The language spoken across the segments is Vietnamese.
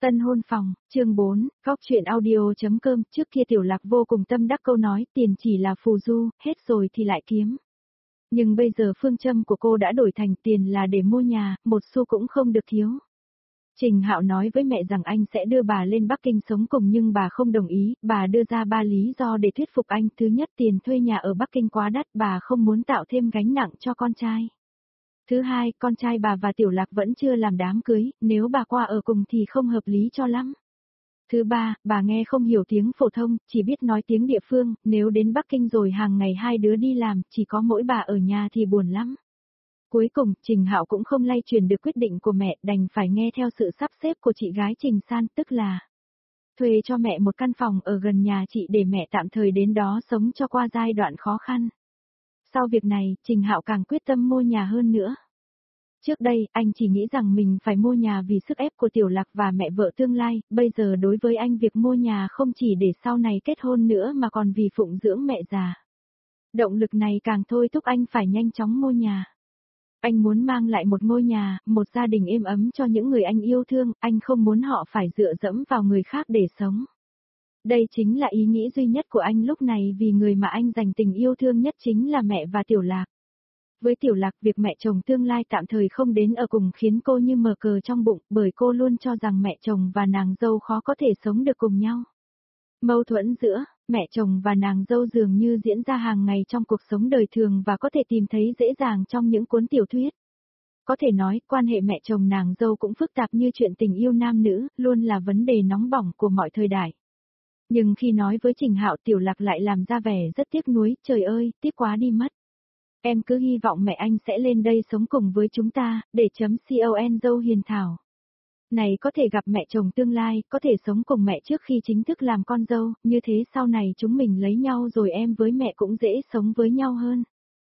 Tân hôn phòng, chương 4, góc chuyện audio.com. Trước kia Tiểu Lạc vô cùng tâm đắc câu nói tiền chỉ là phù du, hết rồi thì lại kiếm. Nhưng bây giờ phương châm của cô đã đổi thành tiền là để mua nhà, một xu cũng không được thiếu. Trình Hạo nói với mẹ rằng anh sẽ đưa bà lên Bắc Kinh sống cùng nhưng bà không đồng ý, bà đưa ra 3 lý do để thuyết phục anh. Thứ nhất, tiền thuê nhà ở Bắc Kinh quá đắt, bà không muốn tạo thêm gánh nặng cho con trai. Thứ hai, con trai bà và Tiểu Lạc vẫn chưa làm đám cưới, nếu bà qua ở cùng thì không hợp lý cho lắm. Thứ ba, bà nghe không hiểu tiếng phổ thông, chỉ biết nói tiếng địa phương, nếu đến Bắc Kinh rồi hàng ngày hai đứa đi làm, chỉ có mỗi bà ở nhà thì buồn lắm. Cuối cùng, Trình Hạo cũng không lay truyền được quyết định của mẹ, đành phải nghe theo sự sắp xếp của chị gái Trình San, tức là thuê cho mẹ một căn phòng ở gần nhà chị để mẹ tạm thời đến đó sống cho qua giai đoạn khó khăn. Sau việc này, Trình Hạo càng quyết tâm mua nhà hơn nữa. Trước đây, anh chỉ nghĩ rằng mình phải mua nhà vì sức ép của Tiểu Lạc và mẹ vợ tương lai, bây giờ đối với anh việc mua nhà không chỉ để sau này kết hôn nữa mà còn vì phụng dưỡng mẹ già. Động lực này càng thôi thúc anh phải nhanh chóng mua nhà. Anh muốn mang lại một ngôi nhà, một gia đình êm ấm cho những người anh yêu thương, anh không muốn họ phải dựa dẫm vào người khác để sống. Đây chính là ý nghĩ duy nhất của anh lúc này vì người mà anh dành tình yêu thương nhất chính là mẹ và Tiểu Lạc. Với Tiểu Lạc, việc mẹ chồng tương lai tạm thời không đến ở cùng khiến cô như mờ cờ trong bụng, bởi cô luôn cho rằng mẹ chồng và nàng dâu khó có thể sống được cùng nhau. Mâu thuẫn giữa mẹ chồng và nàng dâu dường như diễn ra hàng ngày trong cuộc sống đời thường và có thể tìm thấy dễ dàng trong những cuốn tiểu thuyết. Có thể nói, quan hệ mẹ chồng nàng dâu cũng phức tạp như chuyện tình yêu nam nữ, luôn là vấn đề nóng bỏng của mọi thời đại. Nhưng khi nói với Trình Hạo, Tiểu Lạc lại làm ra vẻ rất tiếc nuối, trời ơi, tiếc quá đi mất. Em cứ hy vọng mẹ anh sẽ lên đây sống cùng với chúng ta, để con dâu hiền thảo. Này có thể gặp mẹ chồng tương lai, có thể sống cùng mẹ trước khi chính thức làm con dâu, như thế sau này chúng mình lấy nhau rồi em với mẹ cũng dễ sống với nhau hơn.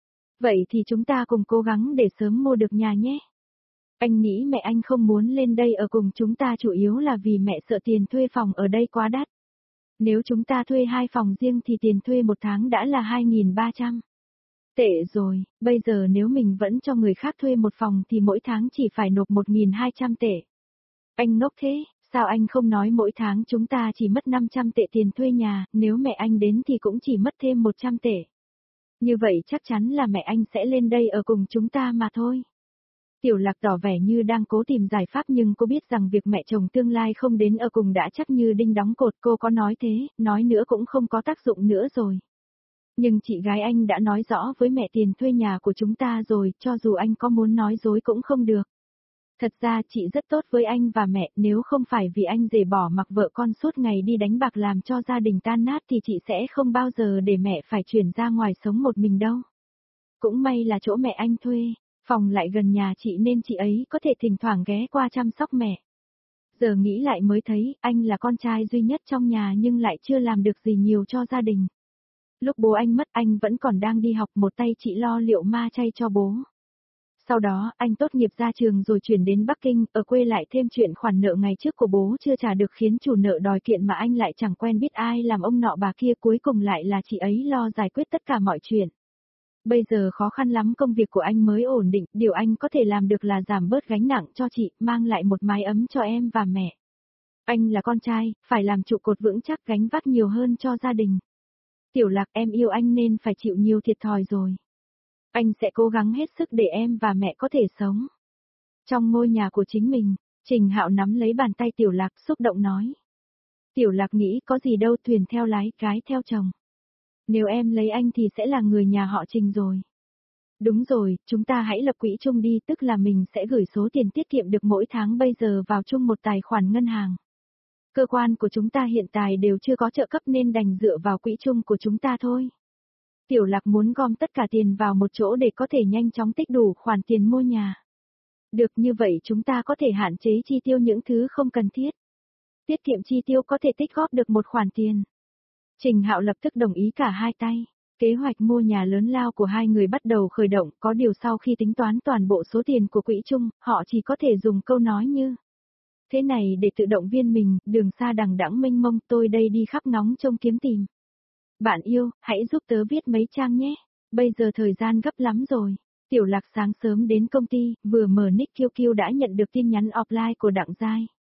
Vậy thì chúng ta cùng cố gắng để sớm mua được nhà nhé. Anh nghĩ mẹ anh không muốn lên đây ở cùng chúng ta chủ yếu là vì mẹ sợ tiền thuê phòng ở đây quá đắt. Nếu chúng ta thuê 2 phòng riêng thì tiền thuê một tháng đã là 2.300. Tệ rồi, bây giờ nếu mình vẫn cho người khác thuê một phòng thì mỗi tháng chỉ phải nộp 1.200 tệ. Anh ngốc thế, sao anh không nói mỗi tháng chúng ta chỉ mất 500 tệ tiền thuê nhà, nếu mẹ anh đến thì cũng chỉ mất thêm 100 tệ. Như vậy chắc chắn là mẹ anh sẽ lên đây ở cùng chúng ta mà thôi. Tiểu Lạc tỏ vẻ như đang cố tìm giải pháp nhưng cô biết rằng việc mẹ chồng tương lai không đến ở cùng đã chắc như đinh đóng cột, cô có nói thế, nói nữa cũng không có tác dụng nữa rồi. Nhưng chị gái anh đã nói rõ với mẹ tiền thuê nhà của chúng ta rồi, cho dù anh có muốn nói dối cũng không được. Thật ra chị rất tốt với anh và mẹ, nếu không phải vì anh rể bỏ mặc vợ con suốt ngày đi đánh bạc làm cho gia đình tan nát thì chị sẽ không bao giờ để mẹ phải chuyển ra ngoài sống một mình đâu. Cũng may là chỗ mẹ anh thuê, phòng lại gần nhà chị nên chị ấy có thể thỉnh thoảng ghé qua chăm sóc mẹ. Giờ nghĩ lại mới thấy, anh là con trai duy nhất trong nhà nhưng lại chưa làm được gì nhiều cho gia đình. Lúc bố anh mất anh vẫn còn đang đi học, một tay chị lo liệu ma chay cho bố. Sau đó, anh tốt nghiệp ra trường rồi chuyển đến Bắc Kinh, ở quê lại thêm chuyện khoản nợ ngày trước của bố chưa trả được khiến chủ nợ đòi kiện mà anh lại chẳng quen biết ai làm ông nọ bà kia, cuối cùng lại là chị ấy lo giải quyết tất cả mọi chuyện. Bây giờ khó khăn lắm công việc của anh mới ổn định, điều anh có thể làm được là giảm bớt gánh nặng cho chị, mang lại một mái ấm cho em và mẹ. Anh là con trai, phải làm trụ cột vững chắc gánh vác nhiều hơn cho gia đình. Tiểu Lạc, em yêu anh nên phải chịu nhiều thiệt thòi rồi. Anh sẽ cố gắng hết sức để em và mẹ có thể sống trong ngôi nhà của chính mình. Trình Hạo nắm lấy bàn tay Tiểu Lạc xúc động nói. Tiểu Lạc nghĩ có gì đâu, thuyền theo lái, gái theo chồng. Nếu em lấy anh thì sẽ là người nhà họ Trình rồi. Đúng rồi, chúng ta hãy lập quỹ chung đi, tức là mình sẽ gửi số tiền tiết kiệm được mỗi tháng bây giờ vào chung một tài khoản ngân hàng. Cơ quan của chúng ta hiện tại đều chưa có trợ cấp nên đành dựa vào quỹ chung của chúng ta thôi. Tiểu Lạc muốn gom tất cả tiền vào một chỗ để có thể nhanh chóng tích đủ khoản tiền mua nhà. Được, như vậy chúng ta có thể hạn chế chi tiêu những thứ không cần thiết. Tiết kiệm chi tiêu có thể tích góp được một khoản tiền. Trình Hạo lập tức đồng ý cả hai tay. Kế hoạch mua nhà lớn lao của hai người bắt đầu khởi động, có điều sau khi tính toán toàn bộ số tiền của quỹ chung, họ chỉ có thể dùng câu nói như: thế này để tự động viên mình, đường xa đằng đẵng mênh mông, tôi đây đi khắp ngóng trông kiếm tìm. Bạn yêu, hãy giúp tớ viết mấy trang nhé. Bây giờ thời gian gấp lắm rồi. Tiểu Lạc sáng sớm đến công ty, vừa mở nick QQ đã nhận được tin nhắn offline của Đặng Giai.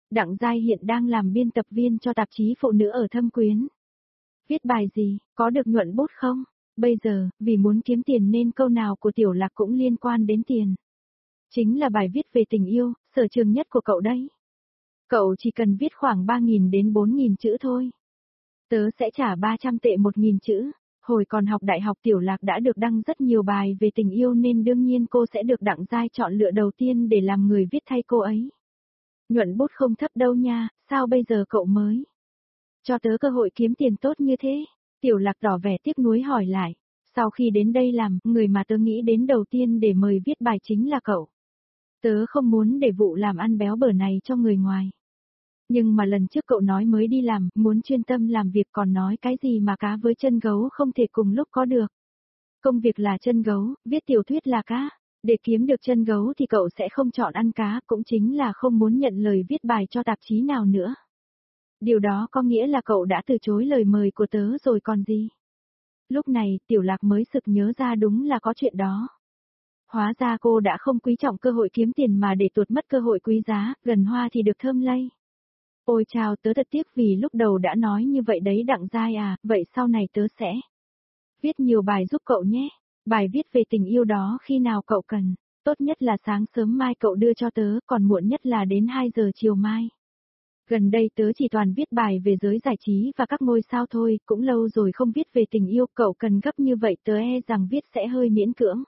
Đặng Giai hiện đang làm biên tập viên cho tạp chí phụ nữ ở Thâm Quyến. Viết bài gì, có được nhuận bút không? Bây giờ, vì muốn kiếm tiền nên câu nào của Tiểu Lạc cũng liên quan đến tiền. Chính là bài viết về tình yêu, sở trường nhất của cậu đấy. Cậu chỉ cần viết khoảng 3.000 đến 4.000 chữ thôi. Tớ sẽ trả 300 tệ 1.000 chữ. Hồi còn học đại học Tiểu Lạc đã được đăng rất nhiều bài về tình yêu nên đương nhiên cô sẽ được Đặng Giai chọn lựa đầu tiên để làm người viết thay cô ấy. Nhuận bút không thấp đâu nha, sao bây giờ cậu mới cho tớ cơ hội kiếm tiền tốt như thế? Tiểu Lạc tỏ vẻ tiếc nuối hỏi lại. Sau khi đến đây làm, người mà tớ nghĩ đến đầu tiên để mời viết bài chính là cậu. Tớ không muốn để vụ làm ăn béo bở này cho người ngoài. Nhưng mà lần trước cậu nói mới đi làm, muốn chuyên tâm làm việc còn nói cái gì mà cá với chân gấu không thể cùng lúc có được. Công việc là chân gấu, viết tiểu thuyết là cá. Để kiếm được chân gấu thì cậu sẽ không chọn ăn cá, cũng chính là không muốn nhận lời viết bài cho tạp chí nào nữa. Điều đó có nghĩa là cậu đã từ chối lời mời của tớ rồi còn gì. Lúc này, Tiểu Lạc mới sực nhớ ra đúng là có chuyện đó. Hóa ra cô đã không quý trọng cơ hội kiếm tiền mà để tuột mất cơ hội quý giá, gần hoa thì được thơm lây. Ôi chào, tớ thật tiếc vì lúc đầu đã nói như vậy đấy Đặng Giai à, vậy sau này tớ sẽ viết nhiều bài giúp cậu nhé. Bài viết về tình yêu đó khi nào cậu cần, tốt nhất là sáng sớm mai cậu đưa cho tớ, còn muộn nhất là đến 2 giờ chiều mai. Gần đây tớ chỉ toàn viết bài về giới giải trí và các ngôi sao thôi, cũng lâu rồi không viết về tình yêu, cậu cần gấp như vậy tớ e rằng viết sẽ hơi miễn cưỡng.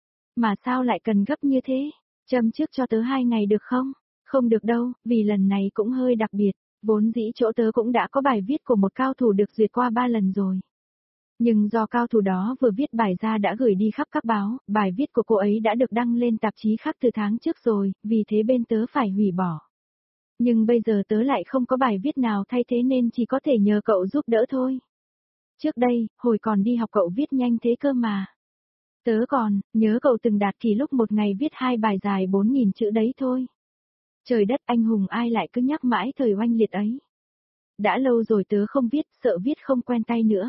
Mà sao lại cần gấp như thế? Châm trước cho tớ 2 ngày được không? Không được đâu, vì lần này cũng hơi đặc biệt, vốn dĩ chỗ tớ cũng đã có bài viết của một cao thủ được duyệt qua 3 lần rồi. Nhưng do cao thủ đó vừa viết bài ra đã gửi đi khắp các báo, bài viết của cô ấy đã được đăng lên tạp chí khác từ tháng trước rồi, vì thế bên tớ phải hủy bỏ. Nhưng bây giờ tớ lại không có bài viết nào thay thế nên chỉ có thể nhờ cậu giúp đỡ thôi. Trước đây, hồi còn đi học cậu viết nhanh thế cơ mà. Tớ còn, nhớ cậu từng đạt kỷ lục một ngày viết 2 bài dài 4.000 chữ đấy thôi. Trời đất anh hùng ai lại cứ nhắc mãi thời oanh liệt ấy. Đã lâu rồi tớ không viết, sợ viết không quen tay nữa.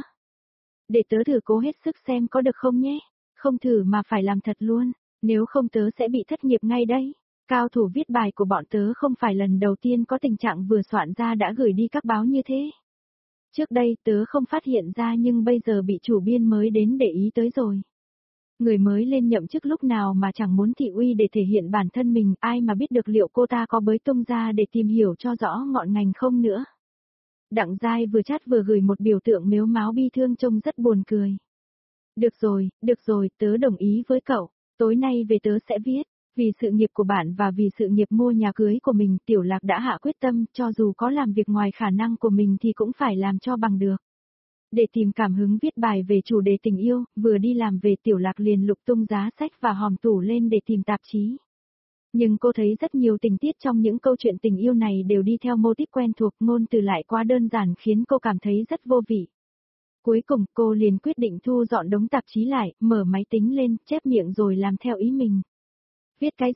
Để tớ thử cố hết sức xem có được không nhé. Không thử mà phải làm thật luôn, nếu không tớ sẽ bị thất nghiệp ngay đấy. Cao thủ viết bài của bọn tớ không phải lần đầu tiên có tình trạng vừa soạn ra đã gửi đi các báo như thế. Trước đây tớ không phát hiện ra nhưng bây giờ bị chủ biên mới đến để ý tới rồi. Người mới lên nhậm chức lúc nào mà chẳng muốn thị uy để thể hiện bản thân mình, ai mà biết được liệu cô ta có bới tung ra để tìm hiểu cho rõ ngọn ngành không nữa. Đặng Giai vừa chát vừa gửi một biểu tượng mếu máo bi thương trông rất buồn cười. Được rồi, tớ đồng ý với cậu, tối nay về tớ sẽ viết. Vì sự nghiệp của bạn và vì sự nghiệp mua nhà cưới của mình, Tiểu Lạc đã hạ quyết tâm, cho dù có làm việc ngoài khả năng của mình thì cũng phải làm cho bằng được. Để tìm cảm hứng viết bài về chủ đề tình yêu, vừa đi làm về Tiểu Lạc liền lục tung giá sách và hòm tủ lên để tìm tạp chí. Nhưng cô thấy rất nhiều tình tiết trong những câu chuyện tình yêu này đều đi theo mô típ quen thuộc, ngôn từ lại quá đơn giản khiến cô cảm thấy rất vô vị. Cuối cùng cô liền quyết định thu dọn đống tạp chí lại, mở máy tính lên, chép miệng rồi làm theo ý mình. Viết cái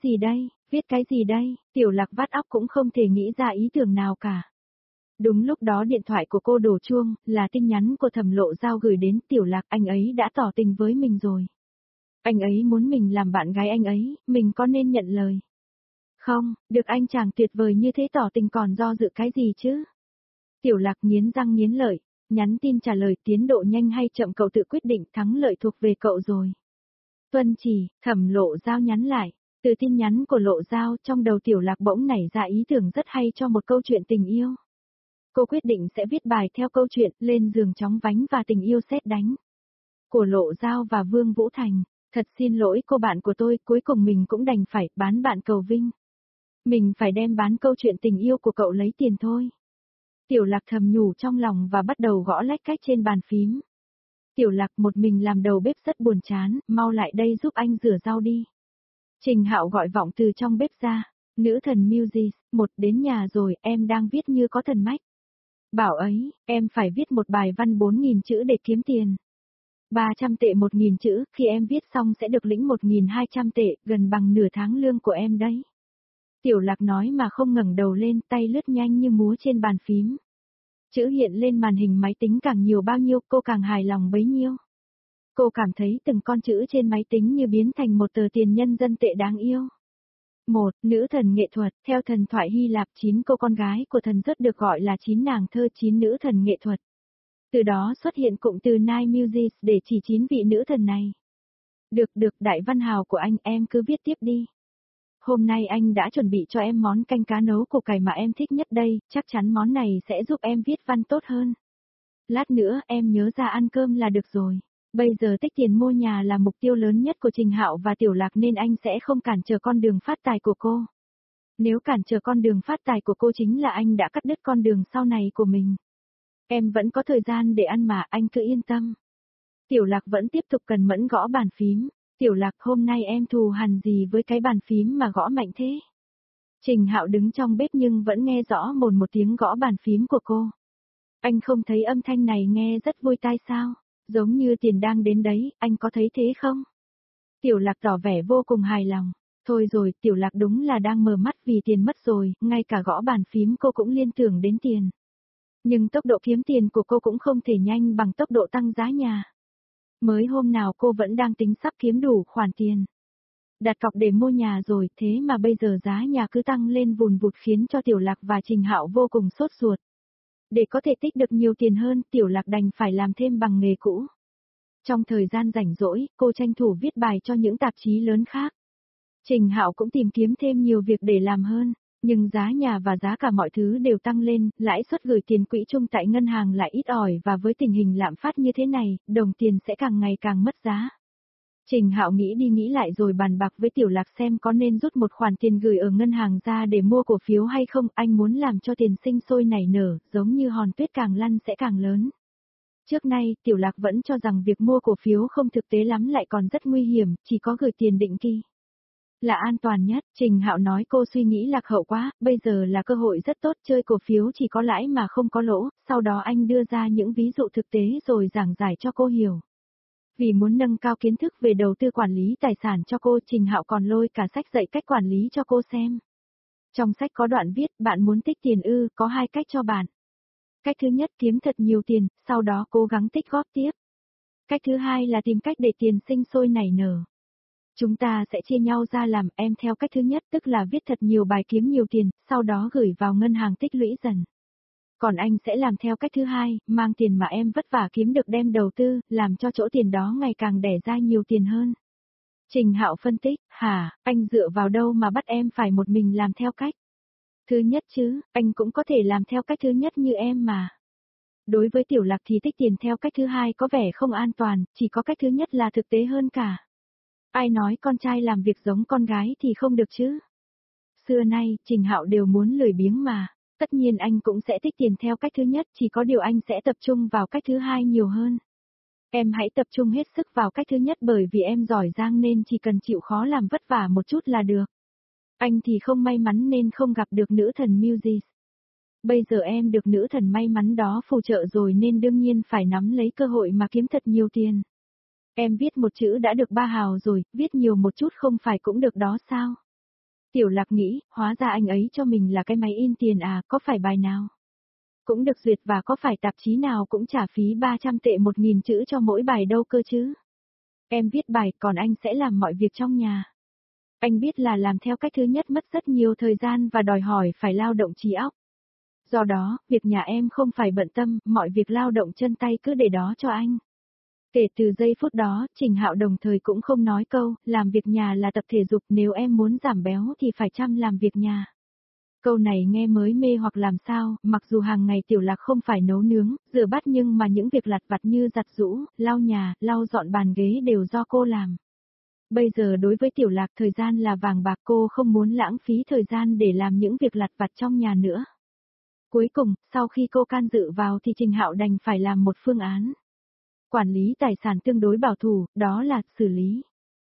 gì đây, Tiểu Lạc vắt óc cũng không thể nghĩ ra ý tưởng nào cả. Đúng lúc đó điện thoại của cô đổ chuông, là tin nhắn của Thẩm Lộ Giao gửi đến Tiểu Lạc, anh ấy đã tỏ tình với mình rồi. Anh ấy muốn mình làm bạn gái anh ấy, mình có nên nhận lời? Không, được anh chàng tuyệt vời như thế tỏ tình còn do dự cái gì chứ? Tiểu Lạc nghiến răng nghiến lợi, nhắn tin trả lời tiến độ nhanh hay chậm cậu tự quyết định, thắng lợi thuộc về cậu rồi. Tuân chỉ, Thẩm Lộ Giao nhắn lại. Từ tin nhắn của Lộ Giao trong đầu Tiểu Lạc bỗng nảy ra ý tưởng rất hay cho một câu chuyện tình yêu. Cô quyết định sẽ viết bài theo câu chuyện Lên giường chóng vánh và tình yêu sét đánh của Lộ Giao và Vương Vũ Thành. Thật xin lỗi cô bạn của tôi, cuối cùng mình cũng đành phải bán bạn cầu vinh. Mình phải đem bán câu chuyện tình yêu của cậu lấy tiền thôi. Tiểu Lạc thầm nhủ trong lòng và bắt đầu gõ lách cách trên bàn phím. Tiểu Lạc một mình làm đầu bếp rất buồn chán, mau lại đây giúp anh rửa rau đi. Trình Hạo gọi vọng từ trong bếp ra, nữ thần Music, đến nhà rồi, em đang viết như có thần mách. Bảo ấy, em phải viết một bài văn 4.000 chữ để kiếm tiền. 300 tệ 1.000 chữ, khi em viết xong sẽ được lĩnh 1.200 tệ, gần bằng nửa tháng lương của em đấy. Tiểu Lạc nói mà không ngẩng đầu lên, tay lướt nhanh như múa trên bàn phím. Chữ hiện lên màn hình máy tính càng nhiều bao nhiêu, cô càng hài lòng bấy nhiêu. Cô cảm thấy từng con chữ trên máy tính như biến thành một tờ tiền nhân dân tệ đáng yêu. Một, nữ thần nghệ thuật, theo thần thoại Hy Lạp 9 cô con gái của thần rất được gọi là 9 nàng thơ 9 nữ thần nghệ thuật. Từ đó xuất hiện cụm từ Nine Muses để chỉ 9 vị nữ thần này. Được, đại văn hào của anh em cứ viết tiếp đi. Hôm nay anh đã chuẩn bị cho em món canh cá nấu củ cải mà em thích nhất đây, chắc chắn món này sẽ giúp em viết văn tốt hơn. Lát nữa em nhớ ra ăn cơm là được rồi. Bây giờ tích tiền mua nhà là mục tiêu lớn nhất của Trình Hạo và Tiểu Lạc nên anh sẽ không cản trở con đường phát tài của cô. Nếu cản trở con đường phát tài của cô chính là anh đã cắt đứt con đường sau này của mình. Em vẫn có thời gian để ăn mà, anh cứ yên tâm. Tiểu Lạc vẫn tiếp tục cần mẫn gõ bàn phím. Tiểu Lạc, hôm nay em thù hằn gì với cái bàn phím mà gõ mạnh thế? Trình Hạo đứng trong bếp nhưng vẫn nghe rõ một tiếng gõ bàn phím của cô. Anh không thấy âm thanh này nghe rất vui tai sao? Giống như tiền đang đến đấy, anh có thấy thế không? Tiểu Lạc tỏ vẻ vô cùng hài lòng. Thôi rồi, Tiểu Lạc đúng là đang mờ mắt vì tiền mất rồi, ngay cả gõ bàn phím cô cũng liên tưởng đến tiền. Nhưng tốc độ kiếm tiền của cô cũng không thể nhanh bằng tốc độ tăng giá nhà. Mới hôm nào cô vẫn đang tính sắp kiếm đủ khoản tiền. Đặt cọc để mua nhà rồi, thế mà bây giờ giá nhà cứ tăng lên vùn vụt khiến cho Tiểu Lạc và Trình Hạo vô cùng sốt ruột. Để có thể tích được nhiều tiền hơn, Tiểu Lạc đành phải làm thêm bằng nghề cũ. Trong thời gian rảnh rỗi, cô tranh thủ viết bài cho những tạp chí lớn khác. Trình Hạo cũng tìm kiếm thêm nhiều việc để làm hơn, nhưng giá nhà và giá cả mọi thứ đều tăng lên, lãi suất gửi tiền quỹ chung tại ngân hàng lại ít ỏi và với tình hình lạm phát như thế này, đồng tiền sẽ càng ngày càng mất giá. Trình Hạo nghĩ đi nghĩ lại rồi bàn bạc với Tiểu Lạc xem có nên rút một khoản tiền gửi ở ngân hàng ra để mua cổ phiếu hay không, anh muốn làm cho tiền sinh sôi nảy nở, giống như hòn tuyết càng lăn sẽ càng lớn. Trước nay, Tiểu Lạc vẫn cho rằng việc mua cổ phiếu không thực tế lắm lại còn rất nguy hiểm, chỉ có gửi tiền định kỳ là an toàn nhất. Trình Hạo nói cô suy nghĩ lạc hậu quá, bây giờ là cơ hội rất tốt, chơi cổ phiếu chỉ có lãi mà không có lỗ, sau đó anh đưa ra những ví dụ thực tế rồi giảng giải cho cô hiểu. Vì muốn nâng cao kiến thức về đầu tư quản lý tài sản cho cô, Trình Hạo còn lôi cả sách dạy cách quản lý cho cô xem. Trong sách có đoạn viết, bạn muốn tích tiền ư, có 2 cách cho bạn. Cách thứ nhất kiếm thật nhiều tiền, sau đó cố gắng tích góp tiếp. Cách thứ hai là tìm cách để tiền sinh sôi nảy nở. Chúng ta sẽ chia nhau ra làm, em theo cách thứ nhất tức là viết thật nhiều bài kiếm nhiều tiền, sau đó gửi vào ngân hàng tích lũy dần. Còn anh sẽ làm theo cách thứ hai, mang tiền mà em vất vả kiếm được đem đầu tư, làm cho chỗ tiền đó ngày càng đẻ ra nhiều tiền hơn. Trình Hạo phân tích, hả, anh dựa vào đâu mà bắt em phải một mình làm theo cách? Thứ nhất chứ, anh cũng có thể làm theo cách thứ nhất như em mà. Đối với Tiểu Lạc thì tích tiền theo cách thứ hai có vẻ không an toàn, chỉ có cách thứ nhất là thực tế hơn cả. Ai nói con trai làm việc giống con gái thì không được chứ? Xưa nay, Trình Hạo đều muốn lười biếng mà. Tất nhiên anh cũng sẽ tích tiền theo cách thứ nhất, chỉ có điều anh sẽ tập trung vào cách thứ hai nhiều hơn. Em hãy tập trung hết sức vào cách thứ nhất bởi vì em giỏi giang nên chỉ cần chịu khó làm vất vả một chút là được. Anh thì không may mắn nên không gặp được nữ thần Muses. Bây giờ em được nữ thần may mắn đó phù trợ rồi nên đương nhiên phải nắm lấy cơ hội mà kiếm thật nhiều tiền. Em viết một chữ đã được 3 hào rồi, viết nhiều một chút không phải cũng được đó sao? Tiểu Lạc nghĩ, hóa ra anh ấy cho mình là cái máy in tiền à, có phải bài nào cũng được duyệt và có phải tạp chí nào cũng trả phí 300 tệ 1.000 chữ cho mỗi bài đâu cơ chứ? Em viết bài, còn anh sẽ làm mọi việc trong nhà. Anh biết là làm theo cách thứ nhất mất rất nhiều thời gian và đòi hỏi phải lao động trí óc. Do đó, việc nhà em không phải bận tâm, mọi việc lao động chân tay cứ để đó cho anh. Kể từ giây phút đó, Trình Hạo đồng thời cũng không nói câu, làm việc nhà là tập thể dục, nếu em muốn giảm béo thì phải chăm làm việc nhà. Câu này nghe mới mê hoặc làm sao, mặc dù hàng ngày Tiểu Lạc không phải nấu nướng, rửa bát nhưng mà những việc lặt vặt như giặt giũ, lau nhà, lau dọn bàn ghế đều do cô làm. Bây giờ đối với Tiểu Lạc thời gian là vàng bạc, cô không muốn lãng phí thời gian để làm những việc lặt vặt trong nhà nữa. Cuối cùng, sau khi cô can dự vào thì Trình Hạo đành phải làm một phương án. Quản lý tài sản tương đối bảo thủ, đó là xử lý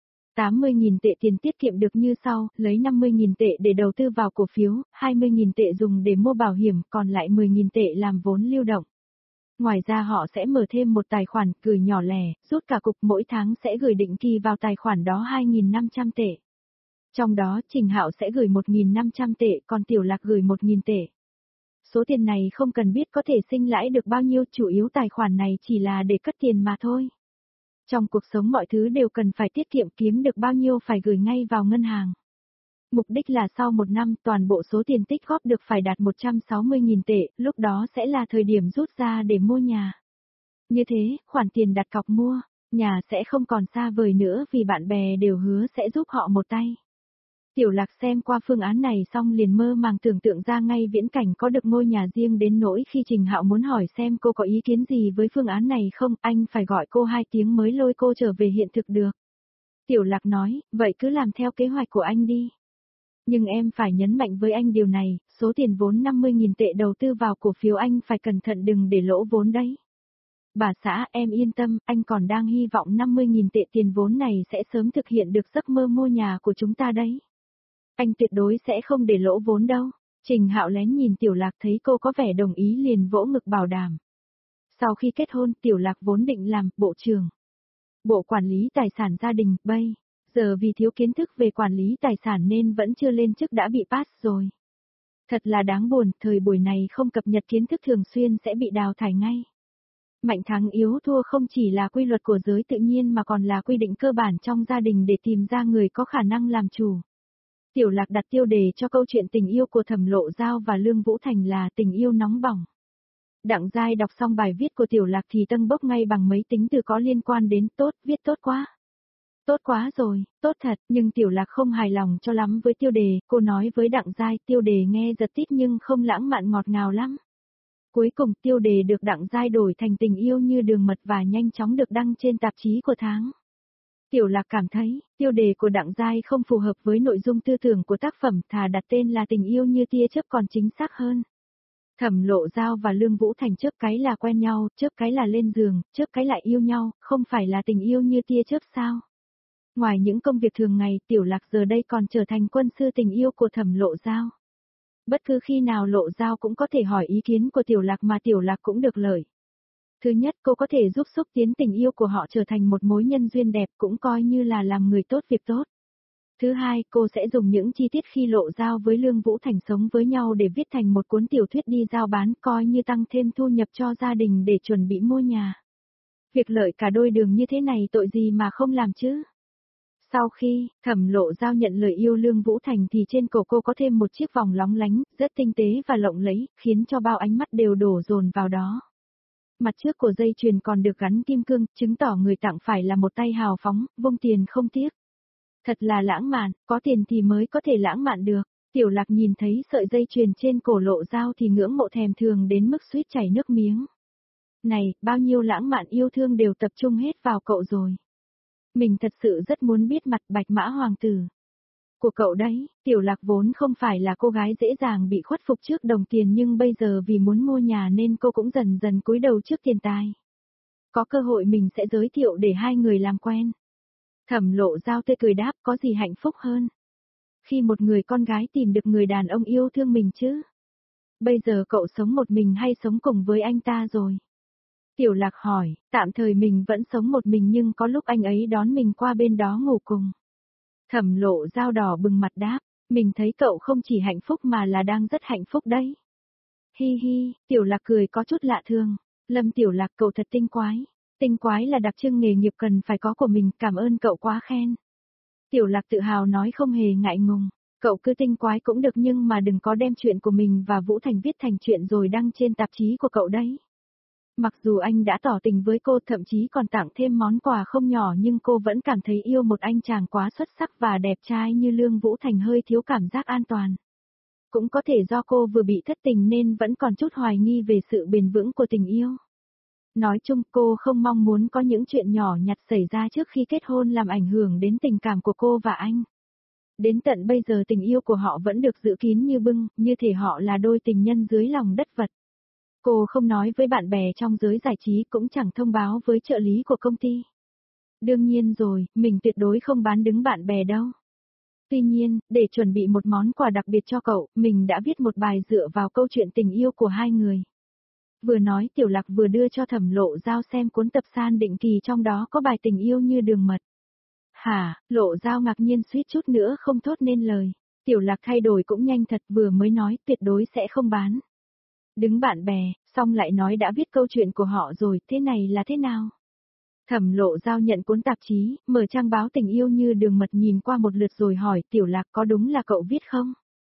80.000 tệ tiền tiết kiệm được như sau, lấy 50.000 tệ để đầu tư vào cổ phiếu, 20.000 tệ dùng để mua bảo hiểm, còn lại 10.000 tệ làm vốn lưu động. Ngoài ra họ sẽ mở thêm một tài khoản gửi nhỏ lẻ, rút cả cục mỗi tháng sẽ gửi định kỳ vào tài khoản đó 2.500 tệ. Trong đó Trình Hạo sẽ gửi 1.500 tệ, còn Tiểu Lạc gửi 1.000 tệ. Số tiền này không cần biết có thể sinh lãi được bao nhiêu, chủ yếu tài khoản này chỉ là để cất tiền mà thôi. Trong cuộc sống mọi thứ đều cần phải tiết kiệm, kiếm được bao nhiêu phải gửi ngay vào ngân hàng. Mục đích là sau 1 năm toàn bộ số tiền tích góp được phải đạt 160.000 tệ, lúc đó sẽ là thời điểm rút ra để mua nhà. Như thế, khoản tiền đặt cọc mua, nhà sẽ không còn xa vời nữa vì bạn bè đều hứa sẽ giúp họ một tay. Tiểu Lạc xem qua phương án này xong liền mơ màng tưởng tượng ra ngay viễn cảnh có được ngôi nhà riêng đến nỗi khi Trình Hạo muốn hỏi xem cô có ý kiến gì với phương án này không, anh phải gọi cô 2 tiếng mới lôi cô trở về hiện thực được. Tiểu Lạc nói, vậy cứ làm theo kế hoạch của anh đi. Nhưng em phải nhấn mạnh với anh điều này, số tiền vốn 50.000 tệ đầu tư vào cổ phiếu anh phải cẩn thận đừng để lỗ vốn đấy. Bà xã, em yên tâm, anh còn đang hy vọng 50.000 tệ tiền vốn này sẽ sớm thực hiện được giấc mơ mua nhà của chúng ta đấy. Anh tuyệt đối sẽ không để lỗ vốn đâu. Trình Hạo lén nhìn Tiểu Lạc thấy cô có vẻ đồng ý liền vỗ ngực bảo đảm. Sau khi kết hôn, Tiểu Lạc vốn định làm bộ trưởng, bộ quản lý tài sản gia đình, bây giờ vì thiếu kiến thức về quản lý tài sản nên vẫn chưa lên chức đã bị pass rồi. Thật là đáng buồn, thời buổi này không cập nhật kiến thức thường xuyên sẽ bị đào thải ngay. Mạnh thắng yếu thua không chỉ là quy luật của giới tự nhiên mà còn là quy định cơ bản trong gia đình để tìm ra người có khả năng làm chủ. Tiểu Lạc đặt tiêu đề cho câu chuyện tình yêu của Thẩm Lộ Giao và Lương Vũ Thành là tình yêu nóng bỏng. Đặng Giai đọc xong bài viết của Tiểu Lạc thì tâng bốc ngay bằng mấy tính từ có liên quan đến tốt, viết tốt quá. Tốt quá rồi, tốt thật, nhưng Tiểu Lạc không hài lòng cho lắm với tiêu đề, cô nói với Đặng Giai tiêu đề nghe giật tít nhưng không lãng mạn ngọt ngào lắm. Cuối cùng tiêu đề được Đặng Giai đổi thành tình yêu như đường mật và nhanh chóng được đăng trên tạp chí của tháng. Tiểu Lạc cảm thấy, tiêu đề của Đặng Giai không phù hợp với nội dung tư tưởng của tác phẩm, thà đặt tên là tình yêu như tia chớp còn chính xác hơn. Thẩm Lộ Giao và Lương Vũ Thành chớp cái là quen nhau, chớp cái là lên giường, chớp cái lại yêu nhau, không phải là tình yêu như tia chớp sao? Ngoài những công việc thường ngày, Tiểu Lạc giờ đây còn trở thành quân sư tình yêu của Thẩm Lộ Giao. Bất cứ khi nào Lộ Giao cũng có thể hỏi ý kiến của Tiểu Lạc mà Tiểu Lạc cũng được lợi. Thứ nhất, cô có thể giúp xúc tiến tình yêu của họ trở thành một mối nhân duyên đẹp, cũng coi như là làm người tốt việc tốt. Thứ hai, cô sẽ dùng những chi tiết khi Lộ Giao với Lương Vũ Thành sống với nhau để viết thành một cuốn tiểu thuyết đi giao bán, coi như tăng thêm thu nhập cho gia đình để chuẩn bị mua nhà. Việc lợi cả đôi đường như thế này tội gì mà không làm chứ? Sau khi Thẩm Lộ Giao nhận lời yêu Lương Vũ Thành thì trên cổ cô có thêm một chiếc vòng lóng lánh, rất tinh tế và lộng lẫy, khiến cho bao ánh mắt đều đổ dồn vào đó. Mặt trước của dây chuyền còn được gắn kim cương, chứng tỏ người tặng phải là một tay hào phóng, vung tiền không tiếc. Thật là lãng mạn, có tiền thì mới có thể lãng mạn được. Tiểu Lạc nhìn thấy sợi dây chuyền trên cổ Lộ Giao thì ngưỡng mộ thèm thuồng đến mức suýt chảy nước miếng. Này, bao nhiêu lãng mạn yêu thương đều tập trung hết vào cậu rồi. Mình thật sự rất muốn biết mặt Bạch Mã Hoàng tử của cậu đấy. Tiểu Lạc vốn không phải là cô gái dễ dàng bị khuất phục trước đồng tiền nhưng bây giờ vì muốn mua nhà nên cô cũng dần dần cúi đầu trước tiền tài. Có cơ hội mình sẽ giới thiệu để hai người làm quen. Thẩm Lộ Giao tươi cười đáp, có gì hạnh phúc hơn khi một người con gái tìm được người đàn ông yêu thương mình chứ. Bây giờ cậu sống một mình hay sống cùng với anh ta rồi? Tiểu Lạc hỏi, tạm thời mình vẫn sống một mình nhưng có lúc anh ấy đón mình qua bên đó ngủ cùng. Thẩm Lộ Giao đỏ bừng mặt đáp, mình thấy cậu không chỉ hạnh phúc mà là đang rất hạnh phúc đấy. Hi hi, Tiểu Lạc cười có chút lạ thường. Lâm Tiểu Lạc cậu thật tinh quái. Tinh quái là đặc trưng nghề nghiệp cần phải có của mình, cảm ơn cậu quá khen. Tiểu Lạc tự hào nói không hề ngại ngùng. Cậu cứ tinh quái cũng được nhưng mà đừng có đem chuyện của mình và Vũ Thành viết thành chuyện rồi đăng trên tạp chí của cậu đấy. Mặc dù anh đã tỏ tình với cô thậm chí còn tặng thêm món quà không nhỏ nhưng cô vẫn cảm thấy yêu một anh chàng quá xuất sắc và đẹp trai như Lương Vũ Thành hơi thiếu cảm giác an toàn. Cũng có thể do cô vừa bị thất tình nên vẫn còn chút hoài nghi về sự bền vững của tình yêu. Nói chung cô không mong muốn có những chuyện nhỏ nhặt xảy ra trước khi kết hôn làm ảnh hưởng đến tình cảm của cô và anh. Đến tận bây giờ tình yêu của họ vẫn được giữ kín như bưng, như thể họ là đôi tình nhân dưới lòng đất vật. Cô không nói với bạn bè trong giới giải trí cũng chẳng thông báo với trợ lý của công ty. Đương nhiên rồi, mình tuyệt đối không bán đứng bạn bè đâu. Tuy nhiên, để chuẩn bị một món quà đặc biệt cho cậu, mình đã viết một bài dựa vào câu chuyện tình yêu của hai người. Vừa nói Tiểu Lạc vừa đưa cho Thẩm Lộ Giao xem cuốn tập san định kỳ trong đó có bài tình yêu như đường mật. Hả, Lộ Giao ngạc nhiên suýt chút nữa không thốt nên lời. Tiểu Lạc thay đổi cũng nhanh thật, vừa mới nói tuyệt đối sẽ không bán đứng bạn bè, xong lại nói đã viết câu chuyện của họ rồi, thế này là thế nào? Thẩm Lộ Giao nhận cuốn tạp chí, mở trang báo Tình yêu như đường mật nhìn qua một lượt rồi hỏi Tiểu Lạc có đúng là cậu viết không?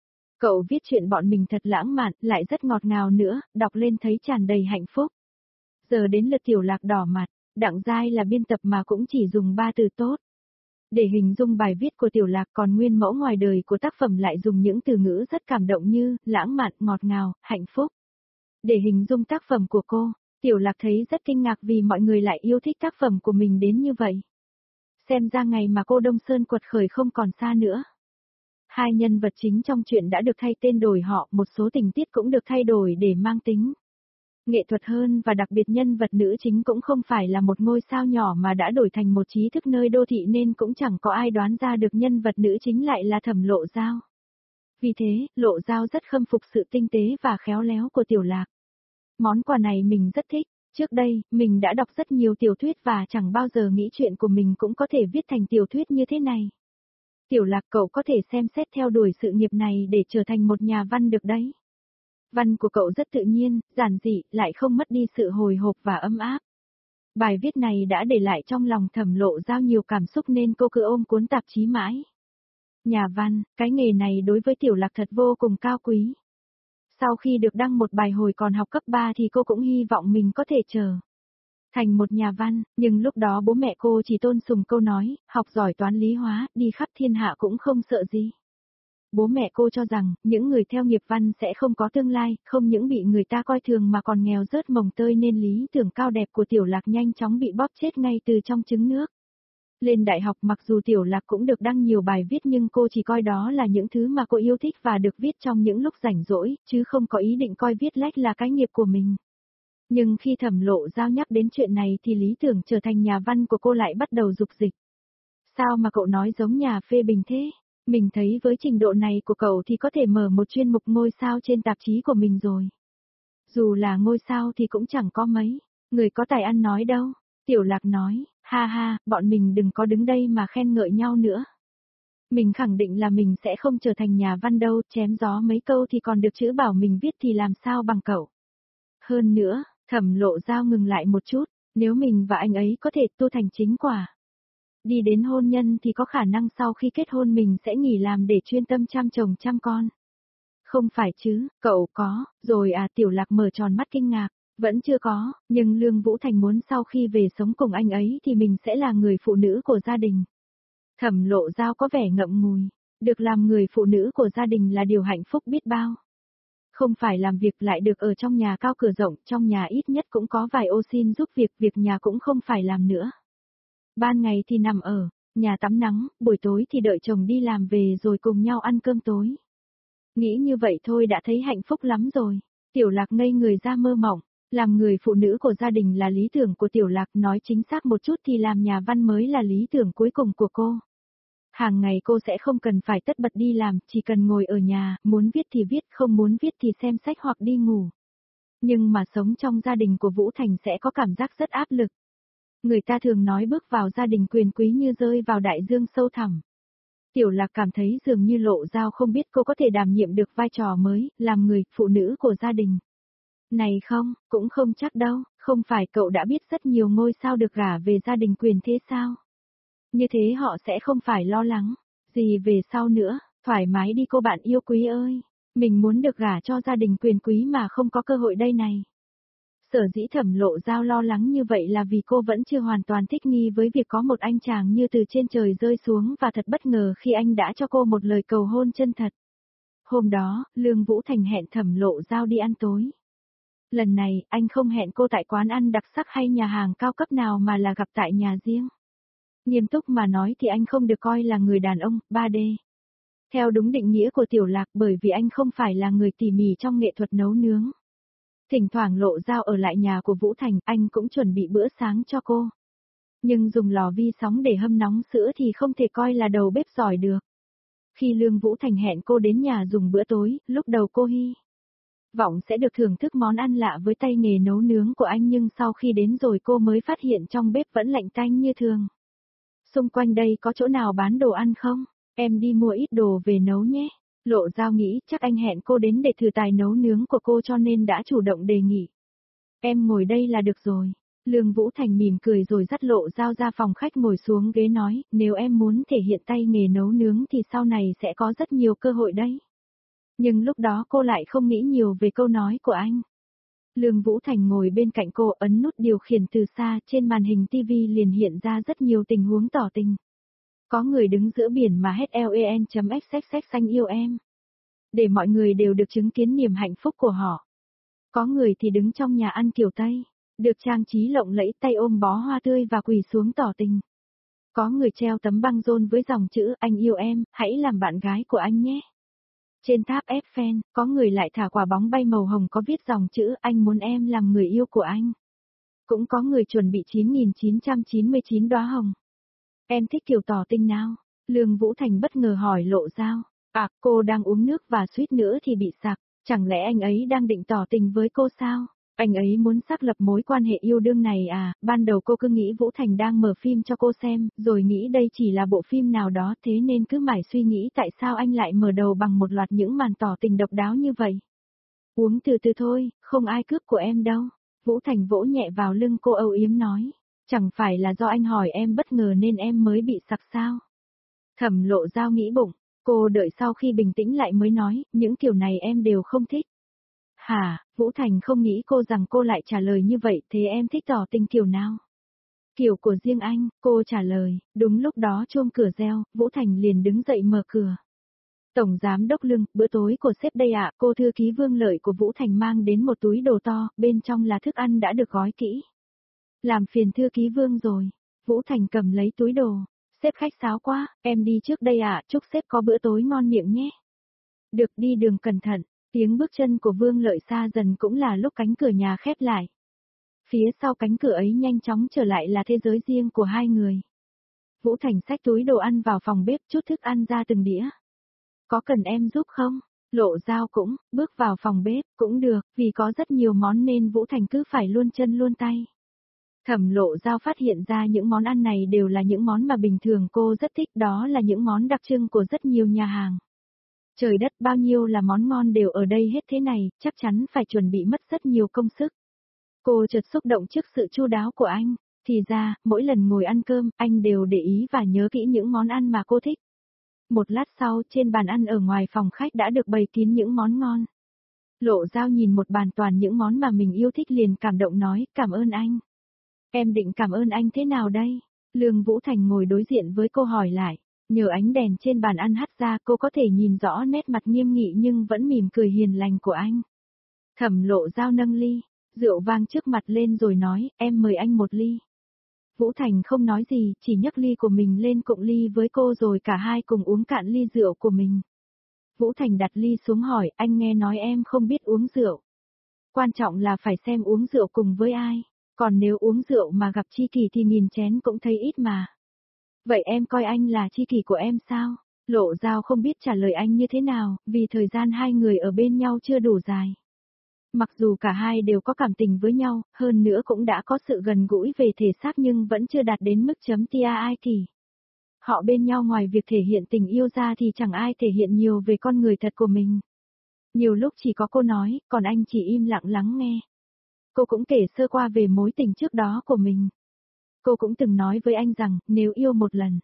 Cậu viết chuyện bọn mình thật lãng mạn, lại rất ngọt ngào nữa, đọc lên thấy tràn đầy hạnh phúc. Giờ đến lượt Tiểu Lạc đỏ mặt, Đặng Giai là biên tập mà cũng chỉ dùng 3 từ tốt. Để hình dung bài viết của Tiểu Lạc còn nguyên mẫu ngoài đời của tác phẩm lại dùng những từ ngữ rất cảm động như lãng mạn, ngọt ngào, hạnh phúc. Để hình dung tác phẩm của cô, Tiểu Lạc thấy rất kinh ngạc vì mọi người lại yêu thích tác phẩm của mình đến như vậy. Xem ra ngày mà cô Đông Sơn quật khởi không còn xa nữa. Hai nhân vật chính trong truyện đã được thay tên đổi họ, một số tình tiết cũng được thay đổi để mang tính nghệ thuật hơn và đặc biệt nhân vật nữ chính cũng không phải là một ngôi sao nhỏ mà đã đổi thành một trí thức nơi đô thị nên cũng chẳng có ai đoán ra được nhân vật nữ chính lại là Thẩm Lộ Giao. Vì thế, Lộ Giao rất khâm phục sự tinh tế và khéo léo của Tiểu Lạc. Món quà này mình rất thích, trước đây, mình đã đọc rất nhiều tiểu thuyết và chẳng bao giờ nghĩ chuyện của mình cũng có thể viết thành tiểu thuyết như thế này. Tiểu Lạc cậu có thể xem xét theo đuổi sự nghiệp này để trở thành một nhà văn được đấy. Văn của cậu rất tự nhiên, giản dị, lại không mất đi sự hồi hộp và ấm áp. Bài viết này đã để lại trong lòng Thẩm Lộ Giao nhiều cảm xúc nên cô cứ ôm cuốn tạp chí mãi. Nhà văn, cái nghề này đối với Tiểu Lạc thật vô cùng cao quý. Sau khi được đăng một bài hồi còn học cấp 3 thì cô cũng hy vọng mình có thể trở thành một nhà văn, nhưng lúc đó bố mẹ cô chỉ tôn sùng câu nói, học giỏi toán lý hóa, đi khắp thiên hạ cũng không sợ gì. Bố mẹ cô cho rằng, những người theo nghiệp văn sẽ không có tương lai, không những bị người ta coi thường mà còn nghèo rớt mồng tơi nên lý tưởng cao đẹp của Tiểu Lạc nhanh chóng bị bóp chết ngay từ trong trứng nước. Lên đại học mặc dù Tiểu Lạc cũng được đăng nhiều bài viết nhưng cô chỉ coi đó là những thứ mà cô yêu thích và được viết trong những lúc rảnh rỗi, chứ không có ý định coi viết lách là cái nghiệp của mình. Nhưng khi Thẩm Lộ Giao nhắc đến chuyện này thì lý tưởng trở thành nhà văn của cô lại bắt đầu dục dịch. Sao mà cậu nói giống nhà phê bình thế? Mình thấy với trình độ này của cậu thì có thể mở một chuyên mục ngôi sao trên tạp chí của mình rồi. Dù là ngôi sao thì cũng chẳng có mấy, người có tài ăn nói đâu. Tiểu Lạc nói, ha ha, bọn mình đừng có đứng đây mà khen ngợi nhau nữa. Mình khẳng định là mình sẽ không trở thành nhà văn đâu, chém gió mấy câu thì còn được chữ bảo mình viết thì làm sao bằng cậu. Hơn nữa, Thẩm Lộ Giao ngừng lại một chút, nếu mình và anh ấy có thể tu thành chính quả. Đi đến hôn nhân thì có khả năng sau khi kết hôn mình sẽ nghỉ làm để chuyên tâm chăm chồng chăm con. Không phải chứ, cậu có, rồi à Tiểu Lạc mở tròn mắt kinh ngạc, vẫn chưa có, nhưng Lương Vũ Thành muốn sau khi về sống cùng anh ấy thì mình sẽ là người phụ nữ của gia đình. Thẩm Lộ Giao có vẻ ngậm ngùi, được làm người phụ nữ của gia đình là điều hạnh phúc biết bao. Không phải làm việc lại được ở trong nhà cao cửa rộng, trong nhà ít nhất cũng có vài ô xin giúp việc nhà cũng không phải làm nữa. Ban ngày thì nằm ở nhà tắm nắng, buổi tối thì đợi chồng đi làm về rồi cùng nhau ăn cơm tối. Nghĩ như vậy thôi đã thấy hạnh phúc lắm rồi. Tiểu Lạc ngây người ra mơ mộng, làm người phụ nữ của gia đình là lý tưởng của Tiểu Lạc, nói chính xác một chút thì làm nhà văn mới là lý tưởng cuối cùng của cô. Hàng ngày cô sẽ không cần phải tất bật đi làm, chỉ cần ngồi ở nhà, muốn viết thì viết, không muốn viết thì xem sách hoặc đi ngủ. Nhưng mà sống trong gia đình của Vũ Thành sẽ có cảm giác rất áp lực. Người ta thường nói bước vào gia đình quyền quý như rơi vào đại dương sâu thẳm. Tiểu Lạc cảm thấy dường như Lộ Giao không biết cô có thể đảm nhiệm được vai trò mới, làm người phụ nữ của gia đình. Này không, cũng không chắc đâu, không phải cậu đã biết rất nhiều ngôi sao được gả về gia đình quyền thế sao? Như thế họ sẽ không phải lo lắng, gì về sau nữa, thoải mái đi cô bạn yêu quý ơi, mình muốn được gả cho gia đình quyền quý mà không có cơ hội đây này. Sở dĩ Thẩm Lộ Giao lo lắng như vậy là vì cô vẫn chưa hoàn toàn thích nghi với việc có một anh chàng như từ trên trời rơi xuống và thật bất ngờ khi anh đã cho cô một lời cầu hôn chân thật. Hôm đó, Lương Vũ Thành hẹn Thẩm Lộ Giao đi ăn tối. Lần này, anh không hẹn cô tại quán ăn đặc sắc hay nhà hàng cao cấp nào mà là gặp tại nhà riêng. Nghiêm túc mà nói thì anh không được coi là người đàn ông 3D. Theo đúng định nghĩa của Tiểu Lạc bởi vì anh không phải là người tỉ mỉ trong nghệ thuật nấu nướng. Thỉnh thoảng Lộ Giao ở lại nhà của Vũ Thành, anh cũng chuẩn bị bữa sáng cho cô. Nhưng dùng lò vi sóng để hâm nóng sữa thì không thể coi là đầu bếp giỏi được. Khi Lương Vũ Thành hẹn cô đến nhà dùng bữa tối, lúc đầu cô hy vọng sẽ được thưởng thức món ăn lạ với tay nghề nấu nướng của anh nhưng sau khi đến rồi cô mới phát hiện trong bếp vẫn lạnh tanh như thường. Xung quanh đây có chỗ nào bán đồ ăn không? Em đi mua ít đồ về nấu nhé. Lộ Giao nghĩ chắc anh hẹn cô đến để thử tài nấu nướng của cô cho nên đã chủ động đề nghị. Em ngồi đây là được rồi. Lương Vũ Thành mỉm cười rồi dắt Lộ Giao ra phòng khách ngồi xuống ghế nói, nếu em muốn thể hiện tay nghề nấu nướng thì sau này sẽ có rất nhiều cơ hội đấy. Nhưng lúc đó cô lại không nghĩ nhiều về câu nói của anh. Lương Vũ Thành ngồi bên cạnh cô ấn nút điều khiển từ xa, trên màn hình TV liền hiện ra rất nhiều tình huống tỏ tình. Có người đứng giữa biển mà hét len.xxx xanh yêu em. Để mọi người đều được chứng kiến niềm hạnh phúc của họ. Có người thì đứng trong nhà ăn kiểu Tây, được trang trí lộng lẫy tay ôm bó hoa tươi và quỳ xuống tỏ tình. Có người treo tấm băng rôn với dòng chữ anh yêu em, hãy làm bạn gái của anh nhé. Trên tháp Eiffel, có người lại thả quả bóng bay màu hồng có viết dòng chữ anh muốn em làm người yêu của anh. Cũng có người chuẩn bị 9.999 đóa hồng. Em thích kiểu tỏ tình nào? Lương Vũ Thành bất ngờ hỏi Lộ Giao. À, cô đang uống nước và suýt nữa thì bị sặc. Chẳng lẽ anh ấy đang định tỏ tình với cô sao? Anh ấy muốn xác lập mối quan hệ yêu đương này à? Ban đầu cô cứ nghĩ Vũ Thành đang mở phim cho cô xem, rồi nghĩ đây chỉ là bộ phim nào đó, thế nên cứ mãi suy nghĩ tại sao anh lại mở đầu bằng một loạt những màn tỏ tình độc đáo như vậy. Uống từ từ thôi, không ai cướp của em đâu. Vũ Thành vỗ nhẹ vào lưng cô âu yếm nói. Chẳng phải là do anh hỏi em bất ngờ nên em mới bị sặc sao? Thẩm Lộ Giao nghĩ bụng, cô đợi sau khi bình tĩnh lại mới nói, những kiểu này em đều không thích. Hả, Vũ Thành không nghĩ rằng cô lại trả lời như vậy, thế em thích tỏ tình kiểu nào? Kiểu của riêng anh, cô trả lời, đúng lúc đó chuông cửa reo, Vũ Thành liền đứng dậy mở cửa. Tổng Giám đốc Lương, bữa tối của sếp đây ạ, cô thư ký Vương Lợi của Vũ Thành mang đến một túi đồ to, bên trong là thức ăn đã được gói kỹ. Làm phiền thư ký Vương rồi. Vũ Thành cầm lấy túi đồ. Sếp khách sáo quá, em đi trước đây ạ, chúc sếp có bữa tối ngon miệng nhé. Được, đi đường cẩn thận. Tiếng bước chân của Vương Lợi xa dần cũng là lúc cánh cửa nhà khép lại. Phía sau cánh cửa ấy nhanh chóng trở lại là thế giới riêng của hai người. Vũ Thành xách túi đồ ăn vào phòng bếp chút thức ăn ra từng đĩa. Có cần em giúp không? Lộ Giao cũng, bước vào phòng bếp, cũng được, vì có rất nhiều món nên Vũ Thành cứ phải luôn chân luôn tay. Thẩm Lộ Giao phát hiện ra những món ăn này đều là những món mà bình thường cô rất thích, đó là những món đặc trưng của rất nhiều nhà hàng. Trời đất, bao nhiêu là món ngon đều ở đây hết thế này, chắc chắn phải chuẩn bị mất rất nhiều công sức. Cô chợt xúc động trước sự chu đáo của anh, thì ra, mỗi lần ngồi ăn cơm, anh đều để ý và nhớ kỹ những món ăn mà cô thích. Một lát sau, trên bàn ăn ở ngoài phòng khách đã được bày kín những món ngon. Lộ Giao nhìn một bàn toàn những món mà mình yêu thích liền cảm động nói, cảm ơn anh. Em định cảm ơn anh thế nào đây? Lương Vũ Thành ngồi đối diện với cô hỏi lại. Nhờ ánh đèn trên bàn ăn hắt ra cô có thể nhìn rõ nét mặt nghiêm nghị nhưng vẫn mỉm cười hiền lành của anh. Thẩm Lộ Giao nâng ly, rượu vang trước mặt lên rồi nói, em mời anh một ly. Vũ Thành không nói gì, chỉ nhấc ly của mình lên cụng ly với cô rồi cả hai cùng uống cạn ly rượu của mình. Vũ Thành đặt ly xuống hỏi, anh nghe nói em không biết uống rượu. Quan trọng là phải xem uống rượu cùng với ai. Còn nếu uống rượu mà gặp tri kỷ thì nghìn chén cũng thấy ít mà. Vậy em coi anh là tri kỷ của em sao? Lộ Giao không biết trả lời anh như thế nào, vì thời gian hai người ở bên nhau chưa đủ dài. Mặc dù cả hai đều có cảm tình với nhau, hơn nữa cũng đã có sự gần gũi về thể xác nhưng vẫn chưa đạt đến mức chấm tia ai kỳ. Họ bên nhau ngoài việc thể hiện tình yêu ra thì chẳng ai thể hiện nhiều về con người thật của mình. Nhiều lúc chỉ có cô nói, còn anh chỉ im lặng lắng nghe. Cô cũng kể sơ qua về mối tình trước đó của mình. Cô cũng từng nói với anh rằng, nếu yêu một lần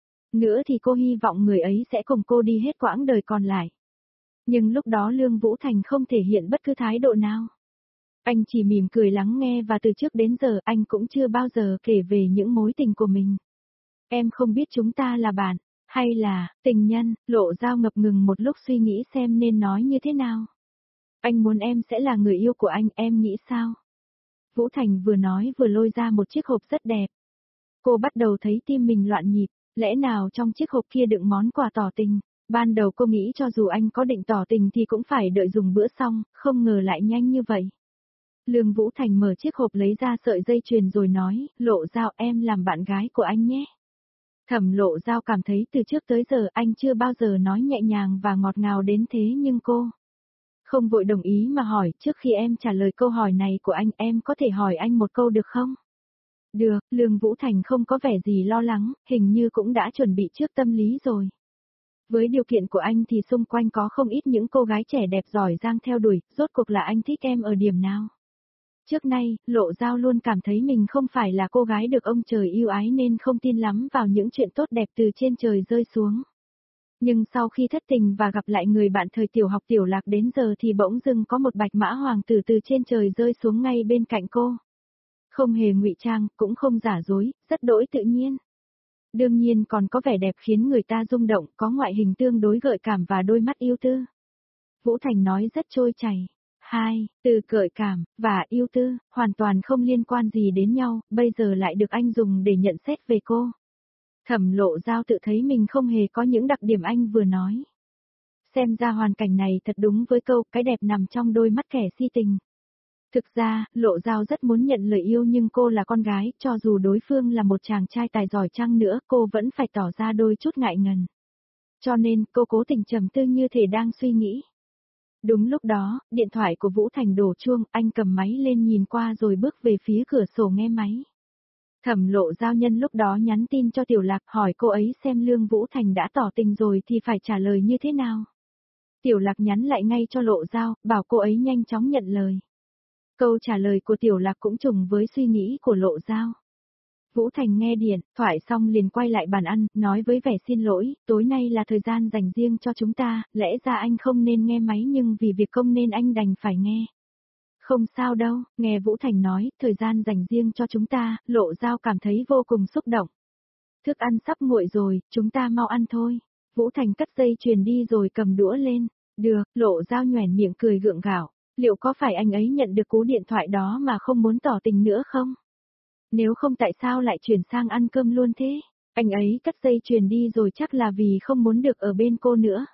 nữa thì cô hy vọng người ấy sẽ cùng cô đi hết quãng đời còn lại. Nhưng lúc đó Lương Vũ Thành không thể hiện bất cứ thái độ nào. Anh chỉ mỉm cười lắng nghe và từ trước đến giờ anh cũng chưa bao giờ kể về những mối tình của mình. Em không biết chúng ta là bạn, hay là tình nhân, Lộ Giao ngập ngừng một lúc suy nghĩ xem nên nói như thế nào. Anh muốn em sẽ là người yêu của anh, em nghĩ sao? Vũ Thành vừa nói vừa lôi ra một chiếc hộp rất đẹp. Cô bắt đầu thấy tim mình loạn nhịp, lẽ nào trong chiếc hộp kia đựng món quà tỏ tình? Ban đầu cô nghĩ cho dù anh có định tỏ tình thì cũng phải đợi dùng bữa xong, không ngờ lại nhanh như vậy. Lương Vũ Thành mở chiếc hộp lấy ra sợi dây chuyền rồi nói, Lộ Giao em làm bạn gái của anh nhé. Thẩm Lộ Giao cảm thấy từ trước tới giờ anh chưa bao giờ nói nhẹ nhàng và ngọt ngào đến thế nhưng cô không vội đồng ý mà hỏi, trước khi em trả lời câu hỏi này của anh em có thể hỏi anh một câu được không? Được, Lương Vũ Thành không có vẻ gì lo lắng, hình như cũng đã chuẩn bị trước tâm lý rồi. Với điều kiện của anh thì xung quanh có không ít những cô gái trẻ đẹp giỏi giang theo đuổi, rốt cuộc là anh thích em ở điểm nào? Trước nay, Lộ Giao luôn cảm thấy mình không phải là cô gái được ông trời yêu ái nên không tin lắm vào những chuyện tốt đẹp từ trên trời rơi xuống. Nhưng sau khi thất tình và gặp lại người bạn thời tiểu học Tiểu Lạc đến giờ thì bỗng dưng có một bạch mã hoàng tử từ trên trời rơi xuống ngay bên cạnh cô. Không hề ngụy trang, cũng không giả dối, rất đỗi tự nhiên. Đương nhiên còn có vẻ đẹp khiến người ta rung động, có ngoại hình tương đối gợi cảm và đôi mắt yêu tư. Vũ Thành nói rất trôi chảy. Hai, từ gợi cảm, và yêu tư, hoàn toàn không liên quan gì đến nhau, bây giờ lại được anh dùng để nhận xét về cô. Thẩm Lộ Giao tự thấy mình không hề có những đặc điểm anh vừa nói. Xem ra hoàn cảnh này thật đúng với câu, cái đẹp nằm trong đôi mắt kẻ si tình. Thực ra, Lộ Giao rất muốn nhận lời yêu nhưng cô là con gái, cho dù đối phương là một chàng trai tài giỏi chăng nữa, cô vẫn phải tỏ ra đôi chút ngại ngần. Cho nên, cô cố tình trầm tư như thể đang suy nghĩ. Đúng lúc đó, điện thoại của Vũ Thành đổ chuông, anh cầm máy lên nhìn qua rồi bước về phía cửa sổ nghe máy. Thẩm Lộ Giao nhân lúc đó nhắn tin cho Tiểu Lạc hỏi cô ấy xem Lương Vũ Thành đã tỏ tình rồi thì phải trả lời như thế nào. Tiểu Lạc nhắn lại ngay cho Lộ Giao, bảo cô ấy nhanh chóng nhận lời. Câu trả lời của Tiểu Lạc cũng trùng với suy nghĩ của Lộ Giao. Vũ Thành nghe điện thoại xong liền quay lại bàn ăn, nói với vẻ xin lỗi, tối nay là thời gian dành riêng cho chúng ta, lẽ ra anh không nên nghe máy nhưng vì việc công nên anh đành phải nghe. Không sao đâu, nghe Vũ Thành nói, thời gian dành riêng cho chúng ta, Lộ Giao cảm thấy vô cùng xúc động. Thức ăn sắp nguội rồi, chúng ta mau ăn thôi. Vũ Thành cắt dây chuyền đi rồi cầm đũa lên. Được, Lộ Giao nhoẻn miệng cười gượng gạo. Liệu có phải anh ấy nhận được cú điện thoại đó mà không muốn tỏ tình nữa không? Nếu không tại sao lại chuyển sang ăn cơm luôn thế? Anh ấy cắt dây chuyền đi rồi chắc là vì không muốn được ở bên cô nữa.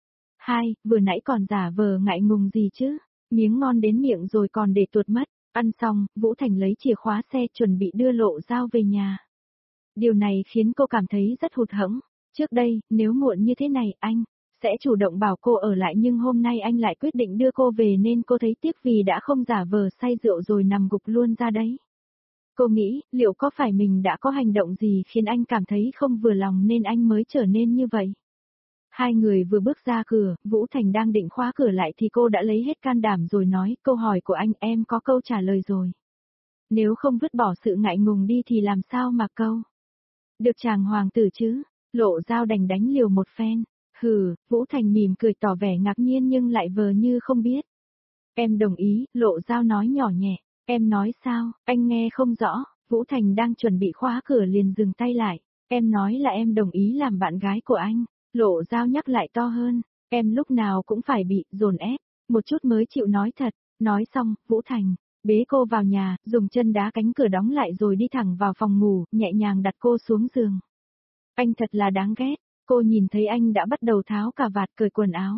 Hai, vừa nãy còn giả vờ ngại ngùng gì chứ? Miếng ngon đến miệng rồi còn để tuột mất. Ăn xong, Vũ Thành lấy chìa khóa xe chuẩn bị đưa Lộ Giao về nhà. Điều này khiến cô cảm thấy rất hụt hẫng. Trước đây, nếu muộn như thế này, anh sẽ chủ động bảo cô ở lại nhưng hôm nay anh lại quyết định đưa cô về nên cô thấy tiếc vì đã không giả vờ say rượu rồi nằm gục luôn ra đấy. Cô nghĩ, liệu có phải mình đã có hành động gì khiến anh cảm thấy không vừa lòng nên anh mới trở nên như vậy? Hai người vừa bước ra cửa, Vũ Thành đang định khóa cửa lại thì cô đã lấy hết can đảm rồi nói, câu hỏi của anh em có câu trả lời rồi. Nếu không vứt bỏ sự ngại ngùng đi thì làm sao mà câu? Được chàng hoàng tử chứ? Lộ Giao đành đánh liều một phen. Hừ, Vũ Thành mỉm cười tỏ vẻ ngạc nhiên nhưng lại vờ như không biết. Em đồng ý, Lộ Giao nói nhỏ nhẹ. Em nói sao, anh nghe không rõ, Vũ Thành đang chuẩn bị khóa cửa liền dừng tay lại. Em nói là em đồng ý làm bạn gái của anh. Lộ Giao nhắc lại to hơn. Em lúc nào cũng phải bị dồn ép, một chút mới chịu nói thật. Nói xong, Vũ Thành bế cô vào nhà, dùng chân đá cánh cửa đóng lại rồi đi thẳng vào phòng ngủ, nhẹ nhàng đặt cô xuống giường. Anh thật là đáng ghét, cô nhìn thấy anh đã bắt đầu tháo cà vạt cởi quần áo.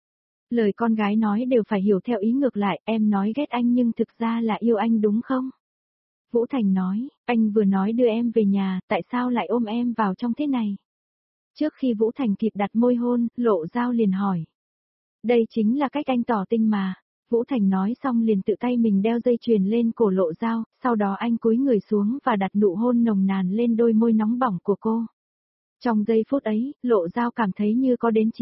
Lời con gái nói đều phải hiểu theo ý ngược lại, em nói ghét anh nhưng thực ra là yêu anh đúng không? Vũ Thành nói, anh vừa nói đưa em về nhà, tại sao lại ôm em vào trong thế này? Trước khi Vũ Thành kịp đặt môi hôn, Lộ Giao liền hỏi. Đây chính là cách anh tỏ tình mà. Vũ Thành nói xong liền tự tay mình đeo dây chuyền lên cổ Lộ Giao, sau đó anh cúi người xuống và đặt nụ hôn nồng nàn lên đôi môi nóng bỏng của cô. Trong giây phút ấy, Lộ Giao cảm thấy như có đến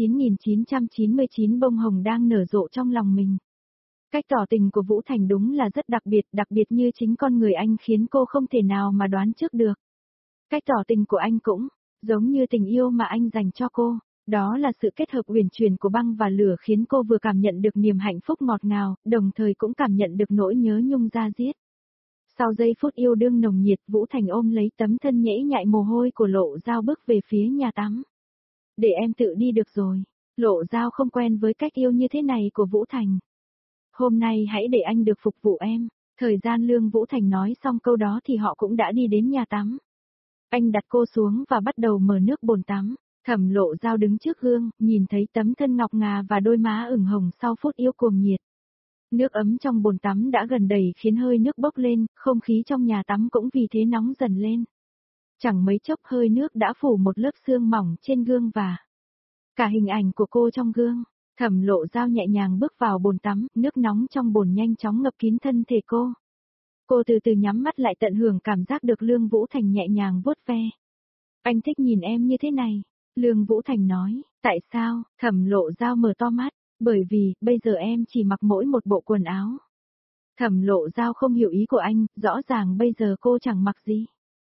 9.999 bông hồng đang nở rộ trong lòng mình. Cách tỏ tình của Vũ Thành đúng là rất đặc biệt như chính con người anh khiến cô không thể nào mà đoán trước được. Cách tỏ tình của anh cũng giống như tình yêu mà anh dành cho cô. Đó là sự kết hợp uyển chuyển của băng và lửa khiến cô vừa cảm nhận được niềm hạnh phúc ngọt ngào, đồng thời cũng cảm nhận được nỗi nhớ nhung da diết. Sau giây phút yêu đương nồng nhiệt, Vũ Thành ôm lấy tấm thân nhễ nhại mồ hôi của Lộ Giao bước về phía nhà tắm. Để em tự đi được rồi. Lộ Giao không quen với cách yêu như thế này của Vũ Thành. Hôm nay hãy để anh được phục vụ em. Thời gian Lương Vũ Thành nói xong câu đó thì họ cũng đã đi đến nhà tắm. Anh đặt cô xuống và bắt đầu mở nước bồn tắm. Thẩm Lộ Giao đứng trước gương, nhìn thấy tấm thân ngọc ngà và đôi má ửng hồng sau phút yêu cuồng nhiệt. Nước ấm trong bồn tắm đã gần đầy khiến hơi nước bốc lên, không khí trong nhà tắm cũng vì thế nóng dần lên. Chẳng mấy chốc hơi nước đã phủ một lớp sương mỏng trên gương và cả hình ảnh của cô trong gương. Thẩm Lộ Giao nhẹ nhàng bước vào bồn tắm, nước nóng trong bồn nhanh chóng ngập kín thân thể cô. Cô từ từ nhắm mắt lại tận hưởng cảm giác được Lương Vũ Thành nhẹ nhàng vuốt ve. Anh thích nhìn em như thế này. Lương Vũ Thành nói, tại sao? Thẩm Lộ Giao mở to mắt, bởi vì, bây giờ em chỉ mặc mỗi một bộ quần áo. Thẩm Lộ Giao không hiểu ý của anh, rõ ràng bây giờ cô chẳng mặc gì.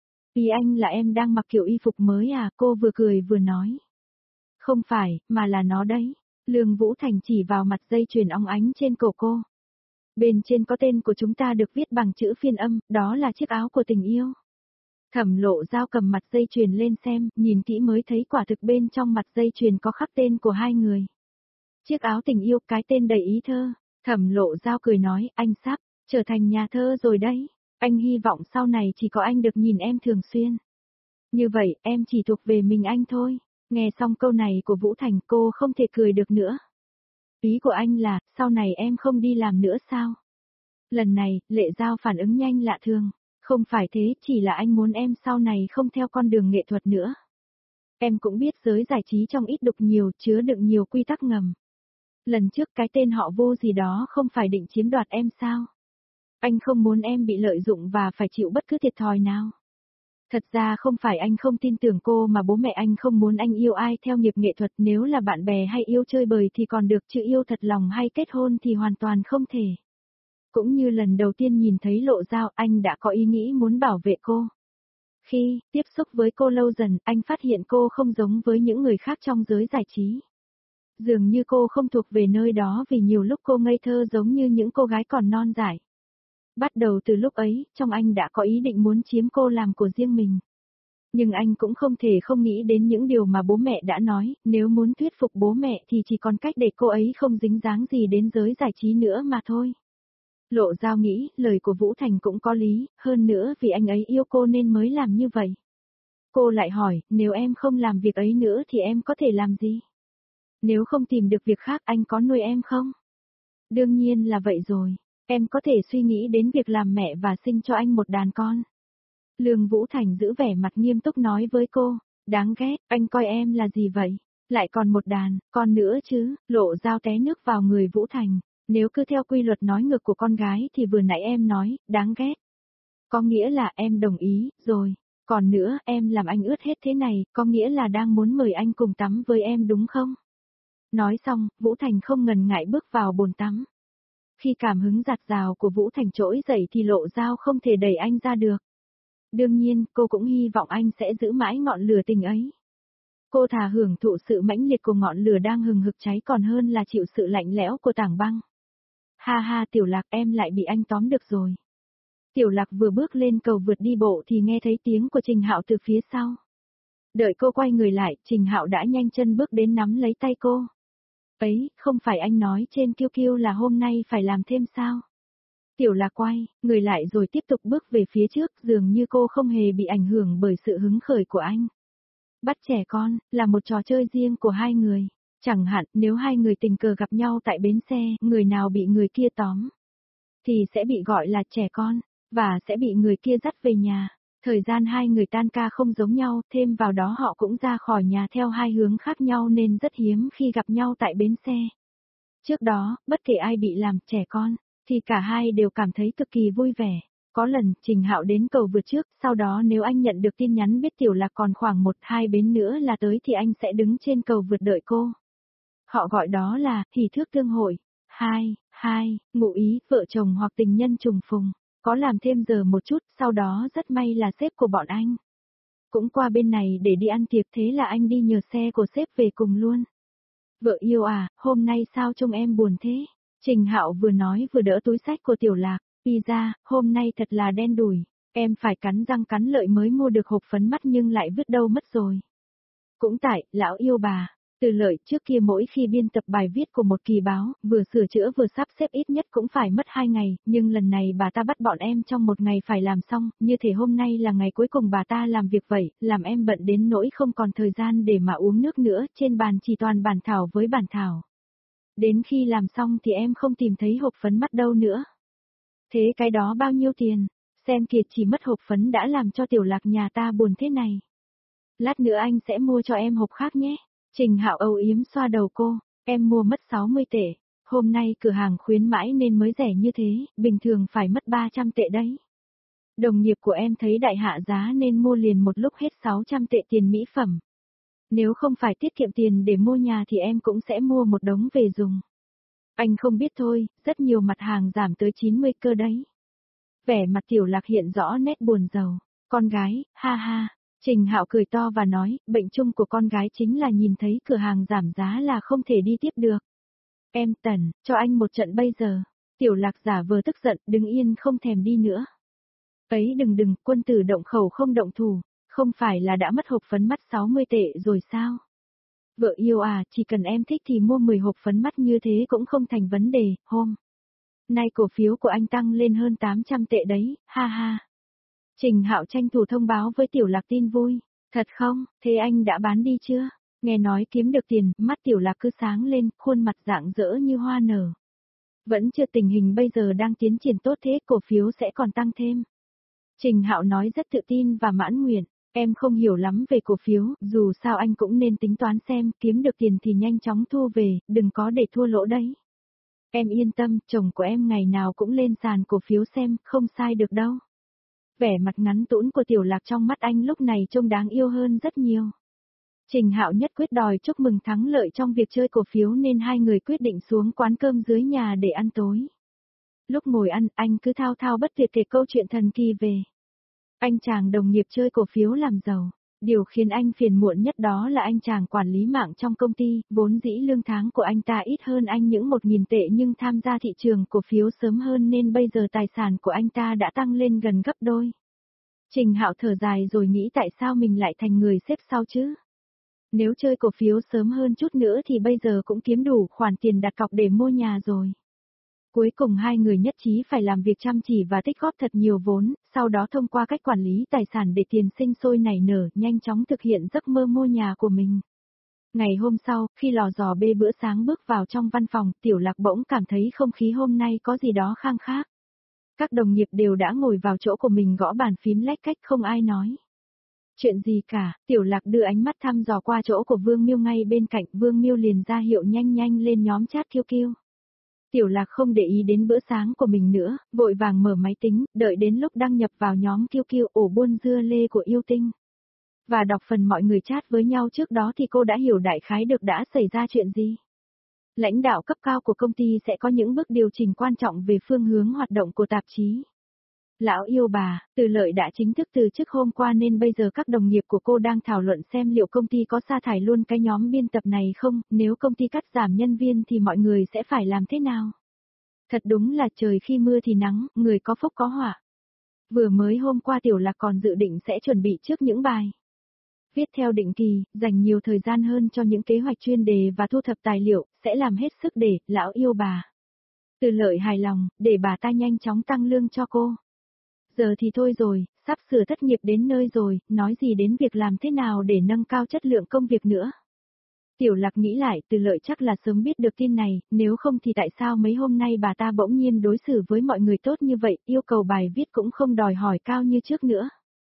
Ý anh là em đang mặc kiểu y phục mới à, cô vừa cười vừa nói. Không phải, mà là nó đấy. Lương Vũ Thành chỉ vào mặt dây chuyền óng ánh trên cổ cô. Bên trên có tên của chúng ta được viết bằng chữ phiên âm, đó là chiếc áo của tình yêu. Thẩm Lộ Giao cầm mặt dây chuyền lên xem, nhìn kỹ mới thấy quả thực bên trong mặt dây chuyền có khắc tên của hai người. Chiếc áo tình yêu, cái tên đầy ý thơ. Thẩm Lộ Giao cười nói, anh sắp trở thành nhà thơ rồi đấy. Anh hy vọng sau này chỉ có anh được nhìn em thường xuyên. Như vậy, em chỉ thuộc về mình anh thôi. Nghe xong câu này của Vũ Thành, cô không thể cười được nữa. Ý của anh là, sau này em không đi làm nữa sao? Lần này, Lệ Giao phản ứng nhanh lạ thường. Không phải thế, chỉ là anh muốn em sau này không theo con đường nghệ thuật nữa. Em cũng biết giới giải trí trong ít đục nhiều, chứa đựng nhiều quy tắc ngầm. Lần trước cái tên họ Vô gì đó không phải định chiếm đoạt em sao? Anh không muốn em bị lợi dụng và phải chịu bất cứ thiệt thòi nào. Thật ra không phải anh không tin tưởng cô mà bố mẹ anh không muốn anh yêu ai theo nghiệp nghệ thuật, nếu là bạn bè hay yêu chơi bời thì còn được, chứ yêu thật lòng hay kết hôn thì hoàn toàn không thể. Cũng như lần đầu tiên nhìn thấy Lộ Giao, anh đã có ý nghĩ muốn bảo vệ cô. Khi tiếp xúc với cô lâu dần, anh phát hiện cô không giống với những người khác trong giới giải trí. Dường như cô không thuộc về nơi đó vì nhiều lúc cô ngây thơ giống như những cô gái còn non dại. Bắt đầu từ lúc ấy, trong anh đã có ý định muốn chiếm cô làm của riêng mình. Nhưng anh cũng không thể không nghĩ đến những điều mà bố mẹ đã nói, nếu muốn thuyết phục bố mẹ thì chỉ còn cách để cô ấy không dính dáng gì đến giới giải trí nữa mà thôi. Lộ Giao nghĩ, lời của Vũ Thành cũng có lý, hơn nữa vì anh ấy yêu cô nên mới làm như vậy. Cô lại hỏi, nếu em không làm việc ấy nữa thì em có thể làm gì? Nếu không tìm được việc khác anh có nuôi em không? Đương nhiên là vậy rồi, em có thể suy nghĩ đến việc làm mẹ và sinh cho anh một đàn con. Lương Vũ Thành giữ vẻ mặt nghiêm túc nói với cô, đáng ghét, anh coi em là gì vậy? Lại còn một đàn, con nữa chứ, Lộ Giao té nước vào người Vũ Thành. Nếu cứ theo quy luật nói ngược của con gái thì vừa nãy em nói, đáng ghét. Có nghĩa là em đồng ý, rồi. Còn nữa, em làm anh ướt hết thế này, có nghĩa là đang muốn mời anh cùng tắm với em đúng không? Nói xong, Vũ Thành không ngần ngại bước vào bồn tắm. Khi cảm hứng dạt dào của Vũ Thành trỗi dậy thì Lộ Giao không thể đẩy anh ra được. Đương nhiên, cô cũng hy vọng anh sẽ giữ mãi ngọn lửa tình ấy. Cô thà hưởng thụ sự mãnh liệt của ngọn lửa đang hừng hực cháy còn hơn là chịu sự lạnh lẽo của tảng băng. Ha ha, Tiểu Lạc, em lại bị anh tóm được rồi. Tiểu Lạc vừa bước lên cầu vượt đi bộ thì nghe thấy tiếng của Trình Hạo từ phía sau. Đợi cô quay người lại, Trình Hạo đã nhanh chân bước đến nắm lấy tay cô. Ấy, không phải anh nói trên QQ là hôm nay phải làm thêm sao? Tiểu Lạc quay, người lại rồi tiếp tục bước về phía trước, dường như cô không hề bị ảnh hưởng bởi sự hứng khởi của anh. Bắt trẻ con, là một trò chơi riêng của hai người. Chẳng hạn, nếu hai người tình cờ gặp nhau tại bến xe, người nào bị người kia tóm, thì sẽ bị gọi là trẻ con, và sẽ bị người kia dắt về nhà. Thời gian hai người tan ca không giống nhau, thêm vào đó họ cũng ra khỏi nhà theo hai hướng khác nhau nên rất hiếm khi gặp nhau tại bến xe. Trước đó, bất kể ai bị làm trẻ con, thì cả hai đều cảm thấy cực kỳ vui vẻ. Có lần, Trình Hạo đến cầu vượt trước, sau đó nếu anh nhận được tin nhắn biết Tiểu Lạc còn khoảng 1-2 bến nữa là tới thì anh sẽ đứng trên cầu vượt đợi cô. Họ gọi đó là hỷ thước tương hội. Ngụ ý, vợ chồng hoặc tình nhân trùng phùng. Có làm thêm giờ một chút, sau đó rất may là sếp của bọn anh cũng qua bên này để đi ăn tiệc, thế là anh đi nhờ xe của sếp về cùng luôn. Vợ yêu à, hôm nay sao trông em buồn thế? Trình Hạo vừa nói vừa đỡ túi xách của Tiểu Lạc. Pizza, hôm nay thật là đen đủi. Em phải cắn răng cắn lợi mới mua được hộp phấn mắt nhưng lại vứt đâu mất rồi. Cũng tại, lão yêu bà. Từ Lợi trước kia mỗi khi biên tập bài viết của một kỳ báo, vừa sửa chữa vừa sắp xếp ít nhất cũng phải mất 2 ngày, nhưng lần này bà ta bắt bọn em trong một ngày phải làm xong, như thể hôm nay là ngày cuối cùng bà ta làm việc vậy, làm em bận đến nỗi không còn thời gian để mà uống nước nữa, trên bàn chỉ toàn bản thảo với bản thảo. Đến khi làm xong thì em không tìm thấy hộp phấn mắt đâu nữa. Thế cái đó bao nhiêu tiền? Xem kìa, chỉ mất hộp phấn đã làm cho Tiểu Lạc nhà ta buồn thế này. Lát nữa anh sẽ mua cho em hộp khác nhé. Trình Hạo âu yếm xoa đầu cô, em mua mất 60 tệ, hôm nay cửa hàng khuyến mãi nên mới rẻ như thế, bình thường phải mất 300 tệ đấy. Đồng nghiệp của em thấy đại hạ giá nên mua liền một lúc hết 600 tệ tiền mỹ phẩm. Nếu không phải tiết kiệm tiền để mua nhà thì em cũng sẽ mua một đống về dùng. Anh không biết thôi, rất nhiều mặt hàng giảm tới 90 cơ đấy. Vẻ mặt Tiểu Lạc hiện rõ nét buồn rầu. Con gái, ha ha. Trình Hạo cười to và nói, bệnh chung của con gái chính là nhìn thấy cửa hàng giảm giá là không thể đi tiếp được. Em Tần, cho anh một trận bây giờ. Tiểu Lạc giả vờ tức giận, đứng yên không thèm đi nữa. Ấy đừng, quân tử động khẩu không động thủ, không phải là đã mất hộp phấn mắt 60 tệ rồi sao? Vợ yêu à, chỉ cần em thích thì mua 10 hộp phấn mắt như thế cũng không thành vấn đề, hôm nay cổ phiếu của anh tăng lên hơn 800 tệ đấy, ha ha. Trình Hạo tranh thủ thông báo với Tiểu Lạc tin vui, thật không, thế anh đã bán đi chưa? Nghe nói kiếm được tiền, mắt Tiểu Lạc cứ sáng lên, khuôn mặt rạng rỡ như hoa nở. Vẫn chưa, tình hình bây giờ đang tiến triển tốt thế, cổ phiếu sẽ còn tăng thêm. Trình Hạo nói rất tự tin và mãn nguyện, em không hiểu lắm về cổ phiếu, dù sao anh cũng nên tính toán xem, kiếm được tiền thì nhanh chóng thu về, đừng có để thua lỗ đấy. Em yên tâm, chồng của em ngày nào cũng lên sàn cổ phiếu xem, không sai được đâu. Vẻ mặt ngắn tũn của Tiểu Lạc trong mắt anh lúc này trông đáng yêu hơn rất nhiều. Trình Hạo nhất quyết đòi chúc mừng thắng lợi trong việc chơi cổ phiếu nên hai người quyết định xuống quán cơm dưới nhà để ăn tối. Lúc ngồi ăn, anh cứ thao thao bất tuyệt kể câu chuyện thần kỳ về anh chàng đồng nghiệp chơi cổ phiếu làm giàu. Điều khiến anh phiền muộn nhất đó là anh chàng quản lý mạng trong công ty, vốn dĩ lương tháng của anh ta ít hơn anh những 1.000 tệ nhưng tham gia thị trường cổ phiếu sớm hơn nên bây giờ tài sản của anh ta đã tăng lên gần gấp đôi. Trình Hạo thở dài rồi nghĩ tại sao mình lại thành người xếp sau chứ? Nếu chơi cổ phiếu sớm hơn chút nữa thì bây giờ cũng kiếm đủ khoản tiền đặt cọc để mua nhà rồi. Cuối cùng hai người nhất trí phải làm việc chăm chỉ và tích góp thật nhiều vốn, sau đó thông qua cách quản lý tài sản để tiền sinh sôi nảy nở, nhanh chóng thực hiện giấc mơ mua nhà của mình. Ngày hôm sau, khi lò dò bê bữa sáng bước vào trong văn phòng, Tiểu Lạc bỗng cảm thấy không khí hôm nay có gì đó khang khác. Các đồng nghiệp đều đã ngồi vào chỗ của mình gõ bàn phím lách cách không ai nói. Chuyện gì cả, Tiểu Lạc đưa ánh mắt thăm dò qua chỗ của Vương Miêu ngay bên cạnh, Vương Miêu liền ra hiệu nhanh lên nhóm chat QQ. Tiểu Lạc không để ý đến bữa sáng của mình nữa, vội vàng mở máy tính, đợi đến lúc đăng nhập vào nhóm QQ ổ buôn dưa lê của yêu tinh. Và đọc phần mọi người chat với nhau trước đó thì cô đã hiểu đại khái được đã xảy ra chuyện gì. Lãnh đạo cấp cao của công ty sẽ có những bước điều chỉnh quan trọng về phương hướng hoạt động của tạp chí. Lão yêu bà, Từ Lợi đã chính thức từ chức hôm qua nên bây giờ các đồng nghiệp của cô đang thảo luận xem liệu công ty có sa thải luôn cái nhóm biên tập này không, nếu công ty cắt giảm nhân viên thì mọi người sẽ phải làm thế nào? Thật đúng là trời khi mưa thì nắng, người có phúc có họa. Vừa mới hôm qua Tiểu Lạc còn dự định sẽ chuẩn bị trước những bài viết theo định kỳ, dành nhiều thời gian hơn cho những kế hoạch chuyên đề và thu thập tài liệu, sẽ làm hết sức để, lão yêu bà. Từ Lợi hài lòng, để bà ta nhanh chóng tăng lương cho cô. Giờ thì thôi rồi, sắp sửa thất nghiệp đến nơi rồi, nói gì đến việc làm thế nào để nâng cao chất lượng công việc nữa. Tiểu Lạc nghĩ lại, Từ Lợi chắc là sớm biết được tin này, nếu không thì tại sao mấy hôm nay bà ta bỗng nhiên đối xử với mọi người tốt như vậy, yêu cầu bài viết cũng không đòi hỏi cao như trước nữa.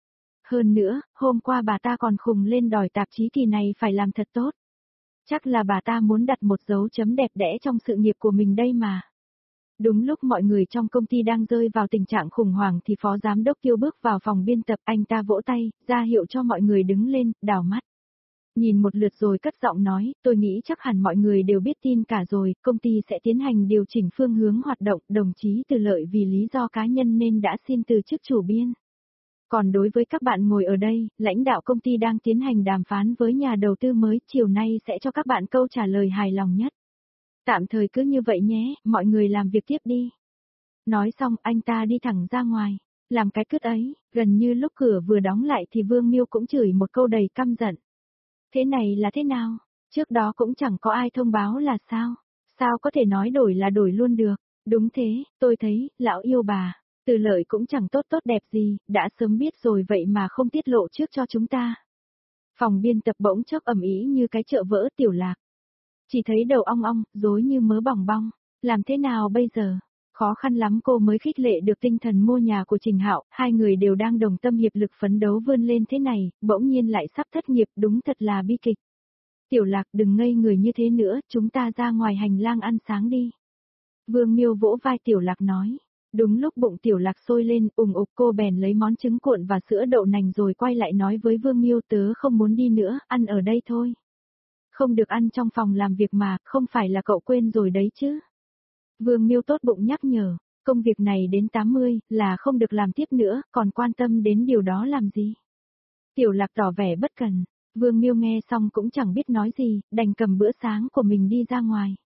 Hơn nữa, hôm qua bà ta còn khùng lên đòi tạp chí kỳ này phải làm thật tốt. Chắc là bà ta muốn đặt một dấu chấm đẹp đẽ trong sự nghiệp của mình đây mà. Đúng lúc mọi người trong công ty đang rơi vào tình trạng khủng hoảng thì phó giám đốc Tiêu bước vào phòng biên tập, anh ta vỗ tay, ra hiệu cho mọi người đứng lên, đảo mắt. Nhìn một lượt rồi cất giọng nói, tôi nghĩ chắc hẳn mọi người đều biết tin cả rồi, công ty sẽ tiến hành điều chỉnh phương hướng hoạt động, đồng chí Từ Lợi vì lý do cá nhân nên đã xin từ chức chủ biên. Còn đối với các bạn ngồi ở đây, lãnh đạo công ty đang tiến hành đàm phán với nhà đầu tư mới, chiều nay sẽ cho các bạn câu trả lời hài lòng nhất. Tạm thời cứ như vậy nhé, mọi người làm việc tiếp đi. Nói xong anh ta đi thẳng ra ngoài, làm cái cứt ấy, gần như lúc cửa vừa đóng lại thì Vương Miêu cũng chửi một câu đầy căm giận. Thế này là thế nào? Trước đó cũng chẳng có ai thông báo là sao? Sao có thể nói đổi là đổi luôn được? Đúng thế, tôi thấy, lão yêu bà, Từ Lợi cũng chẳng tốt đẹp gì, đã sớm biết rồi vậy mà không tiết lộ trước cho chúng ta. Phòng biên tập bỗng chốc ầm ĩ như cái chợ vỡ. Tiểu Lạc chỉ thấy đầu ong ong, rối như mớ bòng bong, làm thế nào bây giờ? Khó khăn lắm cô mới khích lệ được tinh thần mua nhà của Trình Hạo, hai người đều đang đồng tâm hiệp lực phấn đấu vươn lên thế này, bỗng nhiên lại sắp thất nghiệp, đúng thật là bi kịch. Tiểu Lạc đừng ngây người như thế nữa, chúng ta ra ngoài hành lang ăn sáng đi. Vương Miêu vỗ vai Tiểu Lạc nói. Đúng lúc bụng Tiểu Lạc sôi lên, ủng ục cô bèn lấy món trứng cuộn và sữa đậu nành rồi quay lại nói với Vương Miêu tớ không muốn đi nữa, ăn ở đây thôi. Không được ăn trong phòng làm việc mà, không phải là cậu quên rồi đấy chứ. Vương Miêu tốt bụng nhắc nhở, công việc này đến 80 là không được làm tiếp nữa, còn quan tâm đến điều đó làm gì. Tiểu Lạc tỏ vẻ bất cần, Vương Miêu nghe xong cũng chẳng biết nói gì, đành cầm bữa sáng của mình đi ra ngoài.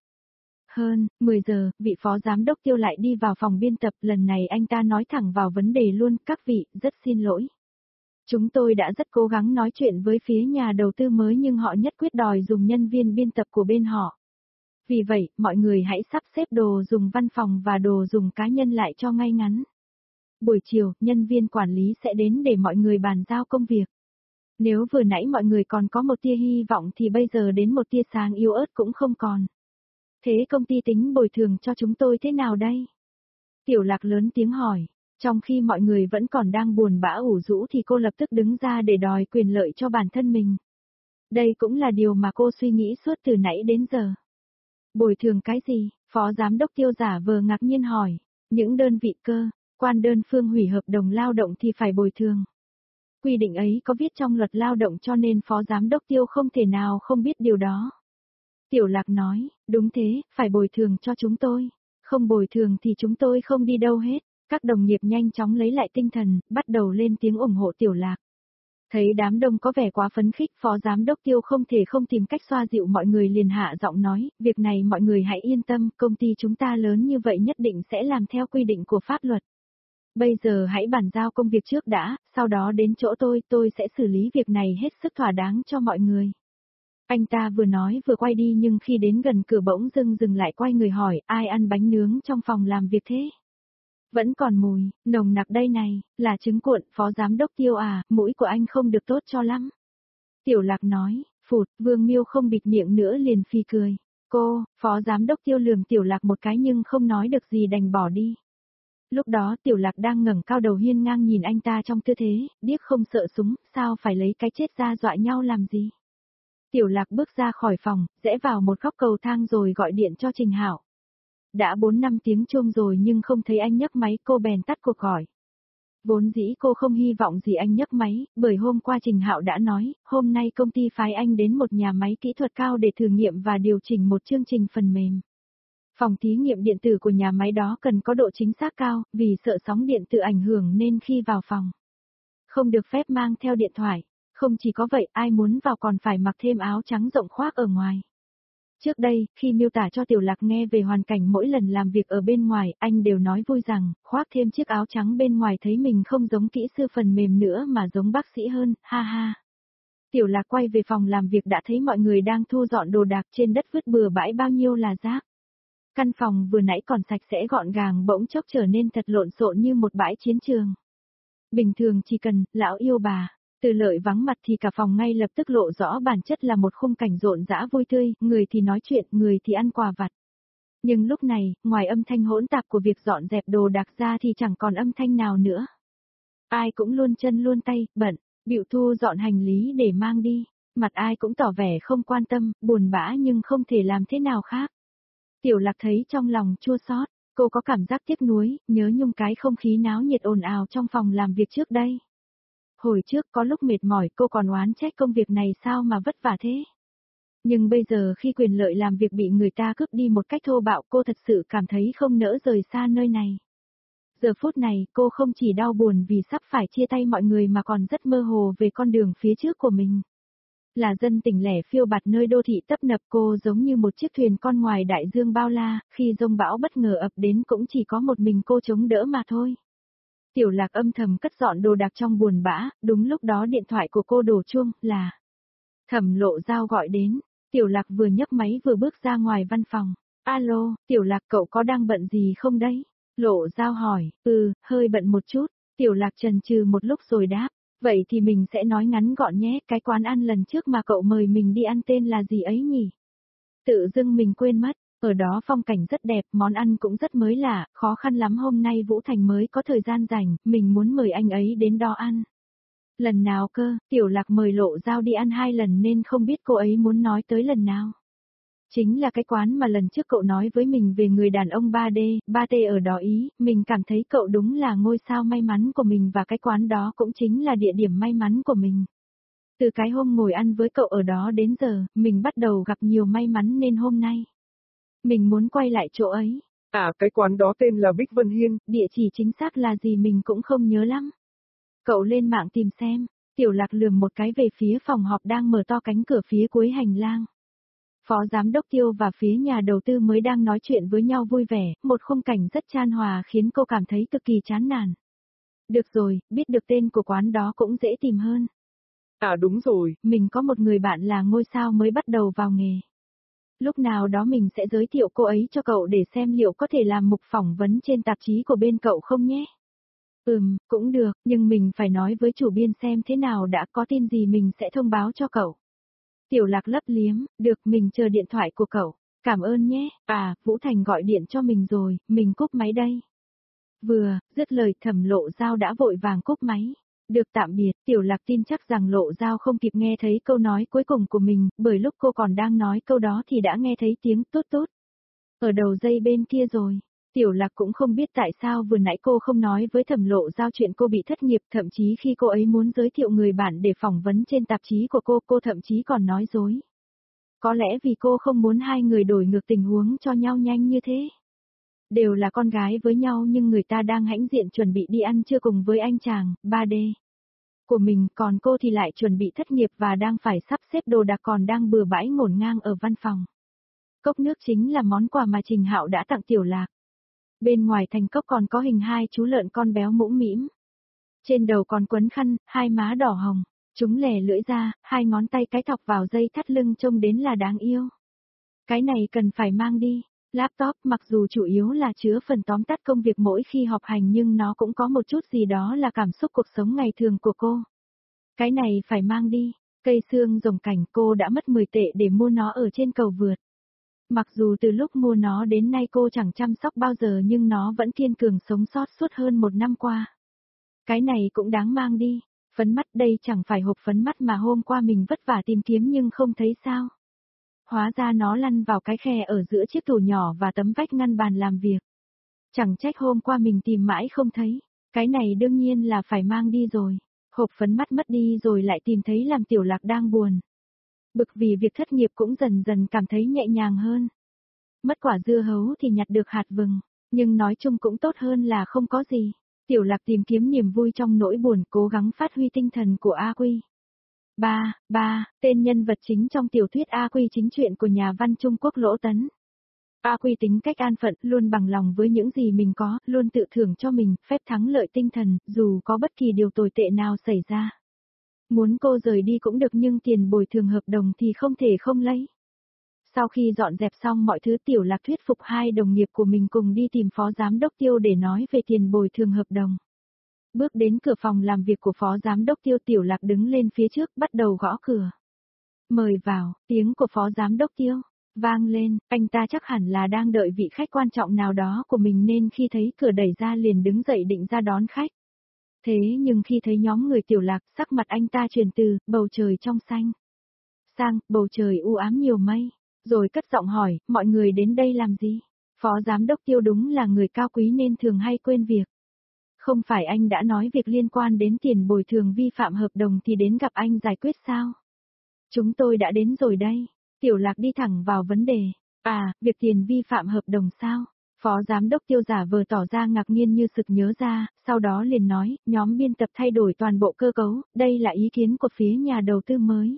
Hơn 10 giờ, vị phó giám đốc Tiêu lại đi vào phòng biên tập, lần này anh ta nói thẳng vào vấn đề luôn, các vị, rất xin lỗi. Chúng tôi đã rất cố gắng nói chuyện với phía nhà đầu tư mới nhưng họ nhất quyết đòi dùng nhân viên biên tập của bên họ. Vì vậy, mọi người hãy sắp xếp đồ dùng văn phòng và đồ dùng cá nhân lại cho ngay ngắn. Buổi chiều, nhân viên quản lý sẽ đến để mọi người bàn giao công việc. Nếu vừa nãy mọi người còn có một tia hy vọng thì bây giờ đến một tia sáng yếu ớt cũng không còn. Thế công ty tính bồi thường cho chúng tôi thế nào đây? Tiểu Lạc lớn tiếng hỏi. Trong khi mọi người vẫn còn đang buồn bã ủ rũ thì cô lập tức đứng ra để đòi quyền lợi cho bản thân mình. Đây cũng là điều mà cô suy nghĩ suốt từ nãy đến giờ. Bồi thường cái gì? Phó giám đốc Tiêu giả vờ ngạc nhiên hỏi. Những đơn vị cơ quan đơn phương hủy hợp đồng lao động thì phải bồi thường. Quy định ấy có viết trong luật lao động cho nên phó giám đốc Tiêu không thể nào không biết điều đó. Tiểu Lạc nói, đúng thế, phải bồi thường cho chúng tôi. Không bồi thường thì chúng tôi không đi đâu hết. Các đồng nghiệp nhanh chóng lấy lại tinh thần, bắt đầu lên tiếng ủng hộ Tiểu Lạc. Thấy đám đông có vẻ quá phấn khích, phó giám đốc Tiêu không thể không tìm cách xoa dịu mọi người, liền hạ giọng nói, việc này mọi người hãy yên tâm, công ty chúng ta lớn như vậy nhất định sẽ làm theo quy định của pháp luật. Bây giờ hãy bàn giao công việc trước đã, sau đó đến chỗ tôi sẽ xử lý việc này hết sức thỏa đáng cho mọi người. Anh ta vừa nói vừa quay đi nhưng khi đến gần cửa bỗng dưng dừng lại, quay người hỏi, ai ăn bánh nướng trong phòng làm việc thế? Vẫn còn mùi, nồng nặc đây này, là trứng cuộn, phó giám đốc Tiêu à, mũi của anh không được tốt cho lắm. Tiểu Lạc nói, phụt, Vương Miêu không bịt miệng nữa liền phì cười. Cô, phó giám đốc Tiêu lườm Tiểu Lạc một cái nhưng không nói được gì đành bỏ đi. Lúc đó Tiểu Lạc đang ngẩng cao đầu hiên ngang nhìn anh ta trong tư thế, điếc không sợ súng, sao phải lấy cái chết ra dọa nhau làm gì. Tiểu Lạc bước ra khỏi phòng, rẽ vào một góc cầu thang rồi gọi điện cho Trình Hạo. Đã 4-5 tiếng chuông rồi nhưng không thấy anh nhấc máy, cô bèn tắt cuộc gọi. Vốn dĩ cô không hy vọng gì anh nhấc máy, bởi hôm qua Trình Hạo đã nói, hôm nay công ty phái anh đến một nhà máy kỹ thuật cao để thử nghiệm và điều chỉnh một chương trình phần mềm. Phòng thí nghiệm điện tử của nhà máy đó cần có độ chính xác cao, vì sợ sóng điện tử ảnh hưởng nên khi vào phòng, không được phép mang theo điện thoại. Không chỉ có vậy, ai muốn vào còn phải mặc thêm áo trắng rộng khoác ở ngoài. Trước đây, khi miêu tả cho Tiểu Lạc nghe về hoàn cảnh mỗi lần làm việc ở bên ngoài, anh đều nói vui rằng, khoác thêm chiếc áo trắng bên ngoài thấy mình không giống kỹ sư phần mềm nữa mà giống bác sĩ hơn, ha ha. Tiểu Lạc quay về phòng làm việc đã thấy mọi người đang thu dọn đồ đạc trên đất vứt bừa bãi bao nhiêu là rác. Căn phòng vừa nãy còn sạch sẽ gọn gàng bỗng chốc trở nên thật lộn xộn như một bãi chiến trường. Bình thường chỉ cần, lão yêu bà. Từ Lợi vắng mặt thì cả phòng ngay lập tức lộ rõ bản chất là một khung cảnh rộn rã vui tươi, người thì nói chuyện, người thì ăn quà vặt. Nhưng lúc này, ngoài âm thanh hỗn tạp của việc dọn dẹp đồ đạc ra thì chẳng còn âm thanh nào nữa. Ai cũng luôn chân luôn tay, bận, bịu thu dọn hành lý để mang đi, mặt ai cũng tỏ vẻ không quan tâm, buồn bã nhưng không thể làm thế nào khác. Tiểu Lạc thấy trong lòng chua xót, cô có cảm giác tiếc nuối, nhớ nhung cái không khí náo nhiệt ồn ào trong phòng làm việc trước đây. Hồi trước có lúc mệt mỏi cô còn oán trách công việc này sao mà vất vả thế. Nhưng bây giờ khi quyền lợi làm việc bị người ta cướp đi một cách thô bạo, cô thật sự cảm thấy không nỡ rời xa nơi này. Giờ phút này cô không chỉ đau buồn vì sắp phải chia tay mọi người mà còn rất mơ hồ về con đường phía trước của mình. Là dân tỉnh lẻ phiêu bạt nơi đô thị tấp nập, cô giống như một chiếc thuyền con ngoài đại dương bao la, khi giông bão bất ngờ ập đến cũng chỉ có một mình cô chống đỡ mà thôi. Tiểu Lạc âm thầm cất dọn đồ đạc trong buồn bã, đúng lúc đó điện thoại của cô đổ chuông, là Thẩm Lộ Giao gọi đến. Tiểu Lạc vừa nhấc máy vừa bước ra ngoài văn phòng. Alo, Tiểu Lạc cậu có đang bận gì không đấy? Lộ Giao hỏi, hơi bận một chút. Tiểu Lạc chần chừ một lúc rồi đáp, vậy thì mình sẽ nói ngắn gọn nhé, cái quán ăn lần trước mà cậu mời mình đi ăn tên là gì ấy nhỉ? Tự dưng mình quên mất. Ở đó phong cảnh rất đẹp, món ăn cũng rất mới lạ, khó khăn lắm hôm nay Vũ Thành mới có thời gian rảnh, mình muốn mời anh ấy đến đó ăn. Lần nào cơ, Tiểu Lạc mời Lộ Giao đi ăn 2 lần nên không biết cô ấy muốn nói tới lần nào. Chính là cái quán mà lần trước cậu nói với mình về người đàn ông 3D, 3T ở đó ý, mình cảm thấy cậu đúng là ngôi sao may mắn của mình và cái quán đó cũng chính là địa điểm may mắn của mình. Từ cái hôm ngồi ăn với cậu ở đó đến giờ, mình bắt đầu gặp nhiều may mắn nên hôm nay mình muốn quay lại chỗ ấy. À, cái quán đó tên là Bích Vân Hiên. Địa chỉ chính xác là gì mình cũng không nhớ lắm. Cậu lên mạng tìm xem. Tiểu Lạc lườm một cái về phía phòng họp đang mở to cánh cửa phía cuối hành lang. Phó giám đốc Tiêu và phía nhà đầu tư mới đang nói chuyện với nhau vui vẻ, một khung cảnh rất chan hòa khiến cô cảm thấy cực kỳ chán nản. Được rồi, biết được tên của quán đó cũng dễ tìm hơn. À đúng rồi, mình có một người bạn là ngôi sao mới bắt đầu vào nghề. Lúc nào đó mình sẽ giới thiệu cô ấy cho cậu để xem liệu có thể làm mục phỏng vấn trên tạp chí của bên cậu không nhé. Cũng được, nhưng mình phải nói với chủ biên xem thế nào đã, có tin gì mình sẽ thông báo cho cậu. Tiểu Lạc lấp liếm, được, mình chờ điện thoại của cậu. Cảm ơn nhé, à, Vũ Thành gọi điện cho mình rồi, mình cúp máy đây. Vừa, dứt lời Thẩm Lộ Dao đã vội vàng cúp máy. Được, tạm biệt. Tiểu Lạc tin chắc rằng Lộ Dao không kịp nghe thấy câu nói cuối cùng của mình, bởi lúc cô còn đang nói câu đó thì đã nghe thấy tiếng tốt tốt. Ở đầu dây bên kia rồi. Tiểu Lạc cũng không biết tại sao vừa nãy cô không nói với Thẩm Lộ Dao chuyện cô bị thất nghiệp, thậm chí khi cô ấy muốn giới thiệu người bạn để phỏng vấn trên tạp chí của cô thậm chí còn nói dối. Có lẽ vì cô không muốn hai người đổi ngược tình huống cho nhau nhanh như thế. Đều là con gái với nhau nhưng người ta đang hãnh diện chuẩn bị đi ăn trưa cùng với anh chàng, 3D. Của mình, còn cô thì lại chuẩn bị thất nghiệp và đang phải sắp xếp đồ đạc còn đang bừa bãi ngổn ngang ở văn phòng. Cốc nước chính là món quà mà Trình Hạo đã tặng Tiểu Lạc. Bên ngoài thành cốc còn có hình hai chú lợn con béo mũm mĩm. Trên đầu còn quấn khăn, hai má đỏ hồng. Chúng lè lưỡi ra, hai ngón tay cái thọc vào dây thắt lưng trông đến là đáng yêu. Cái này cần phải mang đi. Laptop mặc dù chủ yếu là chứa phần tóm tắt công việc mỗi khi họp hành nhưng nó cũng có một chút gì đó là cảm xúc cuộc sống ngày thường của cô. Cái này phải mang đi. Cây xương rồng cảnh cô đã mất 10 tệ để mua nó ở trên cầu vượt. Mặc dù từ lúc mua nó đến nay cô chẳng chăm sóc bao giờ nhưng nó vẫn kiên cường sống sót suốt hơn 1 năm qua. Cái này cũng đáng mang đi. Phấn mắt đây chẳng phải hộp phấn mắt mà hôm qua mình vất vả tìm kiếm nhưng không thấy sao. Hóa ra nó lăn vào cái khe ở giữa chiếc tủ nhỏ và tấm vách ngăn bàn làm việc. Chẳng trách hôm qua mình tìm mãi không thấy. Cái này đương nhiên là phải mang đi rồi. Hộp phấn mắt mất đi rồi lại tìm thấy làm Tiểu Lạc đang buồn. Bực vì việc thất nghiệp cũng dần dần cảm thấy nhẹ nhàng hơn. Mất quả dưa hấu thì nhặt được hạt vừng, nhưng nói chung cũng tốt hơn là không có gì. Tiểu Lạc tìm kiếm niềm vui trong nỗi buồn, cố gắng phát huy tinh thần của A Quy. Tên nhân vật chính trong tiểu thuyết A Quy chính truyện của nhà văn Trung Quốc Lỗ Tấn. A Quy tính cách an phận, luôn bằng lòng với những gì mình có, luôn tự thưởng cho mình, phép thắng lợi tinh thần, dù có bất kỳ điều tồi tệ nào xảy ra. Muốn cô rời đi cũng được nhưng tiền bồi thường hợp đồng thì không thể không lấy. Sau khi dọn dẹp xong mọi thứ Tiểu Lạc thuyết phục hai đồng nghiệp của mình cùng đi tìm phó giám đốc Tiêu để nói về tiền bồi thường hợp đồng. Bước đến cửa phòng làm việc của phó giám đốc Tiêu, Tiểu Lạc đứng lên phía trước bắt đầu gõ cửa. Mời vào, tiếng của phó giám đốc Tiêu vang lên, anh ta chắc hẳn là đang đợi vị khách quan trọng nào đó của mình nên khi thấy cửa đẩy ra liền đứng dậy định ra đón khách. Thế nhưng khi thấy nhóm người Tiểu Lạc, sắc mặt anh ta chuyển từ bầu trời trong xanh sang bầu trời u ám nhiều mây, rồi cất giọng hỏi, mọi người đến đây làm gì? Phó giám đốc Tiêu đúng là người cao quý nên thường hay quên việc. Không phải anh đã nói việc liên quan đến tiền bồi thường vi phạm hợp đồng thì đến gặp anh giải quyết sao? Chúng tôi đã đến rồi đây. Tiểu Lạc đi thẳng vào vấn đề. À, việc tiền vi phạm hợp đồng sao? Phó giám đốc Tiêu giả vờ tỏ ra ngạc nhiên như sực nhớ ra, sau đó liền nói, nhóm biên tập thay đổi toàn bộ cơ cấu, đây là ý kiến của phía nhà đầu tư mới.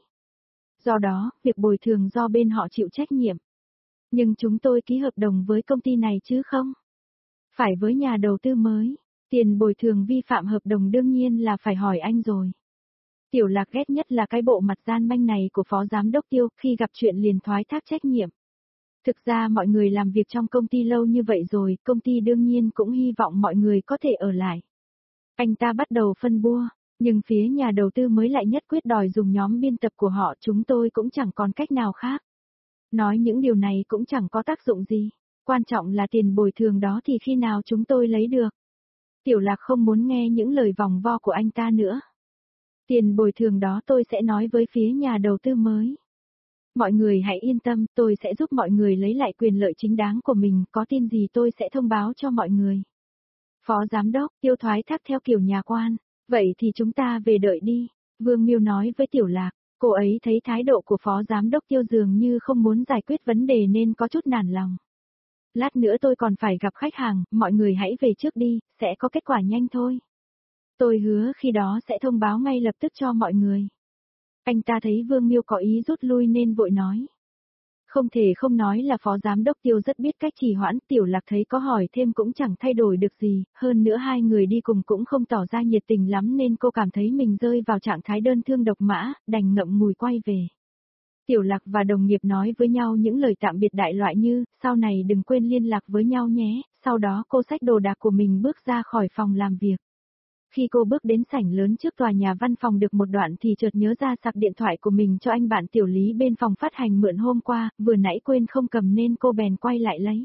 Do đó, việc bồi thường do bên họ chịu trách nhiệm. Nhưng chúng tôi ký hợp đồng với công ty này chứ không? Phải với nhà đầu tư mới. Tiền bồi thường vi phạm hợp đồng đương nhiên là phải hỏi anh rồi. Tiểu Lạc ghét nhất là cái bộ mặt gian manh này của phó giám đốc Tiêu, khi gặp chuyện liền thoái thác trách nhiệm. Thực ra mọi người làm việc trong công ty lâu như vậy rồi, công ty đương nhiên cũng hy vọng mọi người có thể ở lại. Anh ta bắt đầu phân bua, nhưng phía nhà đầu tư mới lại nhất quyết đòi dùng nhóm biên tập của họ, chúng tôi cũng chẳng còn cách nào khác. Nói những điều này cũng chẳng có tác dụng gì, quan trọng là tiền bồi thường đó thì khi nào chúng tôi lấy được. Tiểu Lạc không muốn nghe những lời vòng vo của anh ta nữa. Tiền bồi thường đó tôi sẽ nói với phía nhà đầu tư mới. Mọi người hãy yên tâm, tôi sẽ giúp mọi người lấy lại quyền lợi chính đáng của mình, có tin gì tôi sẽ thông báo cho mọi người. Phó giám đốc, Tiêu thoái thác theo kiểu nhà quan, vậy thì chúng ta về đợi đi, Vương Miêu nói với Tiểu Lạc, cô ấy thấy thái độ của phó giám đốc Tiêu dường như không muốn giải quyết vấn đề nên có chút nản lòng. Lát nữa tôi còn phải gặp khách hàng, mọi người hãy về trước đi, sẽ có kết quả nhanh thôi. Tôi hứa khi đó sẽ thông báo ngay lập tức cho mọi người. Anh ta thấy Vương Miêu có ý rút lui nên vội nói. Không thể không nói là phó giám đốc Tiêu rất biết cách trì hoãn, Tiểu Lạc thấy có hỏi thêm cũng chẳng thay đổi được gì, hơn nữa hai người đi cùng cũng không tỏ ra nhiệt tình lắm nên cô cảm thấy mình rơi vào trạng thái đơn thương độc mã, đành ngậm ngùi quay về. Tiểu Lạc và đồng nghiệp nói với nhau những lời tạm biệt đại loại như, sau này đừng quên liên lạc với nhau nhé, sau đó cô xách đồ đạc của mình bước ra khỏi phòng làm việc. Khi cô bước đến sảnh lớn trước tòa nhà văn phòng được một đoạn thì chợt nhớ ra sạc điện thoại của mình cho anh bạn Tiểu Lý bên phòng phát hành mượn hôm qua, vừa nãy quên không cầm nên cô bèn quay lại lấy.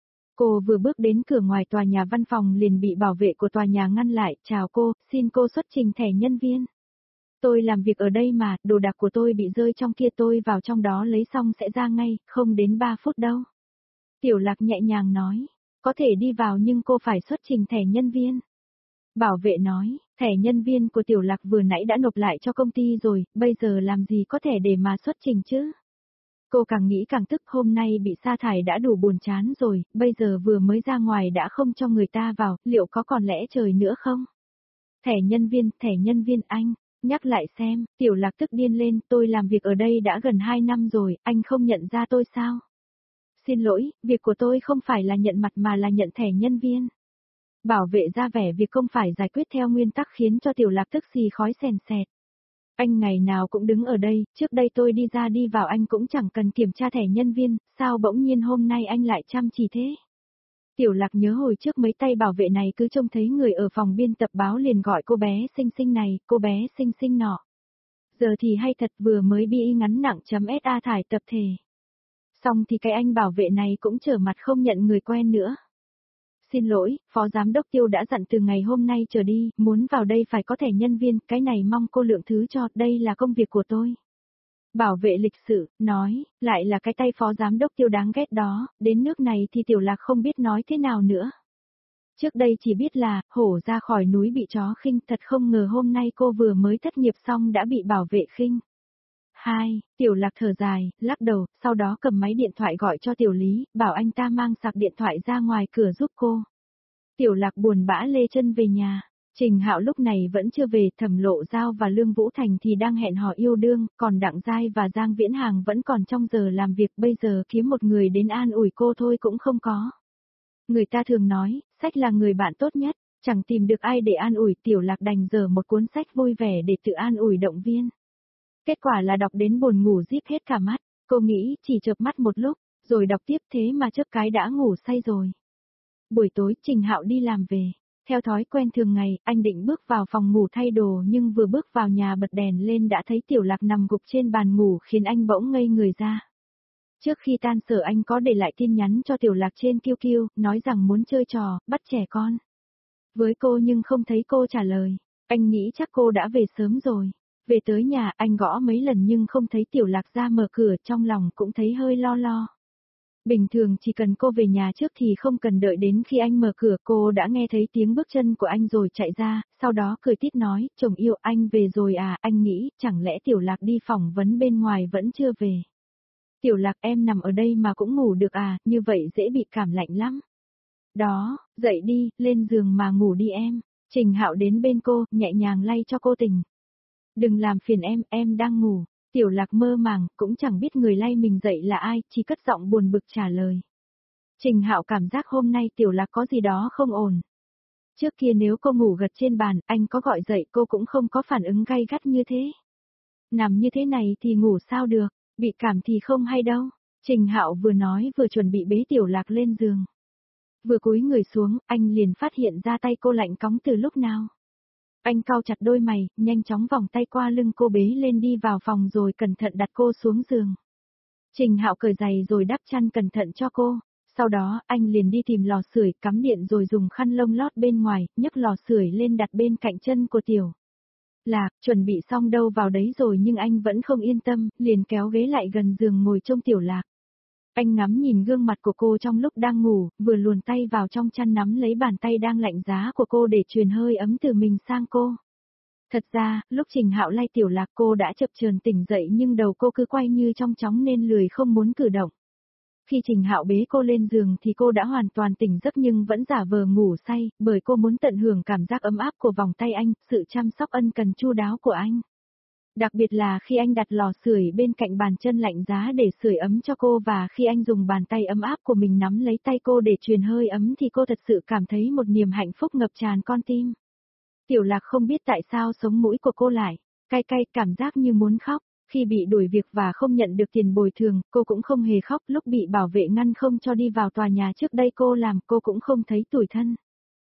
Cô vừa bước đến cửa ngoài tòa nhà văn phòng liền bị bảo vệ của tòa nhà ngăn lại, chào cô, xin cô xuất trình thẻ nhân viên. Tôi làm việc ở đây mà, đồ đạc của tôi bị rơi trong kia, tôi vào trong đó lấy xong sẽ ra ngay, không đến 3 phút đâu. Tiểu Lạc nhẹ nhàng nói, có thể đi vào nhưng cô phải xuất trình thẻ nhân viên. Bảo vệ nói, thẻ nhân viên của Tiểu Lạc vừa nãy đã nộp lại cho công ty rồi, bây giờ làm gì có thẻ để mà xuất trình chứ? Cô càng nghĩ càng tức, hôm nay bị sa thải đã đủ buồn chán rồi, bây giờ vừa mới ra ngoài đã không cho người ta vào, liệu có còn lẽ trời nữa không? Thẻ nhân viên anh, nhắc lại xem, Tiểu Lạc tức điên lên, tôi làm việc ở đây đã gần 2 năm rồi, anh không nhận ra tôi sao? Xin lỗi, việc của tôi không phải là nhận mặt mà là nhận thẻ nhân viên. Bảo vệ ra vẻ việc không phải giải quyết theo nguyên tắc khiến cho Tiểu Lạc tức xì khói sèn sẹt. Anh ngày nào cũng đứng ở đây, trước đây tôi đi ra đi vào anh cũng chẳng cần kiểm tra thẻ nhân viên, sao bỗng nhiên hôm nay anh lại chăm chỉ thế? Tiểu Lạc nhớ hồi trước mấy tay bảo vệ này cứ trông thấy người ở phòng biên tập báo liền gọi cô bé xinh xinh này, cô bé xinh xinh nọ. Giờ thì hay thật, vừa mới bi ngắn nặng .sa thải tập thể. Xong thì cái anh bảo vệ này cũng trở mặt không nhận người quen nữa. Xin lỗi, phó giám đốc Tiêu đã dặn từ ngày hôm nay trở đi, muốn vào đây phải có thẻ nhân viên, cái này mong cô lượng thứ cho, đây là công việc của tôi. Bảo vệ lịch sự, nói, lại là cái tay phó giám đốc Tiêu đáng ghét đó, đến nước này thì Tiểu Lạc không biết nói thế nào nữa. Trước đây chỉ biết là, hổ ra khỏi núi bị chó khinh, thật không ngờ hôm nay cô vừa mới thất nghiệp xong đã bị bảo vệ khinh. Tiểu Lạc thở dài, lắc đầu, sau đó cầm máy điện thoại gọi cho Tiểu Lý, bảo anh ta mang sạc điện thoại ra ngoài cửa giúp cô. Tiểu Lạc buồn bã lê chân về nhà. Trình Hạo lúc này vẫn chưa về, Thẩm Lộ Giao và Lương Vũ Thành thì đang hẹn hò yêu đương, còn Đặng Giai và Giang Viễn Hàng vẫn còn trong giờ làm việc, bây giờ kiếm một người đến an ủi cô thôi cũng không có. Người ta thường nói, sách là người bạn tốt nhất, chẳng tìm được ai để an ủi, Tiểu Lạc đành dở một cuốn sách vui vẻ để tự an ủi động viên. Kết quả là đọc đến buồn ngủ díp hết cả mắt, cô nghĩ chỉ chợp mắt một lúc, rồi đọc tiếp thế mà chớp cái đã ngủ say rồi. Buổi tối Trình Hạo đi làm về, theo thói quen thường ngày, anh định bước vào phòng ngủ thay đồ nhưng vừa bước vào nhà bật đèn lên đã thấy Tiểu Lạc nằm gục trên bàn ngủ khiến anh bỗng ngây người ra. Trước khi tan sở anh có để lại tin nhắn cho Tiểu Lạc trên QQ, nói rằng muốn chơi trò, bắt trẻ con. Với cô nhưng không thấy cô trả lời, anh nghĩ chắc cô đã về sớm rồi. Về tới nhà anh gõ mấy lần nhưng không thấy Tiểu Lạc ra mở cửa, trong lòng cũng thấy hơi lo lo. Bình thường chỉ cần cô về nhà trước thì không cần đợi đến khi anh mở cửa, cô đã nghe thấy tiếng bước chân của anh rồi chạy ra, sau đó cười tít nói, chồng yêu anh về rồi à, anh nghĩ chẳng lẽ Tiểu Lạc đi phỏng vấn bên ngoài vẫn chưa về. Tiểu Lạc em nằm ở đây mà cũng ngủ được à, như vậy dễ bị cảm lạnh lắm. Đó, dậy đi, lên giường mà ngủ đi em. Trình Hạo đến bên cô, nhẹ nhàng lay cho cô tỉnh. Đừng làm phiền em đang ngủ. Tiểu Lạc mơ màng, cũng chẳng biết người lay mình dậy là ai, chỉ cất giọng buồn bực trả lời. Trình Hạo cảm giác hôm nay Tiểu Lạc có gì đó không ổn. Trước kia nếu cô ngủ gật trên bàn, anh có gọi dậy cô cũng không có phản ứng gay gắt như thế. Nằm như thế này thì ngủ sao được, bị cảm thì không hay đâu. Trình Hạo vừa nói vừa chuẩn bị bế Tiểu Lạc lên giường. Vừa cúi người xuống, anh liền phát hiện ra tay cô lạnh cóng từ lúc nào. Anh cau chặt đôi mày, nhanh chóng vòng tay qua lưng cô bế lên đi vào phòng rồi cẩn thận đặt cô xuống giường. Trình Hạo cởi giày rồi đắp chăn cẩn thận cho cô. Sau đó, anh liền đi tìm lò sưởi, cắm điện rồi dùng khăn lông lót bên ngoài, nhấc lò sưởi lên đặt bên cạnh chân của Tiểu Lạc, chuẩn bị xong đâu vào đấy rồi nhưng anh vẫn không yên tâm, liền kéo ghế lại gần giường ngồi trông Tiểu Lạc. Anh ngắm nhìn gương mặt của cô trong lúc đang ngủ, vừa luồn tay vào trong chăn nắm lấy bàn tay đang lạnh giá của cô để truyền hơi ấm từ mình sang cô. Thật ra, lúc Trình Hạo lay Tiểu Lạc cô đã chập chờn tỉnh dậy nhưng đầu cô cứ quay như trong chóng nên lười không muốn cử động. Khi Trình Hạo bế cô lên giường thì cô đã hoàn toàn tỉnh giấc nhưng vẫn giả vờ ngủ say, bởi cô muốn tận hưởng cảm giác ấm áp của vòng tay anh, sự chăm sóc ân cần chu đáo của anh. Đặc biệt là khi anh đặt lò sưởi bên cạnh bàn chân lạnh giá để sưởi ấm cho cô và khi anh dùng bàn tay ấm áp của mình nắm lấy tay cô để truyền hơi ấm thì cô thật sự cảm thấy một niềm hạnh phúc ngập tràn con tim. Tiểu Lạc không biết tại sao sống mũi của cô lại cay cay, cảm giác như muốn khóc. Khi bị đuổi việc và không nhận được tiền bồi thường, cô cũng không hề khóc. Lúc bị bảo vệ ngăn không cho đi vào tòa nhà trước đây cô làm, cô cũng không thấy tủi thân.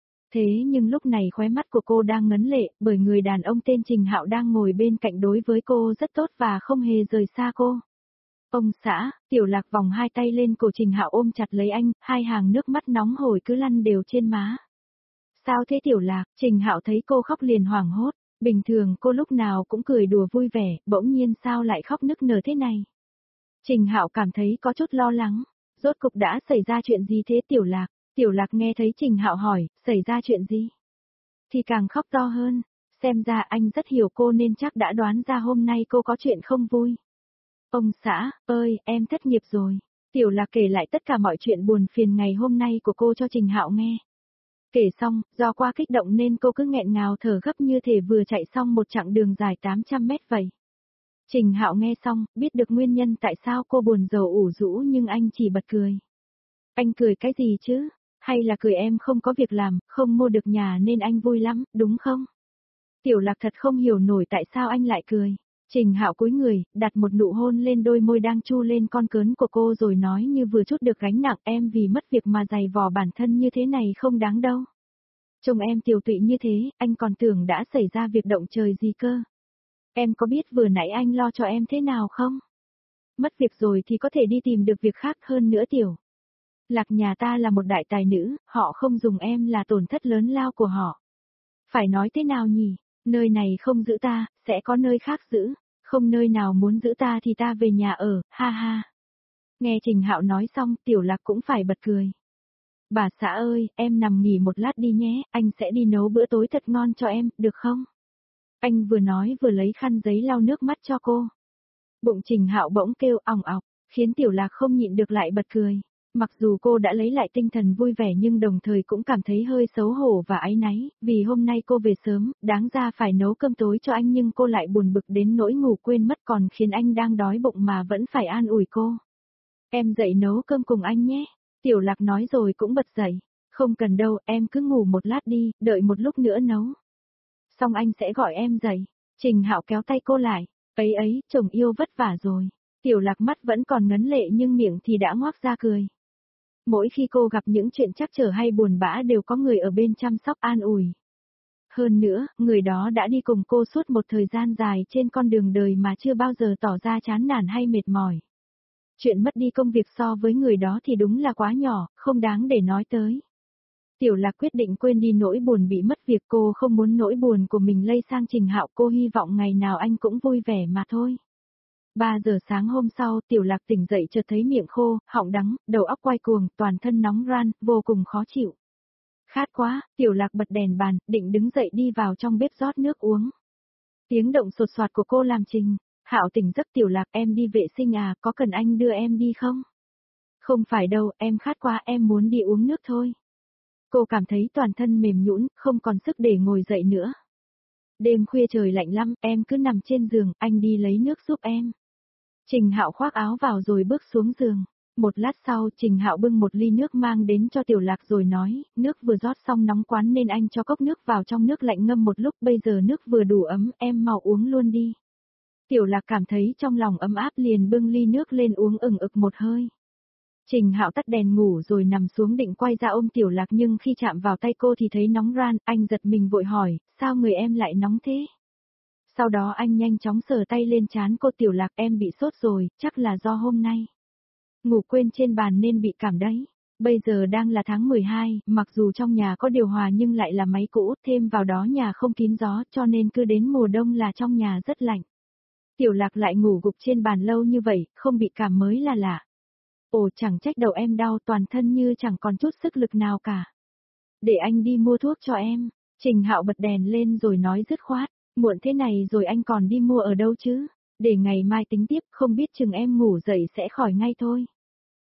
Thế nhưng lúc này khóe mắt của cô đang ngấn lệ, bởi người đàn ông tên Trình Hạo đang ngồi bên cạnh đối với cô rất tốt và không hề rời xa cô. Ông xã, Tiểu Lạc vòng hai tay lên cổ Trình Hạo ôm chặt lấy anh, hai hàng nước mắt nóng hổi cứ lăn đều trên má. Sao thế Tiểu Lạc? Trình Hạo thấy cô khóc liền hoảng hốt. Bình thường cô lúc nào cũng cười đùa vui vẻ, bỗng nhiên sao lại khóc nức nở thế này? Trình Hạo cảm thấy có chút lo lắng. Rốt cục đã xảy ra chuyện gì thế Tiểu Lạc? Tiểu Lạc nghe thấy Trình Hạo hỏi, xảy ra chuyện gì? Thì càng khóc to hơn. Xem ra anh rất hiểu cô nên chắc đã đoán ra hôm nay cô có chuyện không vui. Ông xã, ơi, em thất nghiệp rồi. Tiểu Lạc kể lại tất cả mọi chuyện buồn phiền ngày hôm nay của cô cho Trình Hạo nghe. Kể xong, do quá kích động nên cô cứ nghẹn ngào thở gấp như thể vừa chạy xong một chặng đường dài 800 mét vậy. Trình Hạo nghe xong, biết được nguyên nhân tại sao cô buồn rầu ủ rũ nhưng anh chỉ bật cười. Anh cười cái gì chứ? Hay là cười em không có việc làm, không mua được nhà nên anh vui lắm, đúng không? Tiểu Lạc thật không hiểu nổi tại sao anh lại cười. Trình Hạo cúi người, đặt một nụ hôn lên đôi môi đang chu lên con cớn của cô rồi nói như vừa trút được gánh nặng, em vì mất việc mà dày vò bản thân như thế này không đáng đâu. Trông em tiều tụy như thế, anh còn tưởng đã xảy ra việc động trời gì cơ. Em có biết vừa nãy anh lo cho em thế nào không? Mất việc rồi thì có thể đi tìm được việc khác hơn nữa Tiểu Lạc, nhà ta là một đại tài nữ, họ không dùng em là tổn thất lớn lao của họ. Phải nói thế nào nhỉ? Nơi này không giữ ta, sẽ có nơi khác giữ. Không nơi nào muốn giữ ta thì ta về nhà ở, ha ha. Nghe Trình Hạo nói xong, Tiểu Lạc cũng phải bật cười. Bà xã ơi, em nằm nghỉ một lát đi nhé, anh sẽ đi nấu bữa tối thật ngon cho em, được không? Anh vừa nói vừa lấy khăn giấy lau nước mắt cho cô. Bụng Trình Hạo bỗng kêu ỏng ọc, khiến Tiểu Lạc không nhịn được lại bật cười. Mặc dù cô đã lấy lại tinh thần vui vẻ nhưng đồng thời cũng cảm thấy hơi xấu hổ và áy náy, vì hôm nay cô về sớm, đáng ra phải nấu cơm tối cho anh nhưng cô lại buồn bực đến nỗi ngủ quên mất còn khiến anh đang đói bụng mà vẫn phải an ủi cô. Em dậy nấu cơm cùng anh nhé. Tiểu Lạc nói rồi cũng bật dậy. Không cần đâu, em cứ ngủ một lát đi, đợi một lúc nữa nấu. Xong anh sẽ gọi em dậy. Trình Hạo kéo tay cô lại. Ấy ấy, chồng yêu vất vả rồi. Tiểu Lạc mắt vẫn còn ngấn lệ nhưng miệng thì đã ngoác ra cười. Mỗi khi cô gặp những chuyện trắc trở hay buồn bã đều có người ở bên chăm sóc an ủi. Hơn nữa, người đó đã đi cùng cô suốt một thời gian dài trên con đường đời mà chưa bao giờ tỏ ra chán nản hay mệt mỏi. Chuyện mất đi công việc so với người đó thì đúng là quá nhỏ, không đáng để nói tới. Tiểu Lạc quyết định quên đi nỗi buồn bị mất việc, cô không muốn nỗi buồn của mình lây sang Trình Hạo, cô hy vọng ngày nào anh cũng vui vẻ mà thôi. 3 giờ sáng hôm sau, Tiểu Lạc tỉnh dậy chợt thấy miệng khô, họng đắng, đầu óc quay cuồng, toàn thân nóng ran, vô cùng khó chịu. Khát quá, Tiểu Lạc bật đèn bàn, định đứng dậy đi vào trong bếp rót nước uống. Tiếng động sột soạt của cô làm Trình Hạo tỉnh giấc. Tiểu Lạc, em đi vệ sinh à, có cần anh đưa em đi không? Không phải đâu, em khát quá, em muốn đi uống nước thôi. Cô cảm thấy toàn thân mềm nhũn, không còn sức để ngồi dậy nữa. Đêm khuya trời lạnh lắm, em cứ nằm trên giường, anh đi lấy nước giúp em. Trình Hạo khoác áo vào rồi bước xuống giường. Một lát sau, Trình Hạo bưng một ly nước mang đến cho Tiểu Lạc rồi nói, nước vừa rót xong nóng quá nên anh cho cốc nước vào trong nước lạnh ngâm một lúc, bây giờ nước vừa đủ ấm, em mau uống luôn đi. Tiểu Lạc cảm thấy trong lòng ấm áp liền bưng ly nước lên uống ừng ực một hơi. Trình Hạo tắt đèn ngủ rồi nằm xuống định quay ra ôm Tiểu Lạc nhưng khi chạm vào tay cô thì thấy nóng ran, anh giật mình vội hỏi, sao người em lại nóng thế? Sau đó anh nhanh chóng sờ tay lên trán cô. Tiểu Lạc, em bị sốt rồi, chắc là do hôm nay ngủ quên trên bàn nên bị cảm đấy. Bây giờ đang là tháng 12, mặc dù trong nhà có điều hòa nhưng lại là máy cũ, thêm vào đó nhà không kín gió cho nên cứ đến mùa đông là trong nhà rất lạnh. Tiểu Lạc lại ngủ gục trên bàn lâu như vậy, không bị cảm mới là lạ. Ồ, chẳng trách đầu em đau, toàn thân như chẳng còn chút sức lực nào cả. Để anh đi mua thuốc cho em. Trình Hạo bật đèn lên rồi nói dứt khoát, muộn thế này rồi anh còn đi mua ở đâu chứ? Để ngày mai tính tiếp, không biết chừng em ngủ dậy sẽ khỏi ngay thôi.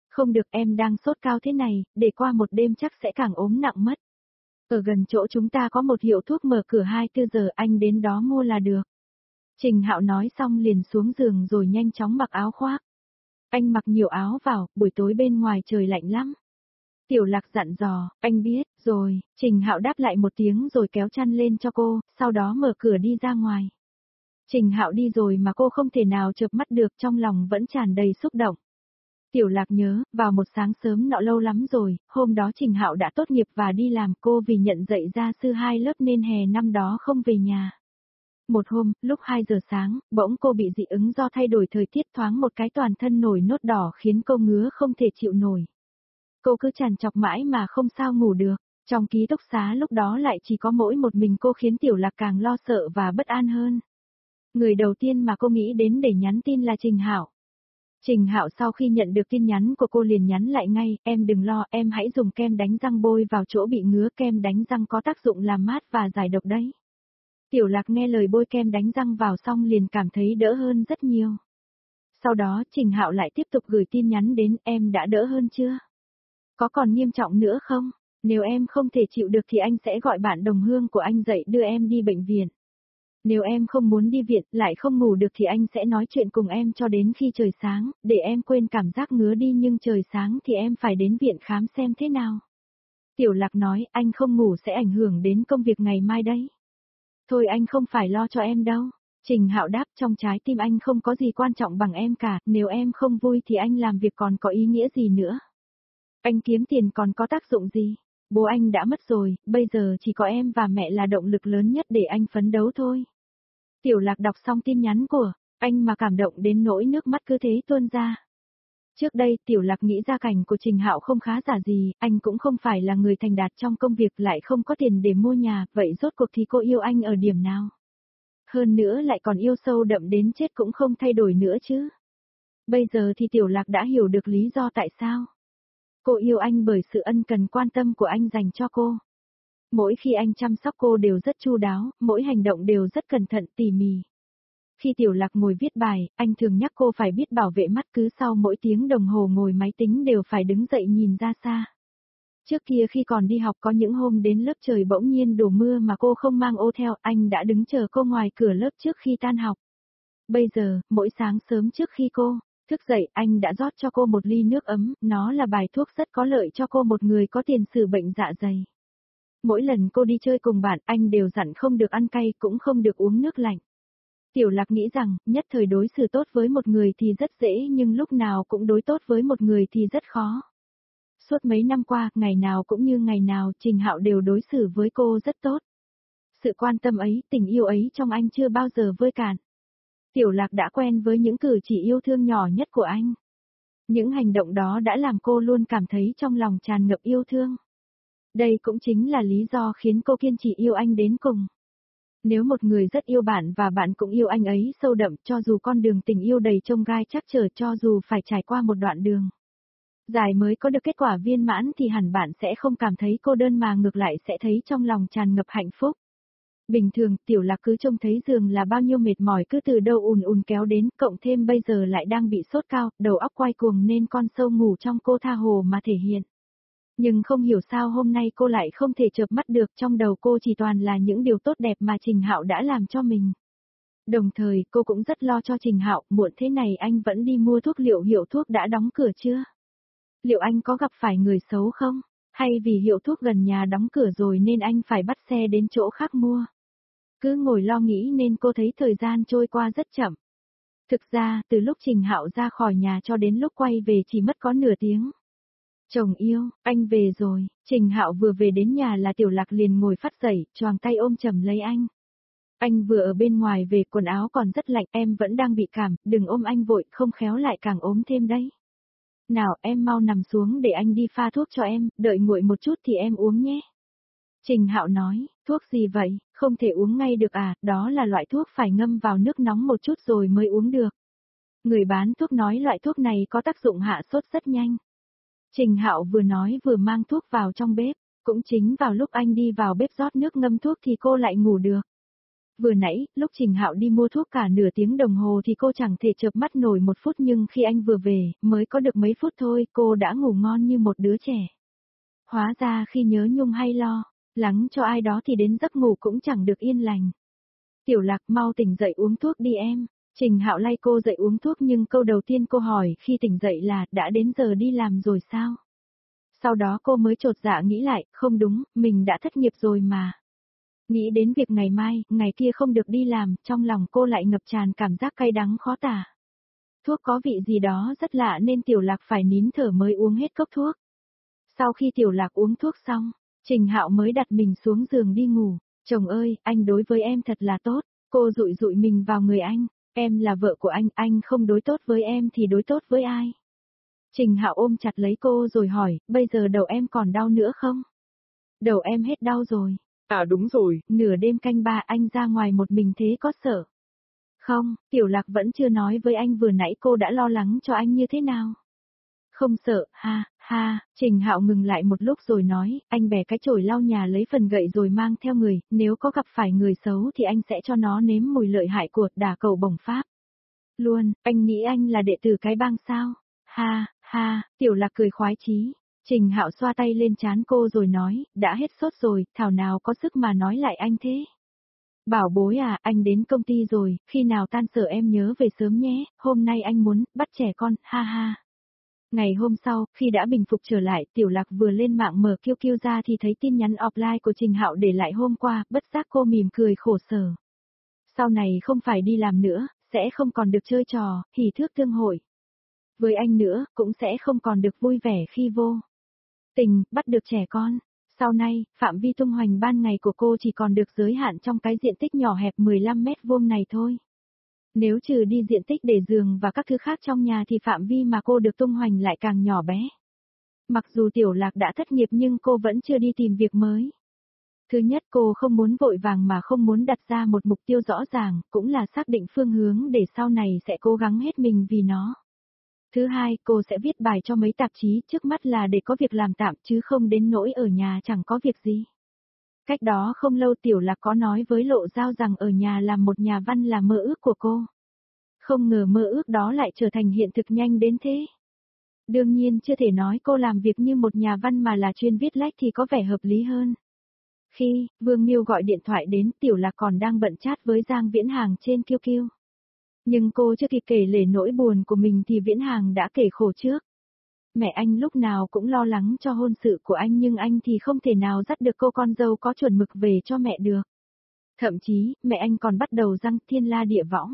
Không được, em đang sốt cao thế này, để qua một đêm chắc sẽ càng ốm nặng mất. Ở gần chỗ chúng ta có một hiệu thuốc mở cửa 24 giờ, anh đến đó mua là được. Trình Hạo nói xong liền xuống giường rồi nhanh chóng mặc áo khoác. Anh mặc nhiều áo vào, buổi tối bên ngoài trời lạnh lắm. Tiểu Lạc dặn dò, anh biết, rồi, Trình Hạo đáp lại một tiếng rồi kéo chăn lên cho cô, sau đó mở cửa đi ra ngoài. Trình Hạo đi rồi mà cô không thể nào chợp mắt được, trong lòng vẫn tràn đầy xúc động. Tiểu Lạc nhớ, vào một sáng sớm nọ lâu lắm rồi, hôm đó Trình Hạo đã tốt nghiệp và đi làm, cô vì nhận dạy gia sư 2 lớp nên hè năm đó không về nhà. Một hôm, lúc 2 giờ sáng, bỗng cô bị dị ứng do thay đổi thời tiết, thoáng một cái toàn thân nổi nốt đỏ khiến cô ngứa không thể chịu nổi. Cô cứ trằn trọc mãi mà không sao ngủ được, trong ký túc xá lúc đó lại chỉ có mỗi một mình cô khiến Tiểu Lạc càng lo sợ và bất an hơn. Người đầu tiên mà cô nghĩ đến để nhắn tin là Trình Hạo. Trình Hạo sau khi nhận được tin nhắn của cô liền nhắn lại ngay, em đừng lo, em hãy dùng kem đánh răng bôi vào chỗ bị ngứa, kem đánh răng có tác dụng làm mát và giải độc đấy. Tiểu Lạc nghe lời bôi kem đánh răng vào xong liền cảm thấy đỡ hơn rất nhiều. Sau đó Trình Hạo lại tiếp tục gửi tin nhắn đến, em đã đỡ hơn chưa? Có còn nghiêm trọng nữa không? Nếu em không thể chịu được thì anh sẽ gọi bạn đồng hương của anh dậy đưa em đi bệnh viện. Nếu em không muốn đi viện, lại không ngủ được thì anh sẽ nói chuyện cùng em cho đến khi trời sáng, để em quên cảm giác ngứa đi, nhưng trời sáng thì em phải đến viện khám xem thế nào. Tiểu Lạc nói, anh không ngủ sẽ ảnh hưởng đến công việc ngày mai đấy. Thôi anh không phải lo cho em đâu. Trình Hạo đáp, trong trái tim anh không có gì quan trọng bằng em cả, nếu em không vui thì anh làm việc còn có ý nghĩa gì nữa. Anh kiếm tiền còn có tác dụng gì? Bố anh đã mất rồi, bây giờ chỉ có em và mẹ là động lực lớn nhất để anh phấn đấu thôi. Tiểu Lạc đọc xong tin nhắn của anh mà cảm động đến nỗi nước mắt cứ thế tuôn ra. Trước đây Tiểu Lạc nghĩ gia cảnh của Trình Hạo không khá giả gì, anh cũng không phải là người thành đạt trong công việc, lại không có tiền để mua nhà, vậy rốt cuộc thì cô yêu anh ở điểm nào? Hơn nữa lại còn yêu sâu đậm đến chết cũng không thay đổi nữa chứ. Bây giờ thì Tiểu Lạc đã hiểu được lý do tại sao. Cô yêu anh bởi sự ân cần quan tâm của anh dành cho cô. Mỗi khi anh chăm sóc cô đều rất chu đáo, mỗi hành động đều rất cẩn thận tỉ mỉ. Khi Tiểu Lạc ngồi viết bài, anh thường nhắc cô phải biết bảo vệ mắt, cứ sau mỗi tiếng đồng hồ ngồi máy tính đều phải đứng dậy nhìn ra xa. Trước kia khi còn đi học có những hôm đến lớp trời bỗng nhiên đổ mưa mà cô không mang ô theo, anh đã đứng chờ cô ngoài cửa lớp trước khi tan học. Bây giờ, mỗi sáng sớm trước khi cô thức dậy, anh đã rót cho cô một ly nước ấm, nó là bài thuốc rất có lợi cho cô, một người có tiền sử bệnh dạ dày. Mỗi lần cô đi chơi cùng bạn, anh đều dặn không được ăn cay cũng không được uống nước lạnh. Tiểu Lạc nghĩ rằng, nhất thời đối xử tốt với một người thì rất dễ, nhưng lúc nào cũng đối tốt với một người thì rất khó. Suốt mấy năm qua, ngày nào cũng như ngày nào, Trình Hạo đều đối xử với cô rất tốt. Sự quan tâm ấy, tình yêu ấy trong anh chưa bao giờ vơi cạn. Tiểu Lạc đã quen với những cử chỉ yêu thương nhỏ nhất của anh. Những hành động đó đã làm cô luôn cảm thấy trong lòng tràn ngập yêu thương. Đây cũng chính là lý do khiến cô kiên trì yêu anh đến cùng. Nếu một người rất yêu bạn và bạn cũng yêu anh ấy sâu đậm, cho dù con đường tình yêu đầy chông gai trắc trở, cho dù phải trải qua một đoạn đường dài mới có được kết quả viên mãn, thì hẳn bạn sẽ không cảm thấy cô đơn mà ngược lại sẽ thấy trong lòng tràn ngập hạnh phúc. Bình thường, Tiểu Lạc cứ trông thấy giường là bao nhiêu mệt mỏi cứ từ đâu ùn ùn kéo đến, cộng thêm bây giờ lại đang bị sốt cao, đầu óc quay cuồng nên con sâu ngủ trong cô tha hồ mà thể hiện. Nhưng không hiểu sao hôm nay cô lại không thể chợp mắt được, trong đầu cô chỉ toàn là những điều tốt đẹp mà Trình Hạo đã làm cho mình. Đồng thời, cô cũng rất lo cho Trình Hạo, muộn thế này anh vẫn đi mua thuốc, liệu hiệu thuốc đã đóng cửa chưa? Liệu anh có gặp phải người xấu không? Hay vì hiệu thuốc gần nhà đóng cửa rồi nên anh phải bắt xe đến chỗ khác mua? Cứ ngồi lo nghĩ nên cô thấy thời gian trôi qua rất chậm. Thực ra, từ lúc Trình Hạo ra khỏi nhà cho đến lúc quay về chỉ mất có nửa tiếng. Chồng yêu, anh về rồi. Trình Hạo vừa về đến nhà là Tiểu Lạc liền ngồi phắt dậy, choàng tay ôm chầm lấy anh. Anh vừa ở bên ngoài về, quần áo còn rất lạnh, em vẫn đang bị cảm, đừng ôm anh vội, không khéo lại càng ốm thêm đấy. Nào em mau nằm xuống để anh đi pha thuốc cho em, đợi nguội một chút thì em uống nhé. Trình Hạo nói, thuốc gì vậy, không thể uống ngay được à, đó là loại thuốc phải ngâm vào nước nóng một chút rồi mới uống được. Người bán thuốc nói loại thuốc này có tác dụng hạ sốt rất nhanh. Trình Hạo vừa nói vừa mang thuốc vào trong bếp, cũng chính vào lúc anh đi vào bếp rót nước ngâm thuốc thì cô lại ngủ được. Vừa nãy, lúc Trình Hạo đi mua thuốc cả nửa tiếng đồng hồ thì cô chẳng thể chợp mắt nổi một phút, nhưng khi anh vừa về, mới có được mấy phút thôi, cô đã ngủ ngon như một đứa trẻ. Hóa ra khi nhớ nhung hay lo lắng cho ai đó thì đến giấc ngủ cũng chẳng được yên lành. Tiểu Lạc, mau tỉnh dậy uống thuốc đi em. Trình Hạo lay cô dậy uống thuốc, nhưng câu đầu tiên cô hỏi khi tỉnh dậy là đã đến giờ đi làm rồi sao? Sau đó cô mới chột dạ nghĩ lại, không đúng, mình đã thất nghiệp rồi mà. Nghĩ đến việc ngày mai, ngày kia không được đi làm, trong lòng cô lại ngập tràn cảm giác cay đắng khó tả. Thuốc có vị gì đó rất lạ nên Tiểu Lạc phải nín thở mới uống hết cốc thuốc. Sau khi Tiểu Lạc uống thuốc xong, Trình Hạo mới đặt mình xuống giường đi ngủ. Chồng ơi, anh đối với em thật là tốt. Cô dụi dụi mình vào người anh. Em là vợ của anh không đối tốt với em thì đối tốt với ai? Trình Hạo ôm chặt lấy cô rồi hỏi, bây giờ đầu em còn đau nữa không? Đầu em hết đau rồi. À đúng rồi. Nửa đêm canh ba anh ra ngoài một mình thế có sợ? Không, Tiểu Lạc vẫn chưa nói với anh vừa nãy cô đã lo lắng cho anh như thế nào. Không sợ, ha, Trình Hạo ngừng lại một lúc rồi nói, anh bẻ cái chổi lau nhà lấy phần gậy rồi mang theo người, nếu có gặp phải người xấu thì anh sẽ cho nó nếm mùi lợi hại của đả cầu bổng pháp. Luôn, anh nghĩ anh là đệ tử cái bang sao? Ha, Tiểu Lạc cười khoái chí. Trình Hạo xoa tay lên trán cô rồi nói, đã hết sốt rồi, thảo nào có sức mà nói lại anh thế. Bảo bối à, anh đến công ty rồi, khi nào tan sở em nhớ về sớm nhé, hôm nay anh muốn bắt trẻ con, ha. Ngày hôm sau, khi đã bình phục trở lại, Tiểu Lạc vừa lên mạng mở QQ ra thì thấy tin nhắn offline của Trình Hạo để lại hôm qua, bất giác cô mỉm cười khổ sở. Sau này không phải đi làm nữa, sẽ không còn được chơi trò, hỉ thước tương hội. Với anh nữa, cũng sẽ không còn được vui vẻ khi vô tình, bắt được trẻ con. Sau này, phạm vi tung hoành ban ngày của cô chỉ còn được giới hạn trong cái diện tích nhỏ hẹp 15 mét vuông này thôi. Nếu trừ đi diện tích để giường và các thứ khác trong nhà thì phạm vi mà cô được tung hoành lại càng nhỏ bé. Mặc dù Tiểu Lạc đã thất nghiệp nhưng cô vẫn chưa đi tìm việc mới. Thứ nhất, cô không muốn vội vàng mà không muốn đặt ra một mục tiêu rõ ràng, cũng là xác định phương hướng để sau này sẽ cố gắng hết mình vì nó. Thứ hai, cô sẽ viết bài cho mấy tạp chí, trước mắt là để có việc làm tạm chứ không đến nỗi ở nhà chẳng có việc gì. Cách đó không lâu Tiểu Lạc có nói với Lộ Giao rằng ở nhà làm một nhà văn là mơ ước của cô. Không ngờ mơ ước đó lại trở thành hiện thực nhanh đến thế. Đương nhiên chưa thể nói cô làm việc như một nhà văn mà là chuyên viết lách thì có vẻ hợp lý hơn. Khi Vương Miêu gọi điện thoại đến, Tiểu Lạc còn đang bận chat với Giang Viễn Hàng trên QQ. Nhưng cô chưa kịp kể lể nỗi buồn của mình thì Viễn Hàng đã kể khổ trước. Mẹ anh lúc nào cũng lo lắng cho hôn sự của anh nhưng anh thì không thể nào dắt được cô con dâu có chuẩn mực về cho mẹ được. Thậm chí, mẹ anh còn bắt đầu răng thiên la địa võng.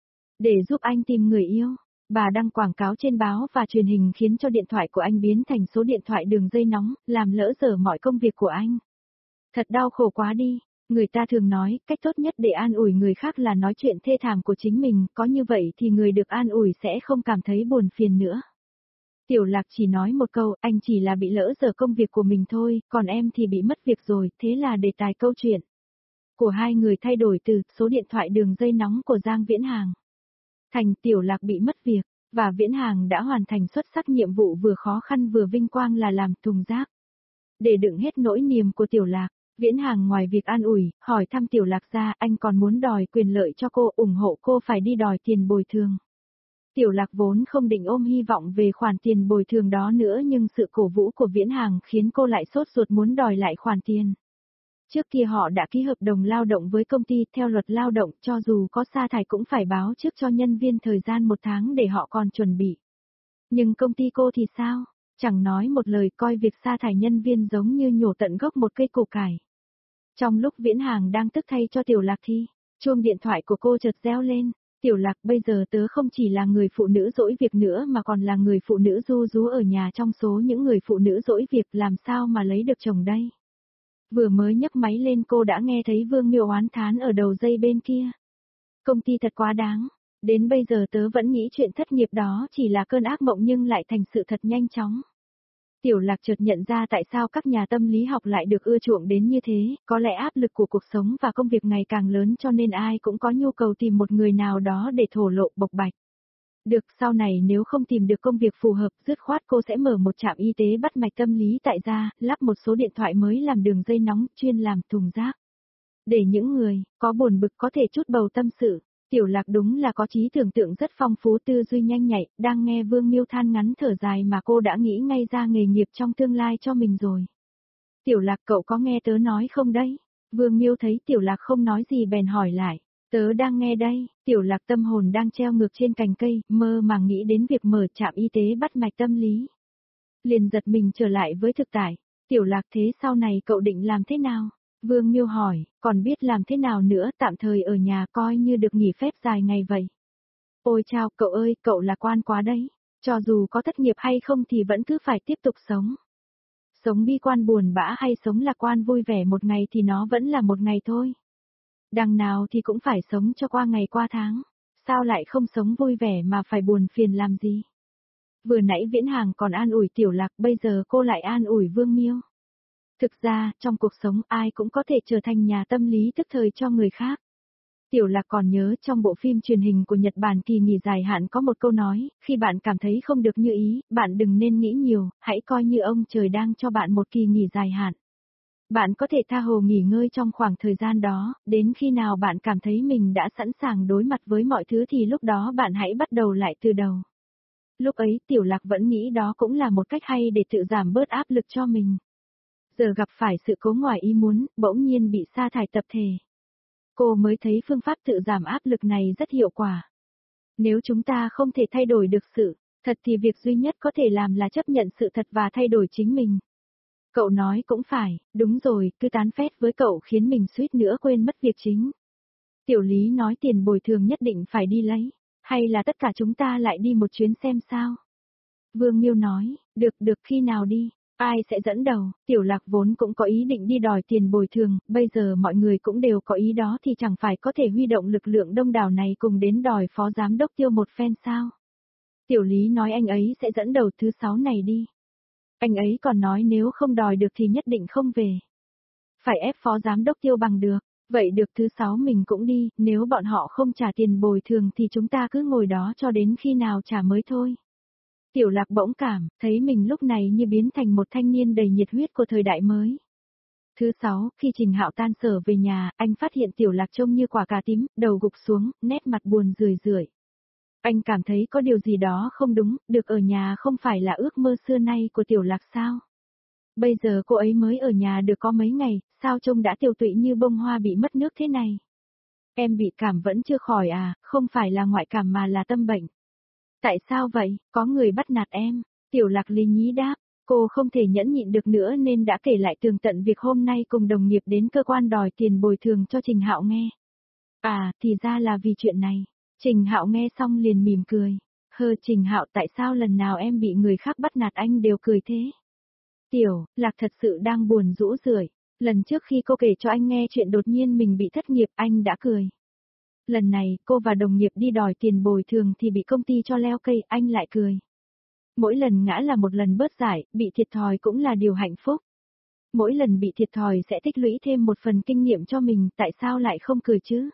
Để giúp anh tìm người yêu, bà đăng quảng cáo trên báo và truyền hình khiến cho điện thoại của anh biến thành số điện thoại đường dây nóng, làm lỡ dở mọi công việc của anh. Thật đau khổ quá đi. Người ta thường nói, cách tốt nhất để an ủi người khác là nói chuyện thê thảm của chính mình, có như vậy thì người được an ủi sẽ không cảm thấy buồn phiền nữa. Tiểu Lạc chỉ nói một câu, anh chỉ là bị lỡ dở công việc của mình thôi, còn em thì bị mất việc rồi, thế là đề tài câu chuyện của hai người thay đổi từ số điện thoại đường dây nóng của Giang Viễn Hàng thành Tiểu Lạc bị mất việc, và Viễn Hàng đã hoàn thành xuất sắc nhiệm vụ vừa khó khăn vừa vinh quang là làm thùng rác. Để đựng hết nỗi niềm của Tiểu Lạc, Viễn Hàng ngoài việc an ủi, hỏi thăm Tiểu Lạc ra, anh còn muốn đòi quyền lợi cho cô, ủng hộ cô phải đi đòi tiền bồi thường. Tiểu Lạc vốn không định ôm hy vọng về khoản tiền bồi thường đó nữa nhưng sự cổ vũ của Viễn Hàng khiến cô lại sốt ruột muốn đòi lại khoản tiền. Trước kia họ đã ký hợp đồng lao động với công ty, theo luật lao động cho dù có sa thải cũng phải báo trước cho nhân viên thời gian 1 tháng để họ còn chuẩn bị. Nhưng công ty cô thì sao? Chẳng nói một lời, coi việc sa thải nhân viên giống như nhổ tận gốc một cây củ cải. Trong lúc Viễn Hàng đang tức thay cho Tiểu Lạc thì, chuông điện thoại của cô chợt reo lên. Tiểu Lạc, bây giờ tớ không chỉ là người phụ nữ dỗi việc nữa mà còn là người phụ nữ ru rú ở nhà trong số những người phụ nữ dỗi việc, làm sao mà lấy được chồng đây. Vừa mới nhấc máy lên cô đã nghe thấy Vương Miêu oán thán ở đầu dây bên kia. Công ty thật quá đáng, đến bây giờ tớ vẫn nghĩ chuyện thất nghiệp đó chỉ là cơn ác mộng nhưng lại thành sự thật nhanh chóng. Tiểu Lạc chợt nhận ra tại sao các nhà tâm lý học lại được ưa chuộng đến như thế, có lẽ áp lực của cuộc sống và công việc ngày càng lớn cho nên ai cũng có nhu cầu tìm một người nào đó để thổ lộ bộc bạch. Được, sau này nếu không tìm được công việc phù hợp, dứt khoát cô sẽ mở một trạm y tế bắt mạch tâm lý tại gia, lắp một số điện thoại mới làm đường dây nóng, chuyên làm thùng rác. để những người có buồn bực có thể chút bầu tâm sự. Tiểu Lạc đúng là có trí tưởng tượng rất phong phú, tư duy nhanh nhạy, đang nghe Vương Miêu than ngắn thở dài mà cô đã nghĩ ngay ra nghề nghiệp trong tương lai cho mình rồi. Tiểu Lạc, cậu có nghe tớ nói không đấy? Vương Miêu thấy Tiểu Lạc không nói gì bèn hỏi lại. Tớ đang nghe đây. Tiểu Lạc tâm hồn đang treo ngược trên cành cây, mơ màng nghĩ đến việc mở trạm y tế bắt mạch tâm lý. Liền giật mình trở lại với thực tại. Tiểu Lạc, thế sau này cậu định làm thế nào? Vương Miêu hỏi, còn biết làm thế nào nữa, tạm thời ở nhà coi như được nghỉ phép dài ngày vậy. Ôi chao, cậu ơi, cậu lạc quan quá đấy. Cho dù có thất nghiệp hay không thì vẫn cứ phải tiếp tục sống. Sống bi quan buồn bã hay sống lạc quan vui vẻ một ngày thì nó vẫn là một ngày thôi. Đằng nào thì cũng phải sống cho qua ngày qua tháng. Sao lại không sống vui vẻ mà phải buồn phiền làm gì? Vừa nãy Viễn Hàng còn an ủi Tiểu Lạc, bây giờ cô lại an ủi Vương Miêu. Thực ra, trong cuộc sống ai cũng có thể trở thành nhà tâm lý tức thời cho người khác. Tiểu Lạc còn nhớ trong bộ phim truyền hình của Nhật Bản kỳ nghỉ dài hạn có một câu nói, khi bạn cảm thấy không được như ý, bạn đừng nên nghĩ nhiều, hãy coi như ông trời đang cho bạn một kỳ nghỉ dài hạn. Bạn có thể tha hồ nghỉ ngơi trong khoảng thời gian đó, đến khi nào bạn cảm thấy mình đã sẵn sàng đối mặt với mọi thứ thì lúc đó bạn hãy bắt đầu lại từ đầu. Lúc ấy Tiểu Lạc vẫn nghĩ đó cũng là một cách hay để tự giảm bớt áp lực cho mình. Giờ gặp phải sự cố ngoài ý muốn, bỗng nhiên bị sa thải tập thể. Cô mới thấy phương pháp tự giảm áp lực này rất hiệu quả. Nếu chúng ta không thể thay đổi được sự thật thì việc duy nhất có thể làm là chấp nhận sự thật và thay đổi chính mình. Cậu nói cũng phải, đúng rồi, cứ tán phét với cậu khiến mình suýt nữa quên mất việc chính. Tiểu Lý nói tiền bồi thường nhất định phải đi lấy, hay là tất cả chúng ta lại đi một chuyến xem sao? Vương Miêu nói, được khi nào đi? Ai sẽ dẫn đầu? Tiểu Lạc vốn cũng có ý định đi đòi tiền bồi thường, bây giờ mọi người cũng đều có ý đó thì chẳng phải có thể huy động lực lượng đông đảo này cùng đến đòi phó giám đốc Tiêu một phen sao? Tiểu Lý nói anh ấy sẽ dẫn đầu thứ 6 này đi. Anh ấy còn nói nếu không đòi được thì nhất định không về. Phải ép phó giám đốc Tiêu bằng được. Vậy được thứ 6 mình cũng đi, nếu bọn họ không trả tiền bồi thường thì chúng ta cứ ngồi đó cho đến khi nào trả mới thôi. Tiểu Lạc bỗng cảm, thấy mình lúc này như biến thành một thanh niên đầy nhiệt huyết của thời đại mới. Thứ 6, khi Trình Hạo tan sở về nhà, anh phát hiện Tiểu Lạc trông như quả cà tím, đầu gục xuống, nét mặt buồn rười rượi. Anh cảm thấy có điều gì đó không đúng, được ở nhà không phải là ước mơ xưa nay của Tiểu Lạc sao? Bây giờ cô ấy mới ở nhà được có mấy ngày, sao trông đã tiêu tụy như bông hoa bị mất nước thế này? Em bị cảm vẫn chưa khỏi à, không phải là ngoại cảm mà là tâm bệnh. Tại sao vậy, có người bắt nạt em? Tiểu Lạc lý nhí đáp, cô không thể nhẫn nhịn được nữa nên đã kể lại tường tận việc hôm nay cùng đồng nghiệp đến cơ quan đòi tiền bồi thường cho Trình Hạo nghe. À, thì ra là vì chuyện này. Trình Hạo nghe xong liền mỉm cười. Trình Hạo, tại sao lần nào em bị người khác bắt nạt anh đều cười thế? Tiểu Lạc thật sự đang buồn rũ rượi. Lần trước khi cô kể cho anh nghe chuyện đột nhiên mình bị thất nghiệp anh đã cười. Lần này cô và đồng nghiệp đi đòi tiền bồi thường thì bị công ty cho leo cây anh lại cười. Mỗi lần ngã là một lần bớt giải, bị thiệt thòi cũng là điều hạnh phúc. Mỗi lần bị thiệt thòi sẽ tích lũy thêm một phần kinh nghiệm cho mình, tại sao lại không cười chứ?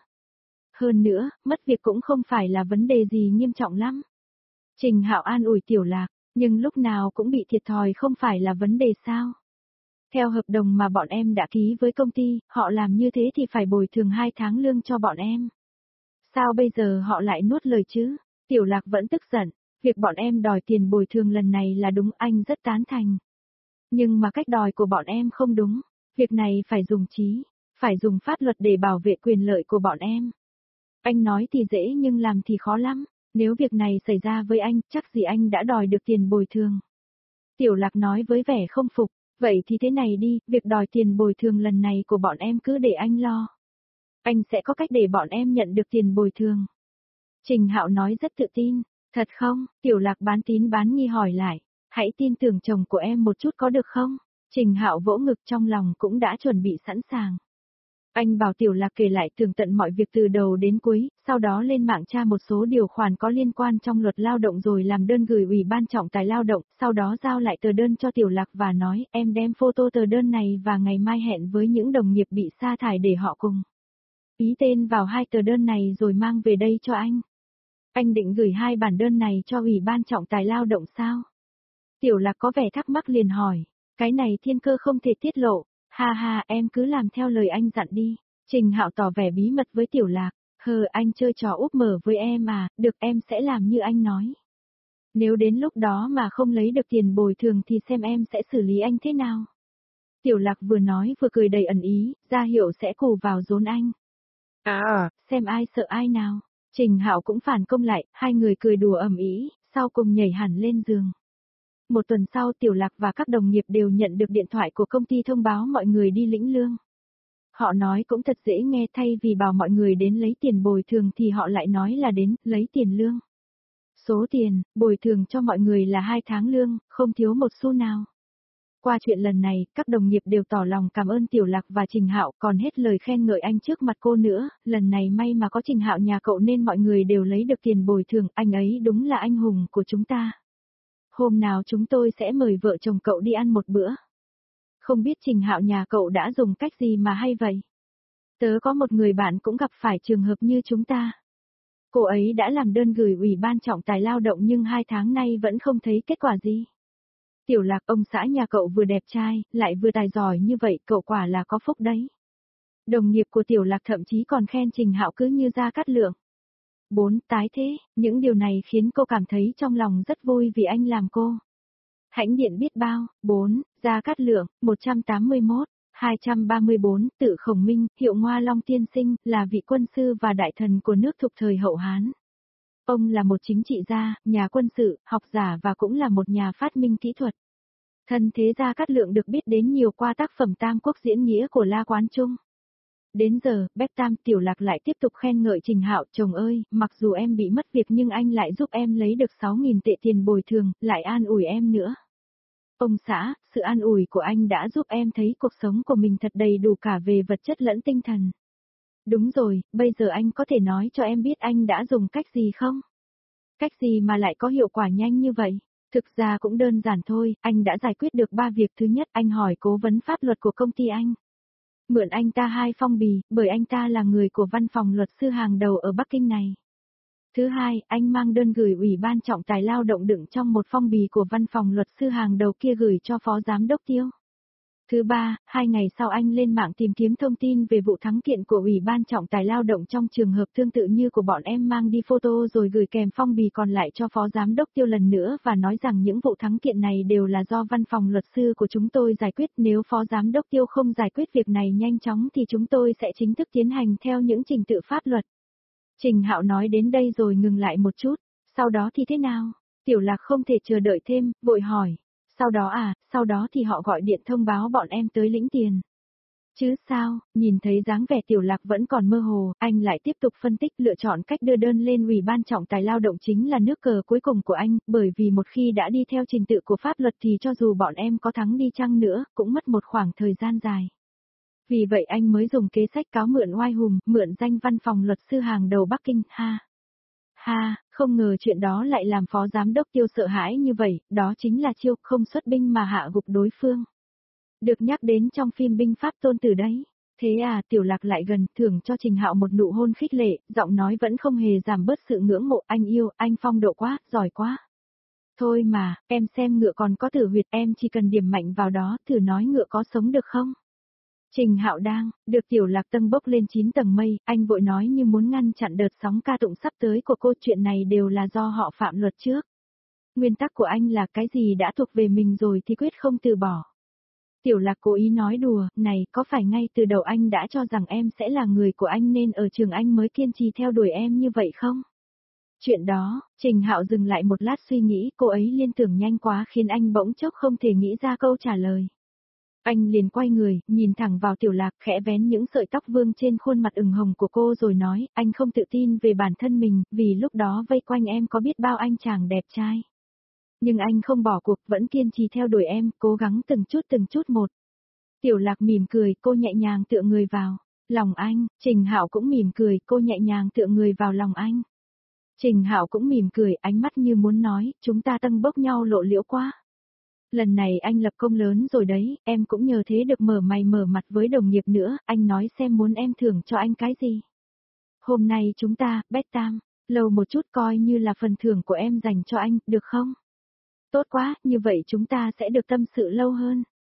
Hơn nữa, mất việc cũng không phải là vấn đề gì nghiêm trọng lắm. Trình Hạo an ủi Tiểu Lạc, nhưng lúc nào cũng bị thiệt thòi không phải là vấn đề sao? Theo hợp đồng mà bọn em đã ký với công ty, họ làm như thế thì phải bồi thường 2 tháng lương cho bọn em. Sao bây giờ họ lại nuốt lời chứ? Tiểu Lạc vẫn tức giận, việc bọn em đòi tiền bồi thường lần này là đúng, anh rất tán thành. Nhưng mà cách đòi của bọn em không đúng, việc này phải dùng trí, phải dùng pháp luật để bảo vệ quyền lợi của bọn em. Anh nói thì dễ nhưng làm thì khó lắm, nếu việc này xảy ra với anh, chắc gì anh đã đòi được tiền bồi thường. Tiểu Lạc nói với vẻ không phục, vậy thì thế này đi, việc đòi tiền bồi thường lần này của bọn em cứ để anh lo. Anh sẽ có cách để bọn em nhận được tiền bồi thường. Trình Hạo nói rất tự tin, thật không? Tiểu Lạc bán tín bán nghi hỏi lại, hãy tin tưởng chồng của em một chút có được không? Trình Hạo vỗ ngực trong lòng cũng đã chuẩn bị sẵn sàng. Anh bảo Tiểu Lạc kể lại tường tận mọi việc từ đầu đến cuối, sau đó lên mạng tra một số điều khoản có liên quan trong luật lao động rồi làm đơn gửi Ủy ban trọng tài lao động, sau đó giao lại tờ đơn cho Tiểu Lạc và nói em đem photo tờ đơn này và ngày mai hẹn với những đồng nghiệp bị sa thải để họ cùng ký tên vào 2 tờ đơn này rồi mang về đây cho anh. Anh định gửi 2 bản đơn này cho Ủy ban trọng tài lao động sao? Tiểu Lạc có vẻ thắc mắc liền hỏi, cái này thiên cơ không thể tiết lộ, ha ha em cứ làm theo lời anh dặn đi. Trình Hạo tỏ vẻ bí mật với Tiểu Lạc, anh chơi trò úp mở với em à, được em sẽ làm như anh nói. Nếu đến lúc đó mà không lấy được tiền bồi thường thì xem em sẽ xử lý anh thế nào. Tiểu Lạc vừa nói vừa cười đầy ẩn ý, ra hiệu sẽ cù vào rốn anh. Xem ai sợ ai nào. Trình Hạo cũng phản công lại, hai người cười đùa ầm ĩ, sau cùng nhảy hẳn lên giường. Một tuần sau Tiểu Lạc và các đồng nghiệp đều nhận được điện thoại của công ty thông báo mọi người đi lĩnh lương. Họ nói cũng thật dễ nghe, thay vì bảo mọi người đến lấy tiền bồi thường thì họ lại nói là đến lấy tiền lương. Số tiền bồi thường cho mọi người là 2 tháng lương, không thiếu một xu nào. Qua chuyện lần này, các đồng nghiệp đều tỏ lòng cảm ơn Tiểu Lạc và Trình Hạo, còn hết lời khen ngợi anh trước mặt cô nữa, lần này may mà có Trình Hạo nhà cậu nên mọi người đều lấy được tiền bồi thường, anh ấy đúng là anh hùng của chúng ta. Hôm nào chúng tôi sẽ mời vợ chồng cậu đi ăn một bữa. Không biết Trình Hạo nhà cậu đã dùng cách gì mà hay vậy? Tớ có một người bạn cũng gặp phải trường hợp như chúng ta. Cô ấy đã làm đơn gửi Ủy ban trọng tài lao động nhưng 2 tháng nay vẫn không thấy kết quả gì. Tiểu Lạc, ông xã nhà cậu vừa đẹp trai, lại vừa tài giỏi như vậy, cậu quả là có phúc đấy. Đồng nghiệp của Tiểu Lạc thậm chí còn khen Trình Hạo cứ như Gia Cát Lượng. 4. Tái thế, những điều này khiến cô cảm thấy trong lòng rất vui vì anh làm cô hãnh diện biết bao. 4. Gia Cát Lượng, 181, 234, Tự Khổng Minh, hiệu Ngoa Long tiên sinh, là vị quân sư và đại thần của nước Thục thời Hậu Hán. Ông là một chính trị gia, nhà quân sự, học giả và cũng là một nhà phát minh kỹ thuật. Thân thế Gia Cát Lượng được biết đến nhiều qua tác phẩm Tam Quốc diễn nghĩa của La Quán Trung. Đến giờ, Bếp Tam, Tiểu Lạc lại tiếp tục khen ngợi Trình Hạo, chồng ơi, mặc dù em bị mất việc nhưng anh lại giúp em lấy được 6.000 tệ tiền bồi thường, lại an ủi em nữa. Ông xã, sự an ủi của anh đã giúp em thấy cuộc sống của mình thật đầy đủ cả về vật chất lẫn tinh thần. Đúng rồi, bây giờ anh có thể nói cho em biết anh đã dùng cách gì không? Cách gì mà lại có hiệu quả nhanh như vậy? Thực ra cũng đơn giản thôi, anh đã giải quyết được 3 việc. Thứ nhất, anh hỏi cố vấn pháp luật của công ty anh. Mượn anh ta 2 phong bì, bởi anh ta là người của văn phòng luật sư hàng đầu ở Bắc Kinh này. Thứ hai, anh mang đơn gửi Ủy ban trọng tài lao động đựng trong một phong bì của văn phòng luật sư hàng đầu kia gửi cho Phó Giám đốc Tiêu. Thứ ba, 2 ngày sau anh lên mạng tìm kiếm thông tin về vụ thắng kiện của Ủy ban trọng tài lao động trong trường hợp tương tự như của bọn em, mang đi photo rồi gửi kèm phong bì còn lại cho Phó Giám đốc Tiêu lần nữa và nói rằng những vụ thắng kiện này đều là do văn phòng luật sư của chúng tôi giải quyết. Nếu Phó Giám đốc Tiêu không giải quyết việc này nhanh chóng thì chúng tôi sẽ chính thức tiến hành theo những trình tự pháp luật. Trình Hạo nói đến đây rồi ngừng lại một chút, sau đó thì thế nào? Tiểu Lạc không thể chờ đợi thêm, vội hỏi. Sau đó thì họ gọi điện thông báo bọn em tới lĩnh tiền. Chứ sao, nhìn thấy dáng vẻ Tiểu Lạc vẫn còn mơ hồ, anh lại tiếp tục phân tích, lựa chọn cách đưa đơn lên Ủy ban trọng tài lao động chính là nước cờ cuối cùng của anh, bởi vì một khi đã đi theo trình tự của pháp luật thì cho dù bọn em có thắng đi chăng nữa, cũng mất một khoảng thời gian dài. Vì vậy anh mới dùng kế sách cáo mượn oai hùng, mượn danh văn phòng luật sư hàng đầu Bắc Kinh, không ngờ chuyện đó lại làm Phó Giám đốc Tiêu sợ hãi như vậy, đó chính là chiêu không xuất binh mà hạ gục đối phương. Được nhắc đến trong phim Binh Pháp Tôn Tử đấy. Thế à, Tiểu Lạc lại gần, thưởng cho Trình Hạo một nụ hôn khích lệ, giọng nói vẫn không hề giảm bớt sự ngưỡng mộ, anh yêu, anh phong độ quá, giỏi quá. Thôi mà, em xem ngựa còn có tử huyệt, em chỉ cần điểm mạnh vào đó, thử nói ngựa có sống được không? Trình Hạo đang, được Tiểu Lạc tâng bốc lên 9 tầng mây, anh vội nói như muốn ngăn chặn đợt sóng ca tụng sắp tới của cô, chuyện này đều là do họ phạm luật trước. Nguyên tắc của anh là cái gì đã thuộc về mình rồi thì quyết không từ bỏ. Tiểu Lạc cố ý nói đùa, này, có phải ngay từ đầu anh đã cho rằng em sẽ là người của anh nên ở trường anh mới kiên trì theo đuổi em như vậy không? Chuyện đó, Trình Hạo dừng lại một lát suy nghĩ, cô ấy liên tưởng nhanh quá khiến anh bỗng chốc không thể nghĩ ra câu trả lời. Anh liền quay người, nhìn thẳng vào Tiểu Lạc, khẽ vén những sợi tóc vương trên khuôn mặt ửng hồng của cô rồi nói, anh không tự tin về bản thân mình, vì lúc đó vây quanh em có biết bao anh chàng đẹp trai. Nhưng anh không bỏ cuộc, vẫn kiên trì theo đuổi em, cố gắng từng chút một. Tiểu Lạc mỉm cười, cô nhẹ nhàng tựa người vào lòng anh. Trình Hạo cũng mỉm cười, cô nhẹ nhàng tựa người vào lòng anh. Trình Hạo cũng mỉm cười, ánh mắt như muốn nói, chúng ta tâng bốc nhau lộ liễu quá. Lần này anh lập công lớn rồi đấy, em cũng nhờ thế được mở mày mở mặt với đồng nghiệp nữa, anh nói xem muốn em thưởng cho anh cái gì. Hôm nay chúng ta, Bét Tam, lâu một chút coi như là phần thưởng của em dành cho anh, được không? Tốt quá, như vậy chúng ta sẽ được tâm sự lâu hơn.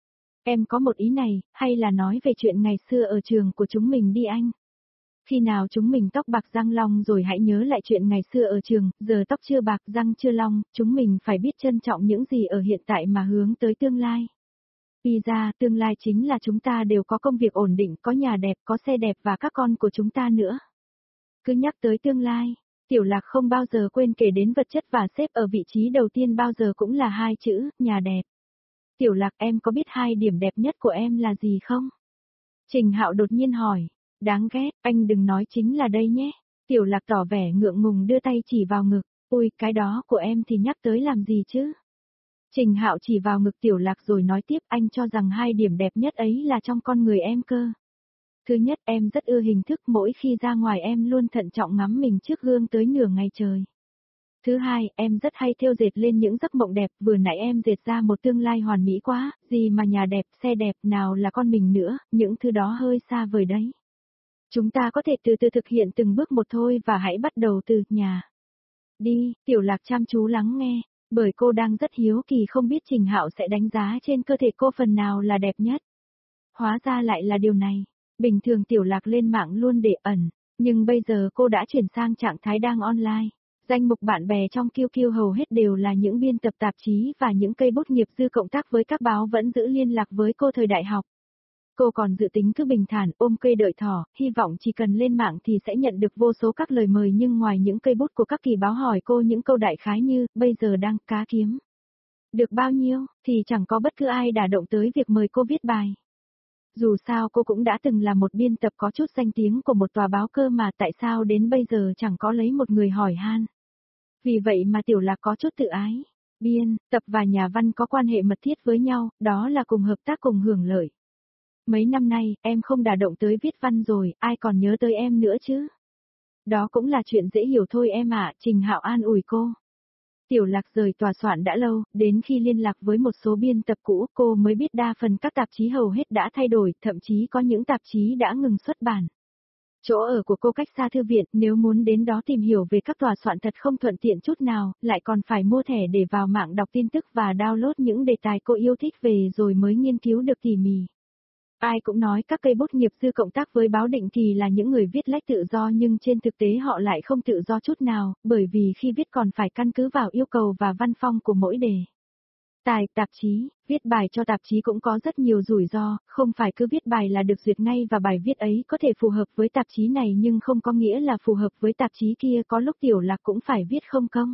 Em có một ý này, hay là nói về chuyện ngày xưa ở trường của chúng mình đi anh? Khi nào chúng mình tóc bạc răng long rồi hãy nhớ lại chuyện ngày xưa ở trường, giờ tóc chưa bạc răng chưa long, chúng mình phải biết trân trọng những gì ở hiện tại mà hướng tới tương lai. Vì ra, tương lai chính là chúng ta đều có công việc ổn định, có nhà đẹp, có xe đẹp và các con của chúng ta nữa. Cứ nhắc tới tương lai, Tiểu Lạc không bao giờ quên kể đến vật chất và xếp ở vị trí đầu tiên bao giờ cũng là hai chữ, nhà đẹp. Tiểu Lạc, em có biết hai điểm đẹp nhất của em là gì không? Trình Hạo đột nhiên hỏi. Đáng ghét, anh đừng nói chính là đây nhé. Tiểu Lạc tỏ vẻ ngượng ngùng đưa tay chỉ vào ngực. Ui, cái đó của em thì nhắc tới làm gì chứ? Trình Hạo chỉ vào ngực Tiểu Lạc rồi nói tiếp, anh cho rằng hai điểm đẹp nhất ấy là trong con người em cơ. Thứ nhất, em rất ưa hình thức, mỗi khi ra ngoài em luôn thận trọng ngắm mình trước gương tới nửa ngày trời. Thứ hai, em rất hay thêu dệt lên những giấc mộng đẹp, vừa nãy em dệt ra một tương lai hoàn mỹ quá, gì mà nhà đẹp, xe đẹp, nào là con mình nữa, những thứ đó hơi xa vời đấy. Chúng ta có thể từ từ thực hiện từng bước một thôi và hãy bắt đầu từ nhà. Đi, Tiểu Lạc chăm chú lắng nghe, bởi cô đang rất hiếu kỳ không biết Trình Hạo sẽ đánh giá trên cơ thể cô phần nào là đẹp nhất. Hóa ra lại là điều này. Bình thường Tiểu Lạc lên mạng luôn để ẩn, nhưng bây giờ cô đã chuyển sang trạng thái đang online. Danh mục bạn bè trong QQ hầu hết đều là những biên tập tạp chí và những cây bút nghiệp dư cộng tác với các báo vẫn giữ liên lạc với cô thời đại học. Cô còn dự tính cứ bình thản ôm cây đợi thỏ, hy vọng chỉ cần lên mạng thì sẽ nhận được vô số các lời mời, nhưng ngoài những cây bút của các kỳ báo hỏi cô những câu đại khái như, bây giờ đang cá kiếm được bao nhiêu, thì chẳng có bất cứ ai đả động tới việc mời cô viết bài. Dù sao cô cũng đã từng là một biên tập có chút danh tiếng của một tòa báo cơ mà, tại sao đến bây giờ chẳng có lấy một người hỏi han. Vì vậy mà Tiểu Lạc có chút tự ái. Biên tập và nhà văn có quan hệ mật thiết với nhau, đó là cùng hợp tác cùng hưởng lợi. Mấy năm nay, em không đả động tới viết văn rồi, ai còn nhớ tới em nữa chứ? Đó cũng là chuyện dễ hiểu thôi em ạ, Trình Hạo an ủi cô. Tiểu Lạc rời tòa soạn đã lâu, đến khi liên lạc với một số biên tập cũ, cô mới biết đa phần các tạp chí hầu hết đã thay đổi, thậm chí có những tạp chí đã ngừng xuất bản. Chỗ ở của cô cách xa thư viện, nếu muốn đến đó tìm hiểu về các tòa soạn thật không thuận tiện chút nào, lại còn phải mua thẻ để vào mạng đọc tin tức và download những đề tài cô yêu thích về rồi mới nghiên cứu được tỉ mỉ. Ai cũng nói các cây bút nghiệp dư cộng tác với báo định kỳ là những người viết lách tự do, nhưng trên thực tế họ lại không tự do chút nào, bởi vì khi viết còn phải căn cứ vào yêu cầu và văn phong của mỗi đề tài, tạp chí. Viết bài cho tạp chí cũng có rất nhiều rủi ro, không phải cứ viết bài là được duyệt ngay, và bài viết ấy có thể phù hợp với tạp chí này nhưng không có nghĩa là phù hợp với tạp chí kia, có lúc Tiểu Lạc cũng phải viết không công.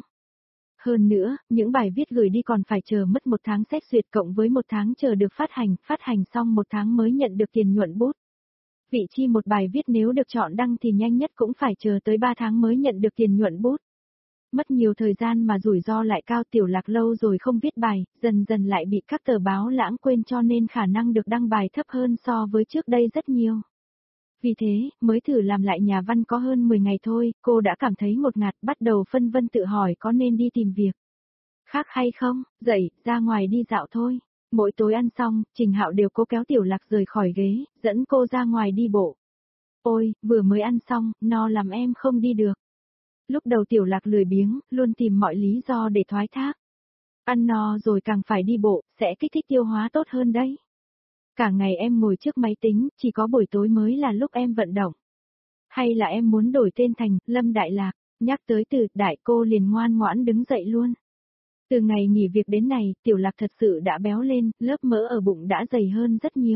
Hơn nữa, những bài viết gửi đi còn phải chờ mất 1 tháng xét duyệt cộng với 1 tháng chờ được phát hành xong 1 tháng mới nhận được tiền nhuận bút. Vị chi một bài viết nếu được chọn đăng thì nhanh nhất cũng phải chờ tới 3 tháng mới nhận được tiền nhuận bút. Mất nhiều thời gian mà rủi ro lại cao. Tiểu Lạc lâu rồi không viết bài, dần dần lại bị các tờ báo lãng quên, cho nên khả năng được đăng bài thấp hơn so với trước đây rất nhiều. Vì thế, mới thử làm lại nhà văn có hơn 10 ngày thôi, cô đã cảm thấy ngột ngạt, bắt đầu phân vân tự hỏi có nên đi tìm việc khác hay không, dậy, ra ngoài đi dạo thôi. Mỗi tối ăn xong, Trình Hạo đều cố kéo Tiểu Lạc rời khỏi ghế, dẫn cô ra ngoài đi bộ. Ôi, vừa mới ăn xong, no làm em không đi được. Lúc đầu Tiểu Lạc lười biếng, luôn tìm mọi lý do để thoái thác. Ăn no rồi càng phải đi bộ, sẽ kích thích tiêu hóa tốt hơn đấy. Cả ngày em ngồi trước máy tính, chỉ có buổi tối mới là lúc em vận động. Hay là em muốn đổi tên thành Lâm Đại Lạc? Nhắc tới từ đại, cô liền ngoan ngoãn đứng dậy luôn. Từ ngày nghỉ việc đến này, Tiểu Lạc thật sự đã béo lên, lớp mỡ ở bụng đã dày hơn rất nhiều.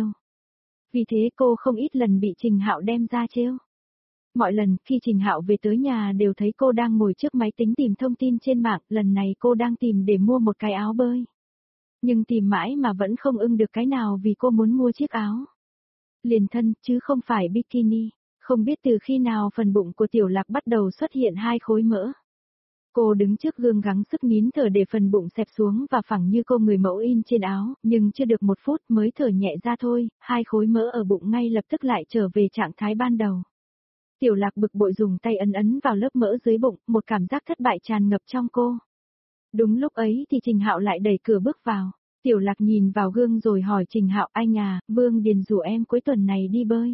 Vì thế cô không ít lần bị Trình Hạo đem ra trêu. Mọi lần khi Trình Hạo về tới nhà đều thấy cô đang ngồi trước máy tính tìm thông tin trên mạng, lần này cô đang tìm để mua một cái áo bơi. Nhưng tìm mãi mà vẫn không ưng được cái nào vì cô muốn mua chiếc áo liền thân chứ không phải bikini. Không biết từ khi nào phần bụng của Tiểu Lạc bắt đầu xuất hiện 2 khối mỡ. Cô đứng trước gương gắng sức nín thở để phần bụng xẹp xuống và phẳng như cô người mẫu in trên áo, nhưng chưa được 1 phút mới thở nhẹ ra thôi, 2 khối mỡ ở bụng ngay lập tức lại trở về trạng thái ban đầu. Tiểu Lạc bực bội dùng tay ấn ấn vào lớp mỡ dưới bụng, một cảm giác thất bại tràn ngập trong cô. Đúng lúc ấy thì Trình Hạo lại đẩy cửa bước vào. Tiểu Lạc nhìn vào gương rồi hỏi Trình Hạo, anh à, Vương Điền rủ em cuối tuần này đi bơi.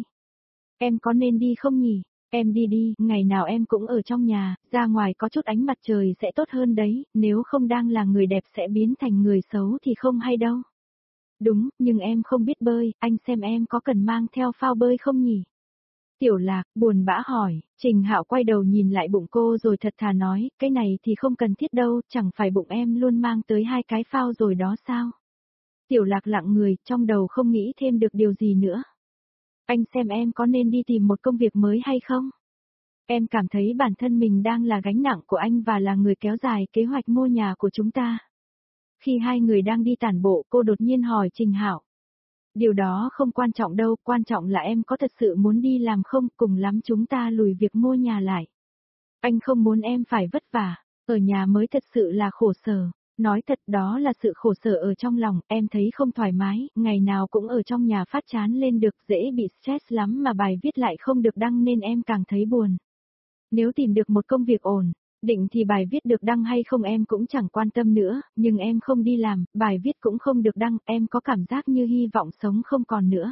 Em có nên đi không nhỉ? Em đi đi, ngày nào em cũng ở trong nhà, ra ngoài có chút ánh mặt trời sẽ tốt hơn đấy, nếu không đang là người đẹp sẽ biến thành người xấu thì không hay đâu. Đúng, nhưng em không biết bơi, anh xem em có cần mang theo phao bơi không nhỉ? Tiểu Lạc, buồn bã hỏi, Trình Hạo quay đầu nhìn lại bụng cô rồi thật thà nói, cái này thì không cần thiết đâu, chẳng phải bụng em luôn mang tới 2 cái phao rồi đó sao? Tiểu Lạc lặng người, trong đầu không nghĩ thêm được điều gì nữa. Anh xem em có nên đi tìm một công việc mới hay không? Em cảm thấy bản thân mình đang là gánh nặng của anh và là người kéo dài kế hoạch mua nhà của chúng ta. Khi hai người đang đi tản bộ, cô đột nhiên hỏi Trình Hạo. Điều đó không quan trọng đâu, quan trọng là em có thật sự muốn đi làm không, cùng lắm chúng ta lùi việc mua nhà lại. Anh không muốn em phải vất vả, ở nhà mới thật sự là khổ sở. Nói thật đó là sự khổ sở ở trong lòng, em thấy không thoải mái, ngày nào cũng ở trong nhà phát chán lên được, dễ bị stress lắm mà bài viết lại không được đăng nên em càng thấy buồn. Nếu tìm được một công việc ổn, định thì bài viết được đăng hay không em cũng chẳng quan tâm nữa, nhưng em không đi làm, bài viết cũng không được đăng, em có cảm giác như hy vọng sống không còn nữa.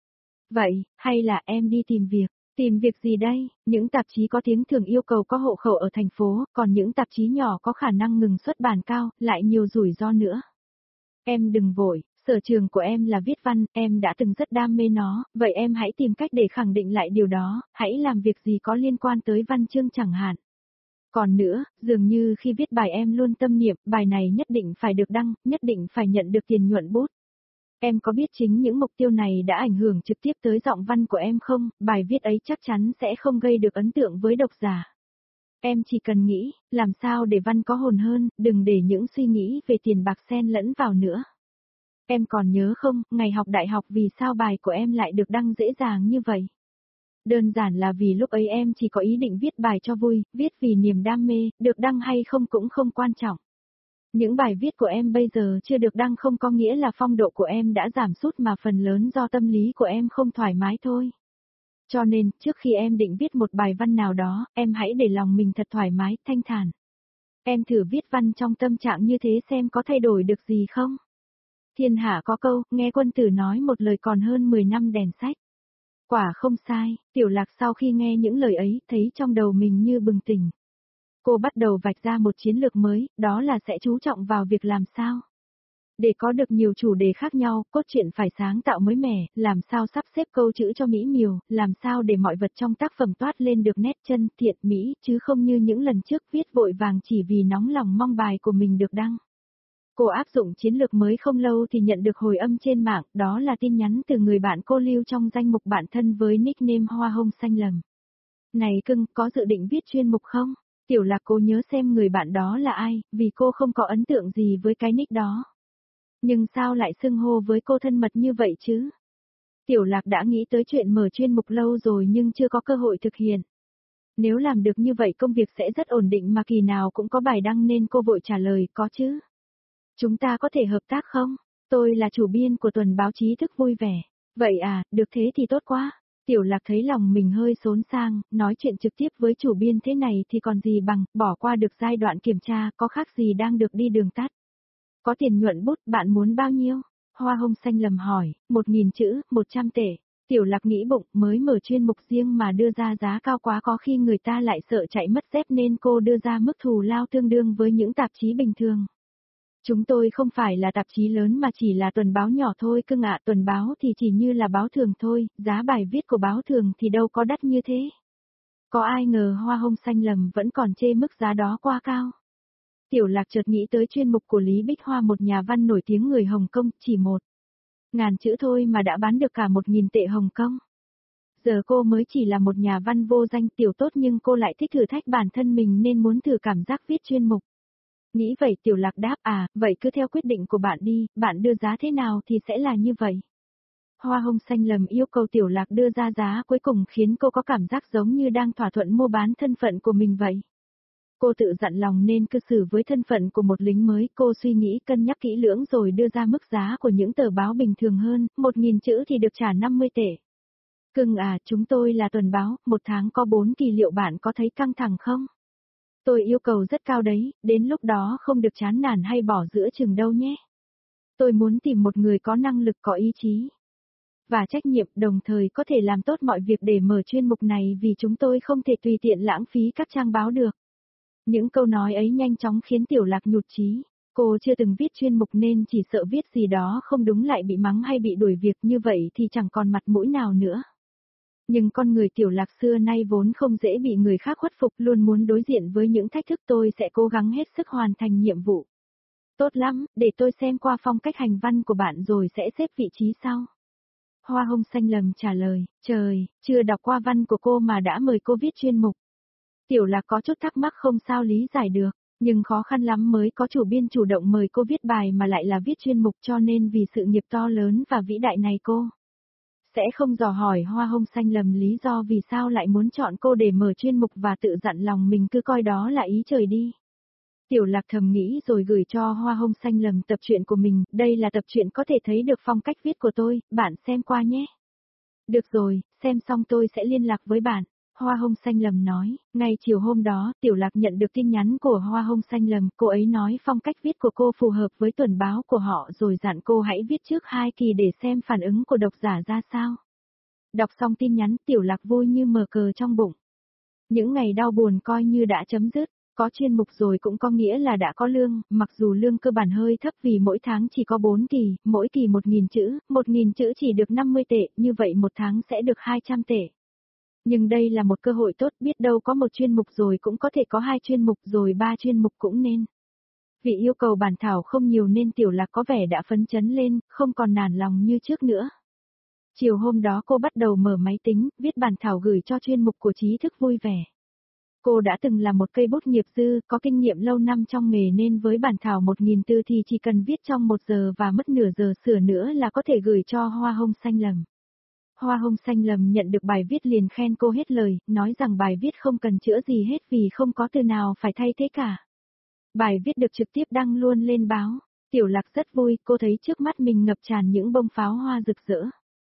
Vậy, hay là em đi tìm việc? Tìm việc gì đây? Những tạp chí có tiếng thường yêu cầu có hộ khẩu ở thành phố, còn những tạp chí nhỏ có khả năng ngừng xuất bản cao, lại nhiều rủi ro nữa. Em đừng vội, sở trường của em là viết văn, em đã từng rất đam mê nó, vậy em hãy tìm cách để khẳng định lại điều đó, hãy làm việc gì có liên quan tới văn chương chẳng hạn. Còn nữa, dường như khi viết bài em luôn tâm niệm, bài này nhất định phải được đăng, nhất định phải nhận được tiền nhuận bút. Em có biết chính những mục tiêu này đã ảnh hưởng trực tiếp tới giọng văn của em không? Bài viết ấy chắc chắn sẽ không gây được ấn tượng với độc giả. Em chỉ cần nghĩ, làm sao để văn có hồn hơn, đừng để những suy nghĩ về tiền bạc xen lẫn vào nữa. Em còn nhớ không, ngày học đại học vì sao bài của em lại được đăng dễ dàng như vậy? Đơn giản là vì lúc ấy em chỉ có ý định viết bài cho vui, viết vì niềm đam mê, được đăng hay không cũng không quan trọng. Những bài viết của em bây giờ chưa được đăng không có nghĩa là phong độ của em đã giảm sút mà phần lớn do tâm lý của em không thoải mái thôi. Cho nên, trước khi em định viết một bài văn nào đó, em hãy để lòng mình thật thoải mái, thanh thản. Em thử viết văn trong tâm trạng như thế xem có thay đổi được gì không? Thiên hạ có câu, nghe quân tử nói một lời còn hơn 10 năm đèn sách. Quả không sai, Tiểu Lạc sau khi nghe những lời ấy, thấy trong đầu mình như bừng tỉnh. Cô bắt đầu vạch ra một chiến lược mới, đó là sẽ chú trọng vào việc làm sao. Để có được nhiều chủ đề khác nhau, cốt truyện phải sáng tạo mới mẻ, làm sao sắp xếp câu chữ cho mỹ miều, làm sao để mọi vật trong tác phẩm toát lên được nét chân thiện mỹ, chứ không như những lần trước viết vội vàng chỉ vì nóng lòng mong bài của mình được đăng. Cô áp dụng chiến lược mới không lâu thì nhận được hồi âm trên mạng, đó là tin nhắn từ người bạn cô lưu trong danh mục bạn thân với nickname Hoa Hồng Xanh Lầm. Này cưng, có dự định viết chuyên mục không? Tiểu Lạc cô nhớ xem người bạn đó là ai, vì cô không có ấn tượng gì với cái nick đó. Nhưng sao lại xưng hô với cô thân mật như vậy chứ? Tiểu Lạc đã nghĩ tới chuyện mở chuyên mục lâu rồi nhưng chưa có cơ hội thực hiện. Nếu làm được như vậy công việc sẽ rất ổn định mà kỳ nào cũng có bài đăng nên cô vội trả lời có chứ. Chúng ta có thể hợp tác không? Tôi là chủ biên của tuần báo chí thức vui vẻ. Vậy à, được thế thì tốt quá. Tiểu Lạc thấy lòng mình hơi xốn sang, nói chuyện trực tiếp với chủ biên thế này thì còn gì bằng, bỏ qua được giai đoạn kiểm tra, có khác gì đang được đi đường tắt. Có tiền nhuận bút, bạn muốn bao nhiêu? Hoa Hồng Xanh Lầm hỏi, 1.000 chữ, 100 tệ. Tiểu Lạc nghĩ bụng, mới mở chuyên mục riêng mà đưa ra giá cao quá có khi người ta lại sợ chạy mất dép nên cô đưa ra mức thù lao tương đương với những tạp chí bình thường. Chúng tôi không phải là tạp chí lớn mà chỉ là tuần báo nhỏ thôi cưng ạ, tuần báo thì chỉ như là báo thường thôi, giá bài viết của báo thường thì đâu có đắt như thế. Có ai ngờ Hoa Hồng Xanh Lầm vẫn còn chê mức giá đó quá cao. Tiểu Lạc chợt nghĩ tới chuyên mục của Lý Bích Hoa, một nhà văn nổi tiếng người Hồng Kông, chỉ 1.000 chữ thôi mà đã bán được cả 1.000 tệ Hồng Kông. Giờ cô mới chỉ là một nhà văn vô danh tiểu tốt nhưng cô lại thích thử thách bản thân mình nên muốn thử cảm giác viết chuyên mục. Nghĩ vậy Tiểu Lạc đáp vậy cứ theo quyết định của bạn đi, bạn đưa giá thế nào thì sẽ là như vậy. Hoa Hồng Xanh Lầm yêu cầu Tiểu Lạc đưa ra giá cuối cùng khiến cô có cảm giác giống như đang thỏa thuận mua bán thân phận của mình vậy. Cô tự dặn lòng nên cư xử với thân phận của một lính mới, cô suy nghĩ cân nhắc kỹ lưỡng rồi đưa ra mức giá của những tờ báo bình thường hơn, 1.000 chữ thì được trả 50 tệ. Cưng chúng tôi là tuần báo, một tháng có 4 kỳ liệu bạn có thấy căng thẳng không? Tôi yêu cầu rất cao đấy, đến lúc đó không được chán nản hay bỏ giữa chừng đâu nhé. Tôi muốn tìm một người có năng lực, có ý chí và trách nhiệm, đồng thời có thể làm tốt mọi việc để mở chuyên mục này vì chúng tôi không thể tùy tiện lãng phí các trang báo được. Những câu nói ấy nhanh chóng khiến Tiểu Lạc nhụt chí. Cô chưa từng viết chuyên mục nên chỉ sợ viết gì đó không đúng lại bị mắng hay bị đuổi việc, như vậy thì chẳng còn mặt mũi nào nữa. Nhưng con người Tiểu Lạc xưa nay vốn không dễ bị người khác khuất phục, luôn muốn đối diện với những thách thức. Tôi sẽ cố gắng hết sức hoàn thành nhiệm vụ. Tốt lắm, để tôi xem qua phong cách hành văn của bạn rồi sẽ xếp vị trí sau. Hoa hông xanh lầm trả lời, trời, chưa đọc qua văn của cô mà đã mời cô viết chuyên mục. Tiểu Lạc có chút thắc mắc không sao lý giải được, nhưng khó khăn lắm mới có chủ biên chủ động mời cô viết bài mà lại là viết chuyên mục, cho nên vì sự nghiệp to lớn và vĩ đại này cô sẽ không dò hỏi hoa hông xanh lầm lý do vì sao lại muốn chọn cô để mở chuyên mục và tự dặn lòng mình cứ coi đó là ý trời đi. Tiểu Lạc thầm nghĩ rồi gửi cho hoa hông xanh lầm tập truyện của mình, đây là tập truyện có thể thấy được phong cách viết của tôi, bạn xem qua nhé. Được rồi, xem xong tôi sẽ liên lạc với bạn. Hoa hông xanh lầm nói, ngay chiều hôm đó, Tiểu Lạc nhận được tin nhắn của Hoa hông xanh lầm, cô ấy nói phong cách viết của cô phù hợp với tuần báo của họ rồi dặn cô hãy viết trước 2 kỳ để xem phản ứng của độc giả ra sao. Đọc xong tin nhắn, Tiểu Lạc vui như mở cờ trong bụng. Những ngày đau buồn coi như đã chấm dứt, có chuyên mục rồi cũng có nghĩa là đã có lương, mặc dù lương cơ bản hơi thấp vì mỗi tháng chỉ có 4 kỳ, mỗi kỳ 1.000 chữ, 1.000 chữ chỉ được 50 tệ, như vậy một tháng sẽ được 200 tệ. Nhưng đây là một cơ hội tốt, biết đâu có một chuyên mục rồi cũng có thể có 2 chuyên mục rồi 3 chuyên mục cũng nên. Vì yêu cầu bản thảo không nhiều nên Tiểu Lạc có vẻ đã phấn chấn lên, không còn nản lòng như trước nữa. Chiều hôm đó cô bắt đầu mở máy tính, viết bản thảo gửi cho chuyên mục của Trí thức vui vẻ. Cô đã từng là một cây bút nghiệp dư, có kinh nghiệm lâu năm trong nghề nên với bản thảo 1.000 từ thì chỉ cần viết trong 1 giờ và mất nửa giờ sửa nữa là có thể gửi cho Hoa hông xanh lầm. Hoa hông xanh lầm nhận được bài viết liền khen cô hết lời, nói rằng bài viết không cần chữa gì hết vì không có từ nào phải thay thế cả. Bài viết được trực tiếp đăng luôn lên báo. Tiểu Lạc rất vui, cô thấy trước mắt mình ngập tràn những bông pháo hoa rực rỡ.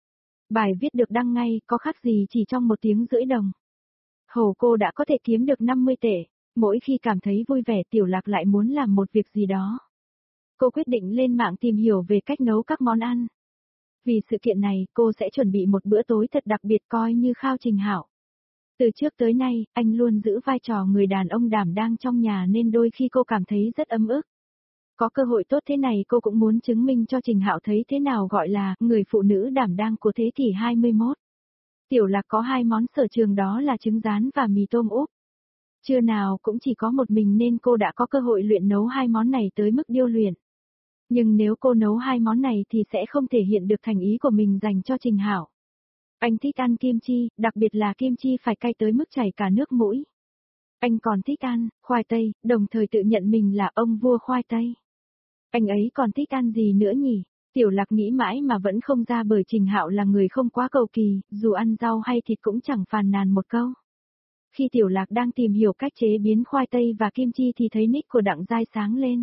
Bài viết được đăng ngay, có khác gì chỉ trong 1 tiếng rưỡi đồng. Hầu cô đã có thể kiếm được 50 tệ, mỗi khi cảm thấy vui vẻ Tiểu Lạc lại muốn làm một việc gì đó. Cô quyết định lên mạng tìm hiểu về cách nấu các món ăn. Vì sự kiện này, cô sẽ chuẩn bị một bữa tối thật đặc biệt coi như khao Trình Hạo. Từ trước tới nay, anh luôn giữ vai trò người đàn ông đảm đang trong nhà nên đôi khi cô cảm thấy rất ấm ức. Có cơ hội tốt thế này cô cũng muốn chứng minh cho Trình Hạo thấy thế nào gọi là người phụ nữ đảm đang của thế kỷ 21. Tiểu Lạc có 2 món sở trường đó là trứng rán và mì tôm úp. Trưa nào cũng chỉ có một mình nên cô đã có cơ hội luyện nấu 2 món này tới mức điêu luyện. Nhưng nếu cô nấu 2 món này thì sẽ không thể hiện được thành ý của mình dành cho Trình Hạo. Anh thích ăn kim chi, đặc biệt là kim chi phải cay tới mức chảy cả nước mũi. Anh còn thích ăn khoai tây, đồng thời tự nhận mình là ông vua khoai tây. Anh ấy còn thích ăn gì nữa nhỉ? Tiểu Lạc nghĩ mãi mà vẫn không ra bởi Trình Hạo là người không quá cầu kỳ, dù ăn rau hay thịt cũng chẳng phàn nàn một câu. Khi Tiểu Lạc đang tìm hiểu cách chế biến khoai tây và kim chi thì thấy nick của Đặng Giai sáng lên.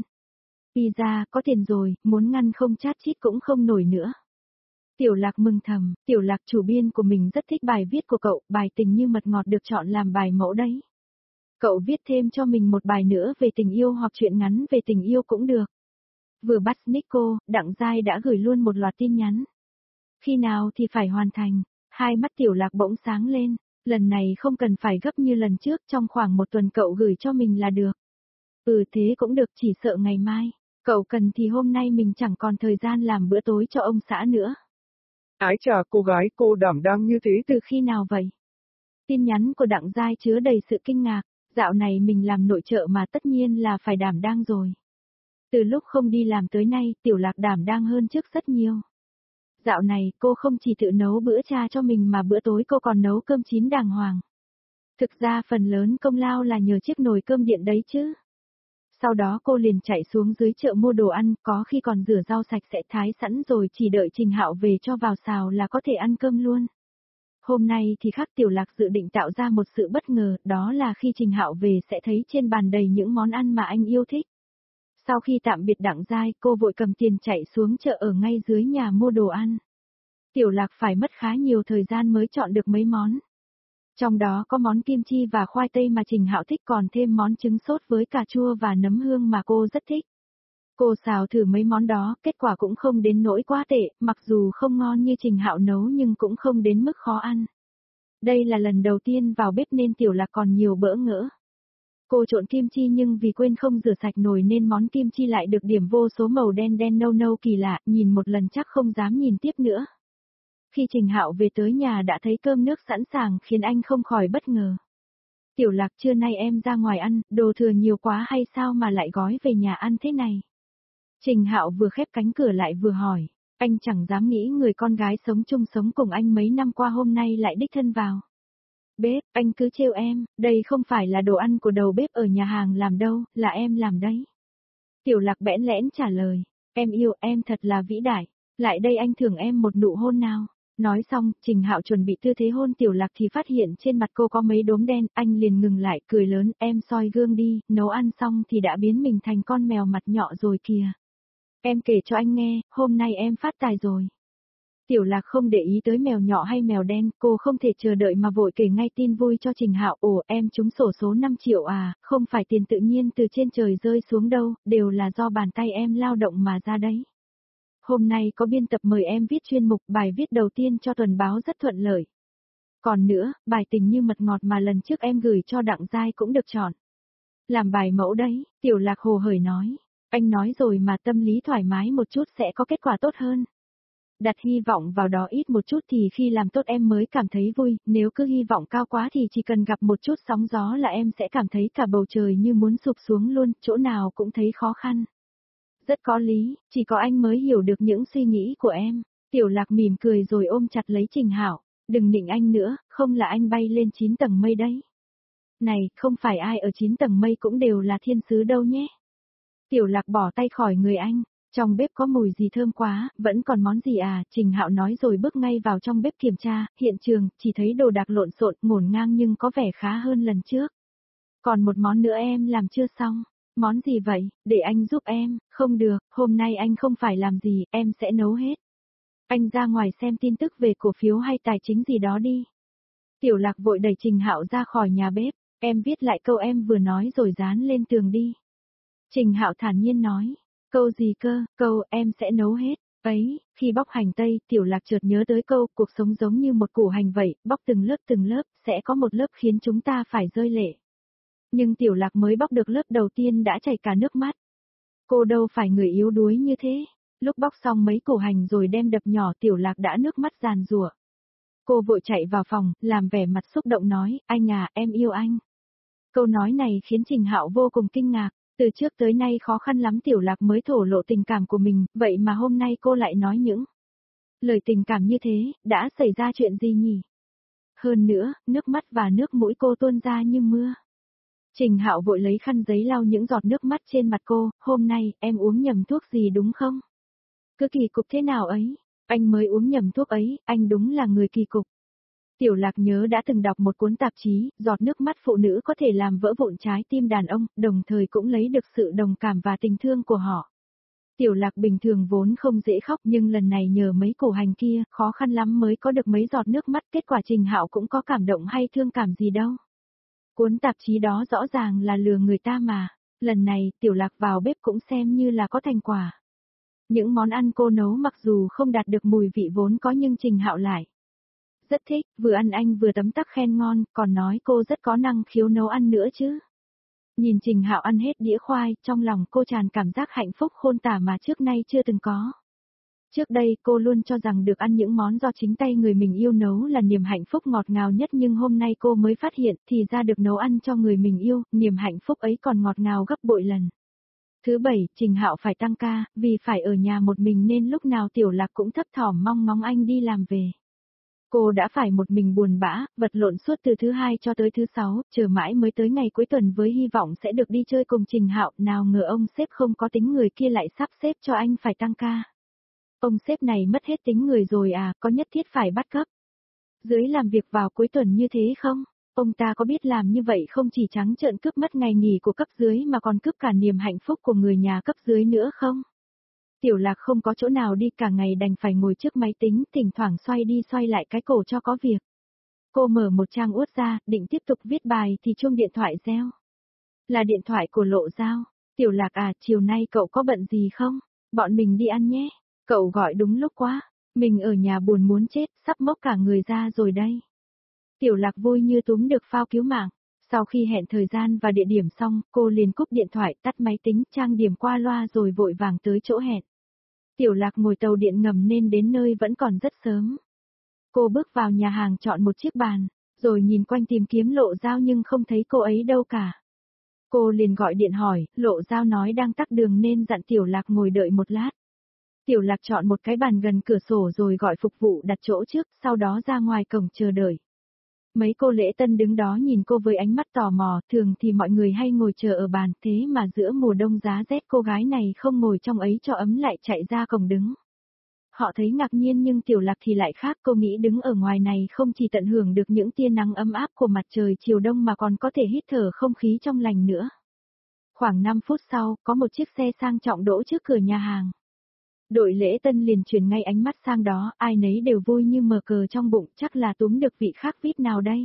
Pizza, có tiền rồi, muốn ngăn không chat chít cũng không nổi nữa. Tiểu Lạc mừng thầm, Tiểu Lạc chủ biên của mình rất thích bài viết của cậu, bài tình như mật ngọt được chọn làm bài mẫu đấy. Cậu viết thêm cho mình một bài nữa về tình yêu hoặc truyện ngắn về tình yêu cũng được. Vừa bắt Nico, Đặng Giai đã gửi luôn một loạt tin nhắn. Khi nào thì phải hoàn thành, 2 mắt Tiểu Lạc bỗng sáng lên, lần này không cần phải gấp như lần trước, trong khoảng 1 tuần cậu gửi cho mình là được. Thế cũng được, chỉ sợ ngày mai, cậu cần thì hôm nay mình chẳng còn thời gian làm bữa tối cho ông xã nữa. Ái chà, cô gái cô đảm đang như thế từ khi nào vậy? Tin nhắn của Đặng Giai chứa đầy sự kinh ngạc, dạo này mình làm nội trợ mà tất nhiên là phải đảm đang rồi. Từ lúc không đi làm tới nay, Tiểu Lạc đảm đang hơn trước rất nhiều. Dạo này, cô không chỉ tự nấu bữa trưa cho mình mà bữa tối cô còn nấu cơm chín đàng hoàng. Thực ra phần lớn công lao là nhờ chiếc nồi cơm điện đấy chứ. Sau đó cô liền chạy xuống dưới chợ mua đồ ăn, có khi còn rửa rau sạch sẽ thái sẵn rồi chỉ đợi Trình Hạo về cho vào xào là có thể ăn cơm luôn. Hôm nay thì khác, Tiểu Lạc dự định tạo ra một sự bất ngờ, đó là khi Trình Hạo về sẽ thấy trên bàn đầy những món ăn mà anh yêu thích. Sau khi tạm biệt Đặng Giai, cô vội cầm tiền chạy xuống chợ ở ngay dưới nhà mua đồ ăn. Tiểu Lạc phải mất khá nhiều thời gian mới chọn được mấy món. Trong đó có món kim chi và khoai tây mà Trình Hạo thích, còn thêm món trứng sốt với cà chua và nấm hương mà cô rất thích. Cô xào thử mấy món đó, kết quả cũng không đến nỗi quá tệ, mặc dù không ngon như Trình Hạo nấu nhưng cũng không đến mức khó ăn. Đây là lần đầu tiên vào bếp nên Tiểu Lạc còn nhiều bỡ ngỡ. Cô trộn kim chi nhưng vì quên không rửa sạch nồi nên món kim chi lại được điểm vô số màu đen đen nâu nâu kỳ lạ, nhìn một lần chắc không dám nhìn tiếp nữa. Khi Trình Hạo về tới nhà đã thấy cơm nước sẵn sàng khiến anh không khỏi bất ngờ. Tiểu Lạc, trưa nay em ra ngoài ăn, đồ thừa nhiều quá hay sao mà lại gói về nhà ăn thế này? Trình Hạo vừa khép cánh cửa lại vừa hỏi, anh chẳng dám nghĩ người con gái sống chung sống cùng anh mấy năm qua hôm nay lại đích thân vào. Bếp, anh cứ trêu em, đây không phải là đồ ăn của đầu bếp ở nhà hàng làm đâu, là em làm đấy. Tiểu Lạc bẽn lẽn trả lời, em yêu em thật là vĩ đại, lại đây anh thưởng em một nụ hôn nào. Nói xong, Trình Hạo chuẩn bị tư thế hôn Tiểu Lạc thì phát hiện trên mặt cô có mấy đốm đen, anh liền ngừng lại, cười lớn, em soi gương đi, nấu ăn xong thì đã biến mình thành con mèo mặt nhọ rồi kìa. Em kể cho anh nghe, hôm nay em phát tài rồi. Tiểu Lạc không để ý tới mèo nhỏ hay mèo đen, cô không thể chờ đợi mà vội kể ngay tin vui cho Trình Hạo. Ồ, em trúng xổ số 5 triệu à, không phải tiền tự nhiên từ trên trời rơi xuống đâu, đều là do bàn tay em lao động mà ra đấy. Hôm nay có biên tập mời em viết chuyên mục, bài viết đầu tiên cho tuần báo rất thuận lợi. Còn nữa, bài tình như mật ngọt mà lần trước em gửi cho Đặng Giai cũng được chọn. Làm bài mẫu đấy, Tiểu Lạc hồ hởi nói. Anh nói rồi mà, tâm lý thoải mái một chút sẽ có kết quả tốt hơn. Đặt hy vọng vào đó ít một chút thì khi làm tốt em mới cảm thấy vui, nếu cứ hy vọng cao quá thì chỉ cần gặp một chút sóng gió là em sẽ cảm thấy cả bầu trời như muốn sụp xuống luôn, chỗ nào cũng thấy khó khăn. Rất có lý, chỉ có anh mới hiểu được những suy nghĩ của em. Tiểu Lạc mỉm cười rồi ôm chặt lấy Trình Hạo, đừng nịnh anh nữa, không là anh bay lên 9 tầng mây đấy. Này, không phải ai ở 9 tầng mây cũng đều là thiên sứ đâu nhé. Tiểu Lạc bỏ tay khỏi người anh, trong bếp có mùi gì thơm quá, vẫn còn món gì à, Trình Hạo nói rồi bước ngay vào trong bếp kiểm tra, hiện trường, chỉ thấy đồ đạc lộn xộn, ngổn ngang nhưng có vẻ khá hơn lần trước. Còn một món nữa em làm chưa xong. Món gì vậy, để anh giúp em, không được, hôm nay anh không phải làm gì, em sẽ nấu hết. Anh ra ngoài xem tin tức về cổ phiếu hay tài chính gì đó đi. Tiểu Lạc vội đẩy Trình Hạo ra khỏi nhà bếp, em viết lại câu em vừa nói rồi dán lên tường đi. Trình Hạo thản nhiên nói, câu gì cơ, câu em sẽ nấu hết. Ấy, khi bóc hành tây, Tiểu Lạc chợt nhớ tới câu, cuộc sống giống như một củ hành vậy, bóc từng lớp, sẽ có một lớp khiến chúng ta phải rơi lệ. Nhưng Tiểu Lạc mới bóc được lớp đầu tiên đã chảy cả nước mắt. Cô đâu phải người yếu đuối như thế. Lúc bóc xong mấy củ hành rồi đem đập nhỏ Tiểu Lạc đã nước mắt giàn giụa. Cô vội chạy vào phòng, làm vẻ mặt xúc động nói, anh à, em yêu anh. Câu nói này khiến Trình Hạo vô cùng kinh ngạc. Từ trước tới nay khó khăn lắm Tiểu Lạc mới thổ lộ tình cảm của mình, vậy mà hôm nay cô lại nói những lời tình cảm như thế, đã xảy ra chuyện gì nhỉ? Hơn nữa, nước mắt và nước mũi cô tuôn ra như mưa. Trình Hạo vội lấy khăn giấy lau những giọt nước mắt trên mặt cô, hôm nay, em uống nhầm thuốc gì đúng không? Cứ kỳ cục thế nào ấy, anh mới uống nhầm thuốc ấy, anh đúng là người kỳ cục. Tiểu Lạc nhớ đã từng đọc một cuốn tạp chí, giọt nước mắt phụ nữ có thể làm vỡ vụn trái tim đàn ông, đồng thời cũng lấy được sự đồng cảm và tình thương của họ. Tiểu Lạc bình thường vốn không dễ khóc nhưng lần này nhờ mấy củ hành kia, khó khăn lắm mới có được mấy giọt nước mắt, kết quả Trình Hạo cũng có cảm động hay thương cảm gì đâu. Cuốn tạp chí đó rõ ràng là lừa người ta mà, lần này Tiểu Lạc vào bếp cũng xem như là có thành quả. Những món ăn cô nấu mặc dù không đạt được mùi vị vốn có nhưng Trình Hạo lại rất thích, vừa ăn anh vừa tấm tắc khen ngon, còn nói cô rất có năng khiếu nấu ăn nữa chứ. Nhìn Trình Hạo ăn hết đĩa khoai, trong lòng cô tràn cảm giác hạnh phúc khôn tả mà trước nay chưa từng có. Trước đây cô luôn cho rằng được ăn những món do chính tay người mình yêu nấu là niềm hạnh phúc ngọt ngào nhất nhưng hôm nay cô mới phát hiện thì ra được nấu ăn cho người mình yêu, niềm hạnh phúc ấy còn ngọt ngào gấp bội lần. Thứ bảy, Trình Hạo phải tăng ca, vì phải ở nhà một mình nên lúc nào Tiểu Lạc cũng thấp thỏm mong ngóng anh đi làm về. Cô đã phải một mình buồn bã, vật lộn suốt từ thứ hai cho tới thứ sáu, chờ mãi mới tới ngày cuối tuần với hy vọng sẽ được đi chơi cùng Trình Hạo, nào ngờ ông sếp không có tính người kia lại sắp xếp cho anh phải tăng ca. Ông sếp này mất hết tính người rồi à, có nhất thiết phải bắt cấp dưới làm việc vào cuối tuần như thế không? Ông ta có biết làm như vậy không chỉ trắng trợn cướp mất ngày nghỉ của cấp dưới mà còn cướp cả niềm hạnh phúc của người nhà cấp dưới nữa không? Tiểu Lạc không có chỗ nào đi cả ngày đành phải ngồi trước máy tính, thỉnh thoảng xoay đi xoay lại cái cổ cho có việc. Cô mở một trang Word ra, định tiếp tục viết bài thì chuông điện thoại reo. Là điện thoại của Lộ Giao. Tiểu Lạc à, chiều nay cậu có bận gì không? Bọn mình đi ăn nhé. Cậu gọi đúng lúc quá. Mình ở nhà buồn muốn chết, sắp mốc cả người ra rồi đây. Tiểu Lạc vui như túm được phao cứu mạng. Sau khi hẹn thời gian và địa điểm xong, cô liền cúp điện thoại, tắt máy tính, trang điểm qua loa rồi vội vàng tới chỗ hẹn. Tiểu Lạc ngồi tàu điện ngầm nên đến nơi vẫn còn rất sớm. Cô bước vào nhà hàng chọn một chiếc bàn, rồi nhìn quanh tìm kiếm Lộ Giao nhưng không thấy cô ấy đâu cả. Cô liền gọi điện hỏi, Lộ Giao nói đang tắc đường nên dặn Tiểu Lạc ngồi đợi một lát. Tiểu Lạc chọn một cái bàn gần cửa sổ rồi gọi phục vụ đặt chỗ trước, sau đó ra ngoài cổng chờ đợi. Mấy cô lễ tân đứng đó nhìn cô với ánh mắt tò mò, thường thì mọi người hay ngồi chờ ở bàn, thế mà giữa mùa đông giá rét cô gái này không ngồi trong ấy cho ấm lại chạy ra cổng đứng. Họ thấy ngạc nhiên nhưng Tiểu Lạc thì lại khác, cô nghĩ đứng ở ngoài này không chỉ tận hưởng được những tia nắng ấm áp của mặt trời chiều đông mà còn có thể hít thở không khí trong lành nữa. Khoảng 5 phút sau, có một chiếc xe sang trọng đỗ trước cửa nhà hàng. Đội lễ tân liền chuyển ngay ánh mắt sang đó, ai nấy đều vui như mở cờ trong bụng, chắc là túm được vị khác VIP nào đây.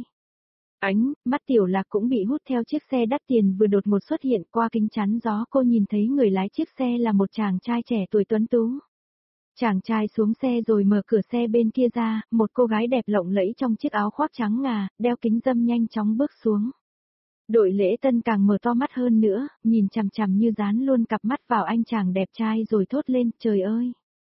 Mắt Tiểu Lạc cũng bị hút theo chiếc xe đắt tiền vừa đột ngột xuất hiện, qua kính chắn gió cô nhìn thấy người lái chiếc xe là một chàng trai trẻ tuổi tuấn tú. Chàng trai xuống xe rồi mở cửa xe bên kia ra, một cô gái đẹp lộng lẫy trong chiếc áo khoác trắng ngà, đeo kính râm nhanh chóng bước xuống. Đội lễ tân càng mở to mắt hơn nữa, nhìn chằm chằm như dán luôn cặp mắt vào anh chàng đẹp trai rồi thốt lên, trời ơi!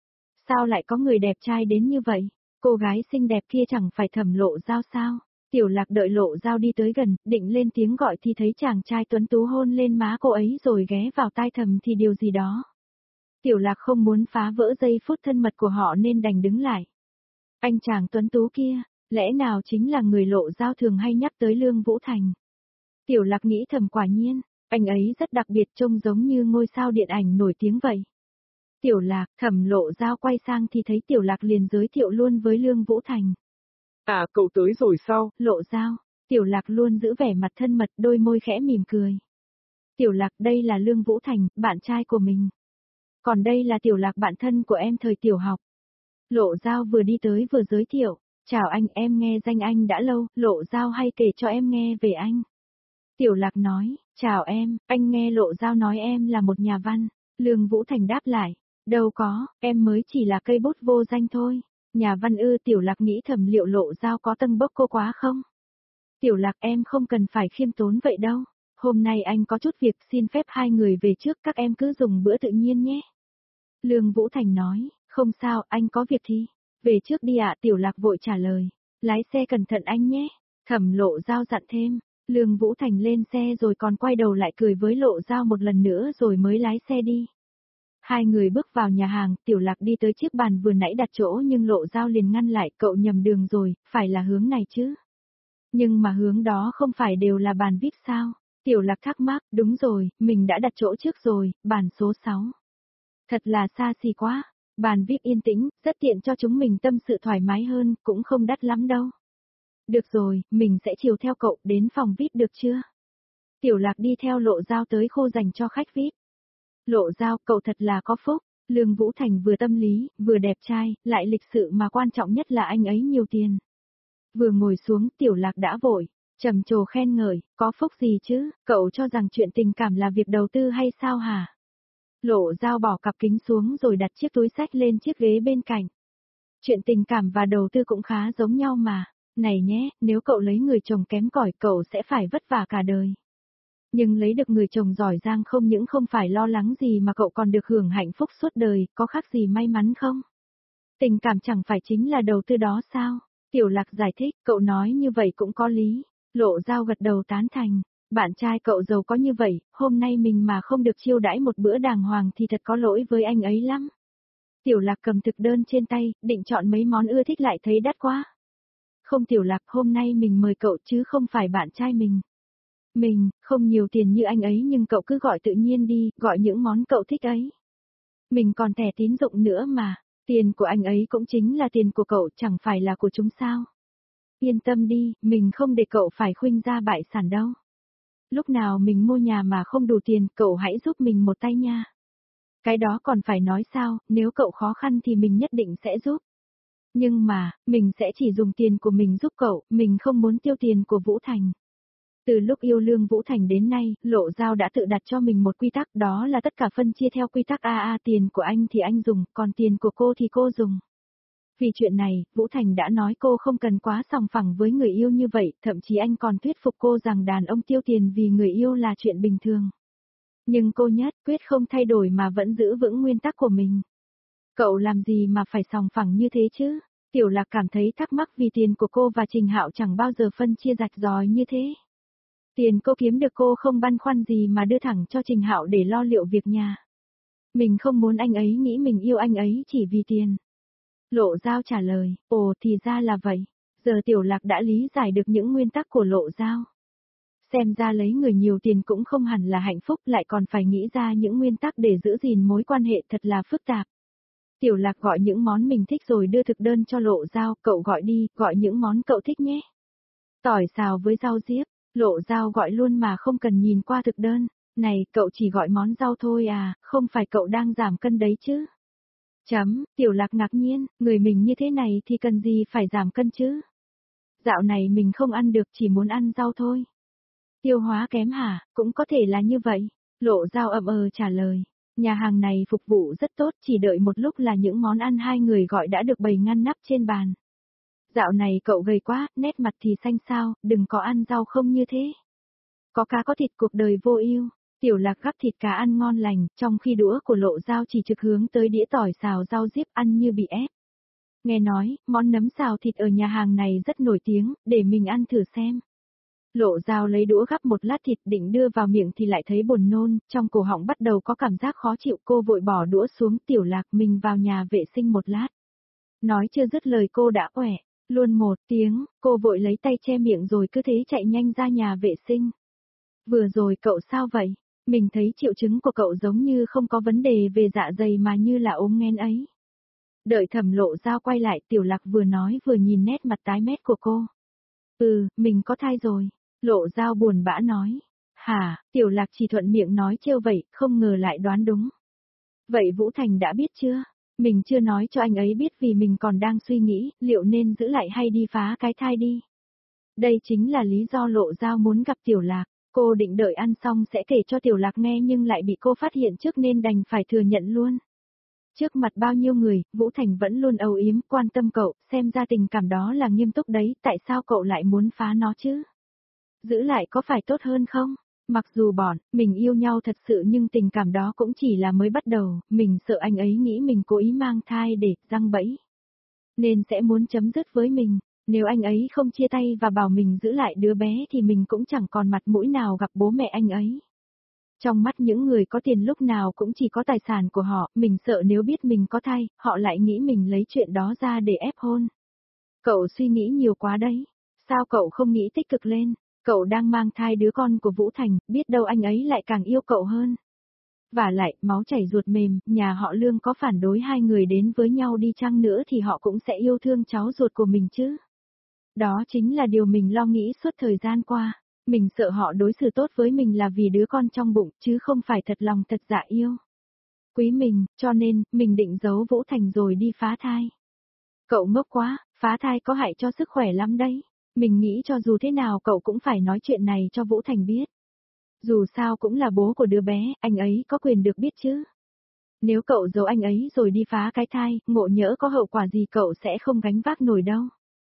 Sao lại có người đẹp trai đến như vậy? Cô gái xinh đẹp kia chẳng phải Thẩm Lộ Giao sao? Tiểu Lạc đợi Lộ Giao đi tới gần, định lên tiếng gọi thì thấy chàng trai tuấn tú hôn lên má cô ấy rồi ghé vào tai thầm thì điều gì đó. Tiểu Lạc không muốn phá vỡ giây phút thân mật của họ nên đành đứng lại. Anh chàng tuấn tú kia, lẽ nào chính là người Lộ Giao thường hay nhắc tới Lương Vũ Thành? Tiểu Lạc nghĩ thầm, quả nhiên, anh ấy rất đặc biệt, trông giống như ngôi sao điện ảnh nổi tiếng vậy. Tiểu Lạc, Thẩm Lộ Giao quay sang thì thấy Tiểu Lạc liền giới thiệu luôn với Lương Vũ Thành. À, cậu tới rồi sao? Lộ Giao, Tiểu Lạc luôn giữ vẻ mặt thân mật, đôi môi khẽ mỉm cười. Tiểu Lạc, đây là Lương Vũ Thành, bạn trai của mình. Còn đây là Tiểu Lạc, bạn thân của em thời tiểu học. Lộ Giao vừa đi tới vừa giới thiệu. Chào anh, em nghe danh anh đã lâu, Lộ Giao hay kể cho em nghe về anh. Tiểu Lạc nói, chào em, anh nghe Lộ Giao nói em là một nhà văn. Lương Vũ Thành đáp lại, đâu có, em mới chỉ là cây bút vô danh thôi. Nhà văn ư? Tiểu Lạc nghĩ thầm, liệu Lộ Giao có tâng bốc cô quá không? Tiểu Lạc, em không cần phải khiêm tốn vậy đâu. Hôm nay anh có chút việc, xin phép hai người về trước, các em cứ dùng bữa tự nhiên nhé. Lương Vũ Thành nói, không sao, anh có việc thì về trước đi ạ. Tiểu Lạc vội trả lời, lái xe cẩn thận anh nhé. Thẩm Lộ Giao dặn thêm. Lương Vũ Thành lên xe rồi còn quay đầu lại cười với Lộ Giao một lần nữa rồi mới lái xe đi. Hai người bước vào nhà hàng, Tiểu Lạc đi tới chiếc bàn vừa nãy đặt chỗ nhưng Lộ Giao liền ngăn lại, cậu nhầm đường rồi, phải là hướng này chứ. Nhưng mà hướng đó không phải đều là bàn VIP sao? Tiểu Lạc thắc mắc, đúng rồi, mình đã đặt chỗ trước rồi, bàn số 6. Thật là xa xỉ quá, bàn VIP yên tĩnh, rất tiện cho chúng mình tâm sự thoải mái hơn, cũng không đắt lắm đâu. Được rồi, mình sẽ chiều theo cậu đến phòng VIP được chưa? Tiểu Lạc đi theo Lộ Giao tới khu dành cho khách VIP. Lộ Giao, cậu thật là có phúc. Lương Vũ Thành vừa tâm lý, vừa đẹp trai, lại lịch sự mà quan trọng nhất là anh ấy nhiều tiền. Vừa ngồi xuống, Tiểu Lạc đã vội trầm trồ khen ngợi, có phúc gì chứ, cậu cho rằng chuyện tình cảm là việc đầu tư hay sao hả? Lộ Giao bỏ cặp kính xuống rồi đặt chiếc túi xách lên chiếc ghế bên cạnh. Chuyện tình cảm và đầu tư cũng khá giống nhau mà. Này nhé, nếu cậu lấy người chồng kém cỏi cậu sẽ phải vất vả cả đời. Nhưng lấy được người chồng giỏi giang không những không phải lo lắng gì mà cậu còn được hưởng hạnh phúc suốt đời, có khác gì may mắn không? Tình cảm chẳng phải chính là đầu tư đó sao? Tiểu Lạc giải thích, cậu nói như vậy cũng có lý. Lộ Giao gật đầu tán thành. Bạn trai cậu giàu có như vậy, hôm nay mình mà không được chiêu đãi một bữa đàng hoàng thì thật có lỗi với anh ấy lắm. Tiểu Lạc cầm thực đơn trên tay, định chọn mấy món ưa thích lại thấy đắt quá. Không Tiểu Lạc, hôm nay mình mời cậu chứ không phải bạn trai mình. Mình, không nhiều tiền như anh ấy nhưng cậu cứ gọi tự nhiên đi, gọi những món cậu thích ấy. Mình còn thẻ tín dụng nữa mà, tiền của anh ấy cũng chính là tiền của cậu, chẳng phải là của chúng sao. Yên tâm đi, mình không để cậu phải khuynh ra bại sản đâu. Lúc nào mình mua nhà mà không đủ tiền, cậu hãy giúp mình một tay nha. Cái đó còn phải nói sao, nếu cậu khó khăn thì mình nhất định sẽ giúp. Nhưng mà, mình sẽ chỉ dùng tiền của mình giúp cậu, mình không muốn tiêu tiền của Vũ Thành. Từ lúc yêu Lương Vũ Thành đến nay, Lộ Giao đã tự đặt cho mình một quy tắc, đó là tất cả phân chia theo quy tắc AA, tiền của anh thì anh dùng, còn tiền của cô thì cô dùng. Vì chuyện này, Vũ Thành đã nói cô không cần quá sòng phẳng với người yêu như vậy, thậm chí anh còn thuyết phục cô rằng đàn ông tiêu tiền vì người yêu là chuyện bình thường. Nhưng cô nhất quyết không thay đổi mà vẫn giữ vững nguyên tắc của mình. Cậu làm gì mà phải sòng phẳng như thế chứ? Tiểu Lạc cảm thấy thắc mắc vì tiền của cô và Trình Hạo chẳng bao giờ phân chia rạch ròi như thế. Tiền cô kiếm được cô không băn khoăn gì mà đưa thẳng cho Trình Hạo để lo liệu việc nhà. Mình không muốn anh ấy nghĩ mình yêu anh ấy chỉ vì tiền. Lộ Giao trả lời, ồ thì ra là vậy. Giờ Tiểu Lạc đã lý giải được những nguyên tắc của Lộ Giao. Xem ra lấy người nhiều tiền cũng không hẳn là hạnh phúc, lại còn phải nghĩ ra những nguyên tắc để giữ gìn mối quan hệ thật là phức tạp. Tiểu Lạc gọi những món mình thích rồi đưa thực đơn cho Lộ Giao, cậu gọi đi, gọi những món cậu thích nhé. Tỏi xào với rau diếp, Lộ Giao gọi luôn mà không cần nhìn qua thực đơn. Này, cậu chỉ gọi món rau thôi à, không phải cậu đang giảm cân đấy chứ? Tiểu Lạc ngạc nhiên, người mình như thế này thì cần gì phải giảm cân chứ? Dạo này mình không ăn được, chỉ muốn ăn rau thôi. Tiêu hóa kém hả, cũng có thể là như vậy. Lộ Giao trả lời. Nhà hàng này phục vụ rất tốt, chỉ đợi một lúc là những món ăn hai người gọi đã được bày ngăn nắp trên bàn. Dạo này cậu gầy quá, nét mặt thì xanh xao, đừng có ăn rau không như thế. Có cá có thịt, cuộc đời vô ưu. Tiểu Lạc gắp thịt cá ăn ngon lành, trong khi đũa của Lộ Giao chỉ trực hướng tới đĩa tỏi xào rau diếp ăn như bị ép. Nghe nói, món nấm xào thịt ở nhà hàng này rất nổi tiếng, để mình ăn thử xem. Lộ Giao lấy đũa gắp một lát thịt định đưa vào miệng thì lại thấy buồn nôn, trong cổ họng bắt đầu có cảm giác khó chịu, cô vội bỏ đũa xuống. Tiểu Lạc, mình vào nhà vệ sinh một lát. Nói chưa dứt lời cô đã quẻ, luôn một tiếng, cô vội lấy tay che miệng rồi cứ thế chạy nhanh ra nhà vệ sinh. Vừa rồi cậu sao vậy? Mình thấy triệu chứng của cậu giống như không có vấn đề về dạ dày mà như là ốm nghén ấy. Đợi Thẩm Lộ Giao quay lại, Tiểu Lạc vừa nói vừa nhìn nét mặt tái mét của cô. Mình có thai rồi. Lộ Giao buồn bã nói. Hả, Tiểu Lạc chỉ thuận miệng nói trêu vậy, không ngờ lại đoán đúng. Vậy Vũ Thành đã biết chưa? Mình chưa nói cho anh ấy biết vì mình còn đang suy nghĩ liệu nên giữ lại hay đi phá cái thai đi. Đây chính là lý do Lộ Giao muốn gặp Tiểu Lạc. Cô định đợi ăn xong sẽ kể cho Tiểu Lạc nghe nhưng lại bị cô phát hiện trước nên đành phải thừa nhận luôn. Trước mặt bao nhiêu người, Vũ Thành vẫn luôn âu yếm quan tâm cậu, xem ra tình cảm đó là nghiêm túc đấy, tại sao cậu lại muốn phá nó chứ? Giữ lại có phải tốt hơn không? Mặc dù mình yêu nhau thật sự nhưng tình cảm đó cũng chỉ là mới bắt đầu, mình sợ anh ấy nghĩ mình cố ý mang thai để giăng bẫy. Nên sẽ muốn chấm dứt với mình, nếu anh ấy không chia tay và bảo mình giữ lại đứa bé thì mình cũng chẳng còn mặt mũi nào gặp bố mẹ anh ấy. Trong mắt những người có tiền lúc nào cũng chỉ có tài sản của họ, mình sợ nếu biết mình có thai, họ lại nghĩ mình lấy chuyện đó ra để ép hôn. Cậu suy nghĩ nhiều quá đấy, sao cậu không nghĩ tích cực lên? Cậu đang mang thai đứa con của Vũ Thành, biết đâu anh ấy lại càng yêu cậu hơn. Và lại, máu chảy ruột mềm, nhà họ Lương có phản đối hai người đến với nhau đi chăng nữa thì họ cũng sẽ yêu thương cháu ruột của mình chứ. Đó chính là điều mình lo nghĩ suốt thời gian qua. Mình sợ họ đối xử tốt với mình là vì đứa con trong bụng, chứ không phải thật lòng thật dạ yêu. Quý mình, cho nên, mình định giấu Vũ Thành rồi đi phá thai. Cậu ngốc quá, phá thai có hại cho sức khỏe lắm đấy. Mình nghĩ cho dù thế nào cậu cũng phải nói chuyện này cho Vũ Thành biết. Dù sao cũng là bố của đứa bé, anh ấy có quyền được biết chứ. Nếu cậu giấu anh ấy rồi đi phá cái thai, ngộ nhỡ có hậu quả gì cậu sẽ không gánh vác nổi đâu.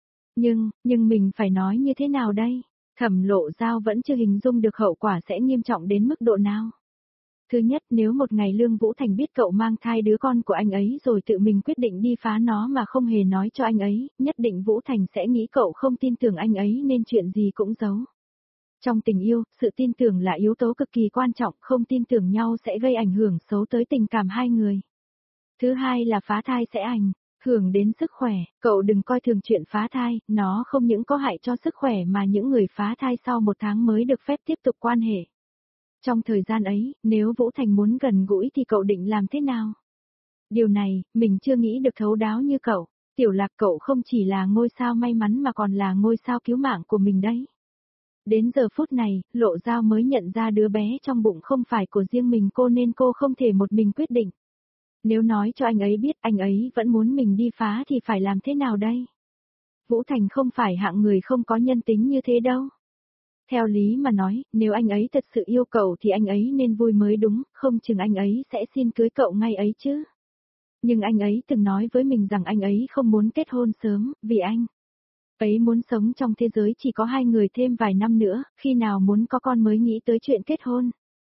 Nhưng mình phải nói như thế nào đây? Thẩm Lộ Giao vẫn chưa hình dung được hậu quả sẽ nghiêm trọng đến mức độ nào. Thứ nhất, nếu một ngày Lương Vũ Thành biết cậu mang thai đứa con của anh ấy rồi tự mình quyết định đi phá nó mà không hề nói cho anh ấy, nhất định Vũ Thành sẽ nghĩ cậu không tin tưởng anh ấy nên chuyện gì cũng giấu. Trong tình yêu, sự tin tưởng là yếu tố cực kỳ quan trọng, không tin tưởng nhau sẽ gây ảnh hưởng xấu tới tình cảm hai người. Thứ hai là phá thai sẽ ảnh hưởng đến sức khỏe, cậu đừng coi thường chuyện phá thai, nó không những có hại cho sức khỏe mà những người phá thai sau 1 tháng mới được phép tiếp tục quan hệ. Trong thời gian ấy, nếu Vũ Thành muốn gần gũi thì cậu định làm thế nào? Điều này, mình chưa nghĩ được thấu đáo như cậu. Tiểu Lạc, cậu không chỉ là ngôi sao may mắn mà còn là ngôi sao cứu mạng của mình đấy. Đến giờ phút này, Lộ Giao mới nhận ra đứa bé trong bụng không phải của riêng mình cô nên cô không thể một mình quyết định. Nếu nói cho anh ấy biết anh ấy vẫn muốn mình đi phá thì phải làm thế nào đây? Vũ Thành không phải hạng người không có nhân tính như thế đâu. Theo lý mà nói, nếu anh ấy thật sự yêu cậu thì anh ấy nên vui mới đúng, không chừng anh ấy sẽ xin cưới cậu ngay ấy chứ. Nhưng anh ấy từng nói với mình rằng anh ấy không muốn kết hôn sớm, vì anh ấy muốn sống trong thế giới chỉ có hai người thêm vài năm nữa, khi nào muốn có con mới nghĩ tới chuyện kết hôn.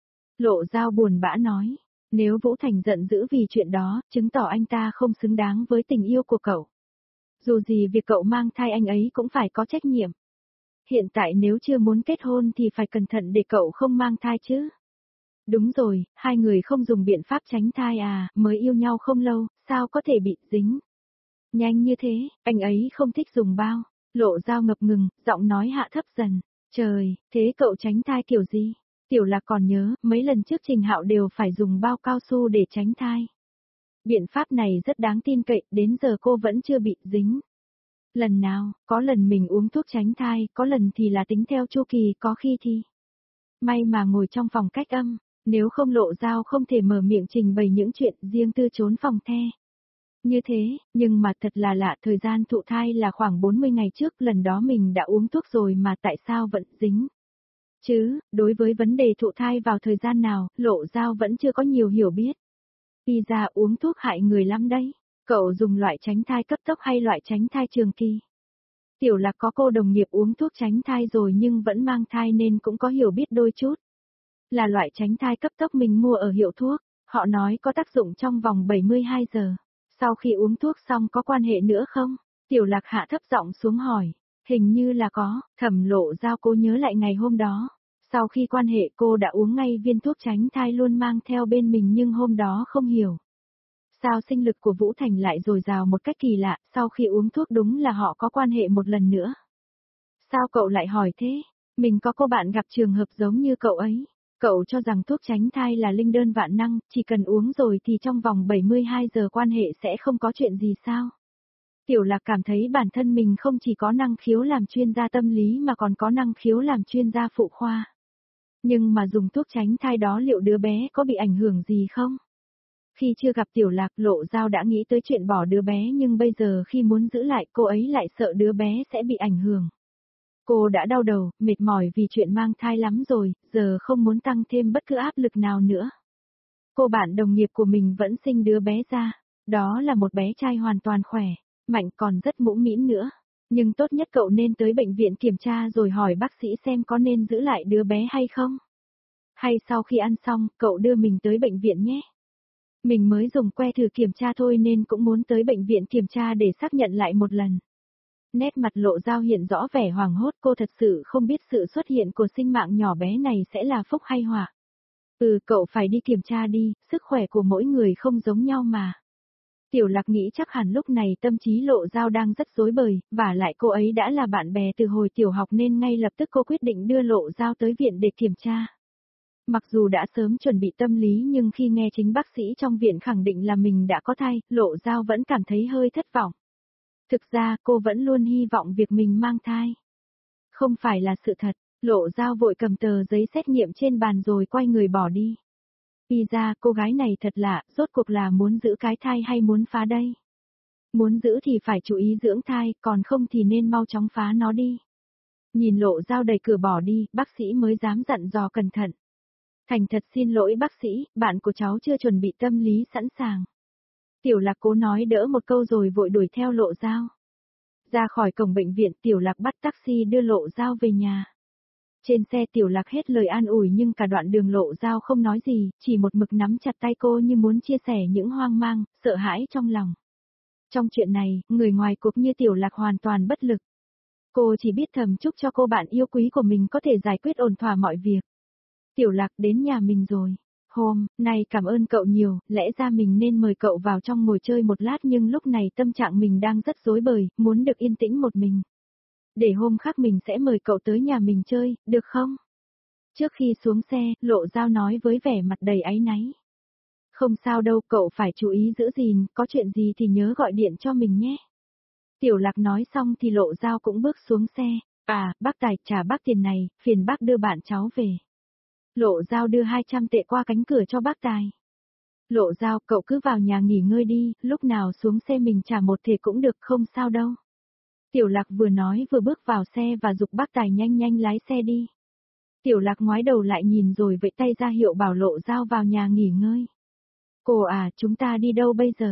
Lộ Dao buồn bã nói, nếu Vũ Thành giận dữ vì chuyện đó, chứng tỏ anh ta không xứng đáng với tình yêu của cậu. Dù gì việc cậu mang thai anh ấy cũng phải có trách nhiệm. Hiện tại nếu chưa muốn kết hôn thì phải cẩn thận để cậu không mang thai chứ. Đúng rồi, hai người không dùng biện pháp tránh thai à, mới yêu nhau không lâu, sao có thể bị dính. Nhanh như thế, anh ấy không thích dùng bao. Lộ Dao ngập ngừng, giọng nói hạ thấp dần. Trời, thế cậu tránh thai kiểu gì? Tiểu Lạc còn nhớ, mấy lần trước Trình Hạo đều phải dùng bao cao su để tránh thai. Biện pháp này rất đáng tin cậy, đến giờ cô vẫn chưa bị dính. Lần nào, có lần mình uống thuốc tránh thai, có lần thì là tính theo chu kỳ, có khi thì. May mà ngồi trong phòng cách âm, nếu không Lộ Dao không thể mở miệng trình bày những chuyện riêng tư trốn phòng the. Như thế, nhưng mà thật là lạ, thời gian thụ thai là khoảng 40 ngày trước, lần đó mình đã uống thuốc rồi mà tại sao vẫn dính. Chứ, đối với vấn đề thụ thai vào thời gian nào, Lộ Dao vẫn chưa có nhiều hiểu biết. Vì ra uống thuốc hại người lắm đấy. Cậu dùng loại tránh thai cấp tốc hay loại tránh thai trường kỳ? Tiểu Lạc có cô đồng nghiệp uống thuốc tránh thai rồi nhưng vẫn mang thai nên cũng có hiểu biết đôi chút. Là loại tránh thai cấp tốc mình mua ở hiệu thuốc, họ nói có tác dụng trong vòng 72 giờ. Sau khi uống thuốc xong có quan hệ nữa không? Tiểu Lạc hạ thấp giọng xuống hỏi. Hình như là có, Thẩm Lộ Dao cô nhớ lại ngày hôm đó. Sau khi quan hệ cô đã uống ngay viên thuốc tránh thai luôn mang theo bên mình nhưng hôm đó không hiểu. Sao sinh lực của Vũ Thành lại dồi dào một cách kỳ lạ, sau khi uống thuốc đúng là họ có quan hệ một lần nữa. Sao cậu lại hỏi thế? Mình có cô bạn gặp trường hợp giống như cậu ấy. Cậu cho rằng thuốc tránh thai là linh đơn vạn năng, chỉ cần uống rồi thì trong vòng 72 giờ quan hệ sẽ không có chuyện gì sao? Tiểu Lạc cảm thấy bản thân mình không chỉ có năng khiếu làm chuyên gia tâm lý mà còn có năng khiếu làm chuyên gia phụ khoa. Nhưng mà dùng thuốc tránh thai đó liệu đứa bé có bị ảnh hưởng gì không? Khi chưa gặp Tiểu Lạc, Lộ Dao đã nghĩ tới chuyện bỏ đứa bé nhưng bây giờ khi muốn giữ lại cô ấy lại sợ đứa bé sẽ bị ảnh hưởng. Cô đã đau đầu, mệt mỏi vì chuyện mang thai lắm rồi, giờ không muốn tăng thêm bất cứ áp lực nào nữa. Cô bạn đồng nghiệp của mình vẫn sinh đứa bé ra, đó là một bé trai hoàn toàn khỏe, mạnh còn rất mũm mĩm nữa. Nhưng tốt nhất cậu nên tới bệnh viện kiểm tra rồi hỏi bác sĩ xem có nên giữ lại đứa bé hay không. Hay sau khi ăn xong, cậu đưa mình tới bệnh viện nhé. Mình mới dùng que thử kiểm tra thôi nên cũng muốn tới bệnh viện kiểm tra để xác nhận lại một lần. Nét mặt Lộ Dao hiện rõ vẻ hoảng hốt, cô thật sự không biết sự xuất hiện của sinh mạng nhỏ bé này sẽ là phúc hay họa. Cậu phải đi kiểm tra đi, sức khỏe của mỗi người không giống nhau mà. Tiểu Lạc nghĩ chắc hẳn lúc này tâm trí Lộ Dao đang rất rối bời, và lại cô ấy đã là bạn bè từ hồi tiểu học nên ngay lập tức cô quyết định đưa Lộ Dao tới viện để kiểm tra. Mặc dù đã sớm chuẩn bị tâm lý nhưng khi nghe chính bác sĩ trong viện khẳng định là mình đã có thai, Lộ Dao vẫn cảm thấy hơi thất vọng. Thực ra cô vẫn luôn hy vọng việc mình mang thai. Không phải là sự thật, Lộ Dao vội cầm tờ giấy xét nghiệm trên bàn rồi quay người bỏ đi. Vì ra cô gái này thật lạ, rốt cuộc là muốn giữ cái thai hay muốn phá đây? Muốn giữ thì phải chú ý dưỡng thai, còn không thì nên mau chóng phá nó đi. Nhìn Lộ Dao đẩy cửa bỏ đi, bác sĩ mới dám dặn dò cẩn thận. Thành thật xin lỗi bác sĩ, bạn của cháu chưa chuẩn bị tâm lý sẵn sàng. Tiểu Lạc cố nói đỡ một câu rồi vội đuổi theo Lộ Dao. Ra khỏi cổng bệnh viện, Tiểu Lạc bắt taxi đưa Lộ Dao về nhà. Trên xe Tiểu Lạc hết lời an ủi nhưng cả đoạn đường Lộ Dao không nói gì, chỉ một mực nắm chặt tay cô như muốn chia sẻ những hoang mang, sợ hãi trong lòng. Trong chuyện này, người ngoài cuộc như Tiểu Lạc hoàn toàn bất lực. Cô chỉ biết thầm chúc cho cô bạn yêu quý của mình có thể giải quyết ổn thỏa mọi việc. Tiểu Lạc đến nhà mình rồi. Hôm nay cảm ơn cậu nhiều, lẽ ra mình nên mời cậu vào trong ngồi chơi một lát nhưng lúc này tâm trạng mình đang rất rối bời, muốn được yên tĩnh một mình. Để hôm khác mình sẽ mời cậu tới nhà mình chơi, được không? Trước khi xuống xe, Lộ Dao nói với vẻ mặt đầy áy náy. Không sao đâu, cậu phải chú ý giữ gìn, có chuyện gì thì nhớ gọi điện cho mình nhé. Tiểu Lạc nói xong thì Lộ Dao cũng bước xuống xe. Bác Tài, trả bác tiền này, phiền bác đưa bạn cháu về. Lộ Dao đưa 200 tệ qua cánh cửa cho bác Tài. Lộ Dao, cậu cứ vào nhà nghỉ ngơi đi, lúc nào xuống xe mình trả một thẻ cũng được, không sao đâu. Tiểu Lạc vừa nói vừa bước vào xe và giục bác Tài nhanh nhanh lái xe đi. Tiểu Lạc ngoái đầu lại nhìn rồi vẫy tay ra hiệu bảo Lộ Dao vào nhà nghỉ ngơi. Cô chúng ta đi đâu bây giờ?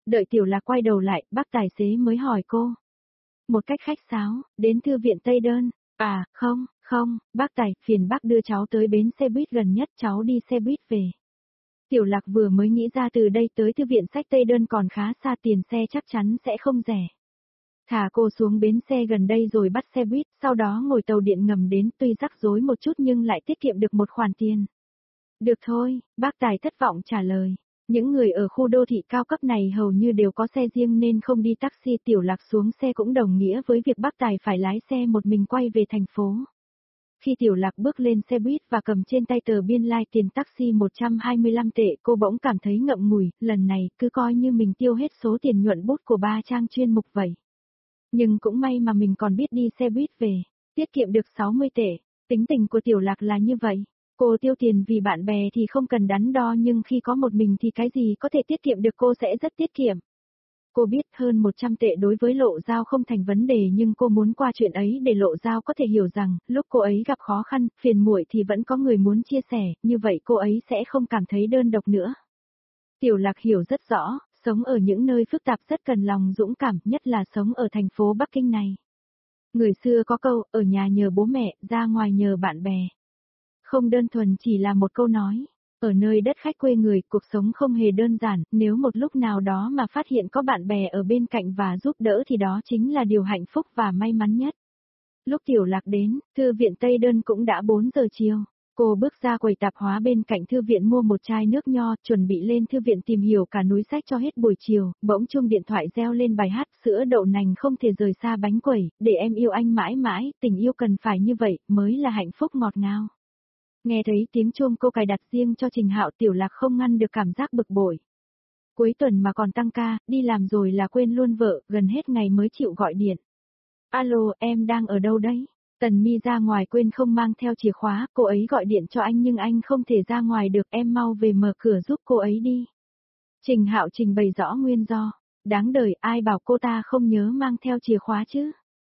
Đợi Tiểu Lạc quay đầu lại, bác tài xế mới hỏi cô. Một cách khách sáo, đến thư viện Tây Đơn. À, không, bác tài, phiền bác đưa cháu tới bến xe buýt gần nhất, cháu đi xe buýt về. Tiểu Lạc vừa mới nghĩ ra từ đây tới thư viện sách Tây Đơn còn khá xa, tiền xe chắc chắn sẽ không rẻ. Thả cô xuống bến xe gần đây rồi bắt xe buýt, sau đó ngồi tàu điện ngầm đến, tuy rắc rối một chút nhưng lại tiết kiệm được một khoản tiền. Được thôi, bác tài thất vọng trả lời. Những người ở khu đô thị cao cấp này hầu như đều có xe riêng nên không đi taxi. Tiểu Lạc xuống xe cũng đồng nghĩa với việc bác tài phải lái xe một mình quay về thành phố. Khi Tiểu Lạc bước lên xe buýt và cầm trên tay tờ biên lai tiền taxi 125 tệ, cô bỗng cảm thấy ngậm ngùi, lần này cứ coi như mình tiêu hết số tiền nhuận bút của 3 trang chuyên mục vậy. Nhưng cũng may mà mình còn biết đi xe buýt về, tiết kiệm được 60 tệ. Tính tình của Tiểu Lạc là như vậy. Cô tiêu tiền vì bạn bè thì không cần đắn đo, nhưng khi có một mình thì cái gì có thể tiết kiệm được cô sẽ rất tiết kiệm. Cô biết hơn 100 tệ đối với Lộ Giao không thành vấn đề, nhưng cô muốn qua chuyện ấy để Lộ Giao có thể hiểu rằng, lúc cô ấy gặp khó khăn, phiền muội thì vẫn có người muốn chia sẻ, như vậy cô ấy sẽ không cảm thấy đơn độc nữa. Tiểu Lạc hiểu rất rõ, sống ở những nơi phức tạp rất cần lòng dũng cảm, nhất là sống ở thành phố Bắc Kinh này. Người xưa có câu, ở nhà nhờ bố mẹ, ra ngoài nhờ bạn bè. Không đơn thuần chỉ là một câu nói. Ở nơi đất khách quê người, cuộc sống không hề đơn giản, nếu một lúc nào đó mà phát hiện có bạn bè ở bên cạnh và giúp đỡ thì đó chính là điều hạnh phúc và may mắn nhất. Lúc Tiểu Lạc đến, thư viện Tây Đơn cũng đã 4 giờ chiều. Cô bước ra quầy tạp hóa bên cạnh thư viện mua một chai nước nho, chuẩn bị lên thư viện tìm hiểu cả núi sách cho hết buổi chiều, bỗng chuông điện thoại reo lên bài hát Sữa đậu nành không thể rời xa bánh quẩy, để em yêu anh mãi mãi, tình yêu cần phải như vậy, mới là hạnh phúc ngọt ngào. Nghe thấy tiếng chuông cô cài đặt riêng cho Trình Hạo, Tiểu Lạc không ngăn được cảm giác bực bội. Cuối tuần mà còn tăng ca, đi làm rồi là quên luôn vợ, gần hết ngày mới chịu gọi điện. Alo, em đang ở đâu đấy? Tần Mi ra ngoài quên không mang theo chìa khóa, cô ấy gọi điện cho anh nhưng anh không thể ra ngoài được, em mau về mở cửa giúp cô ấy đi. Trình Hạo trình bày rõ nguyên do. Đáng đời, ai bảo cô ta không nhớ mang theo chìa khóa chứ?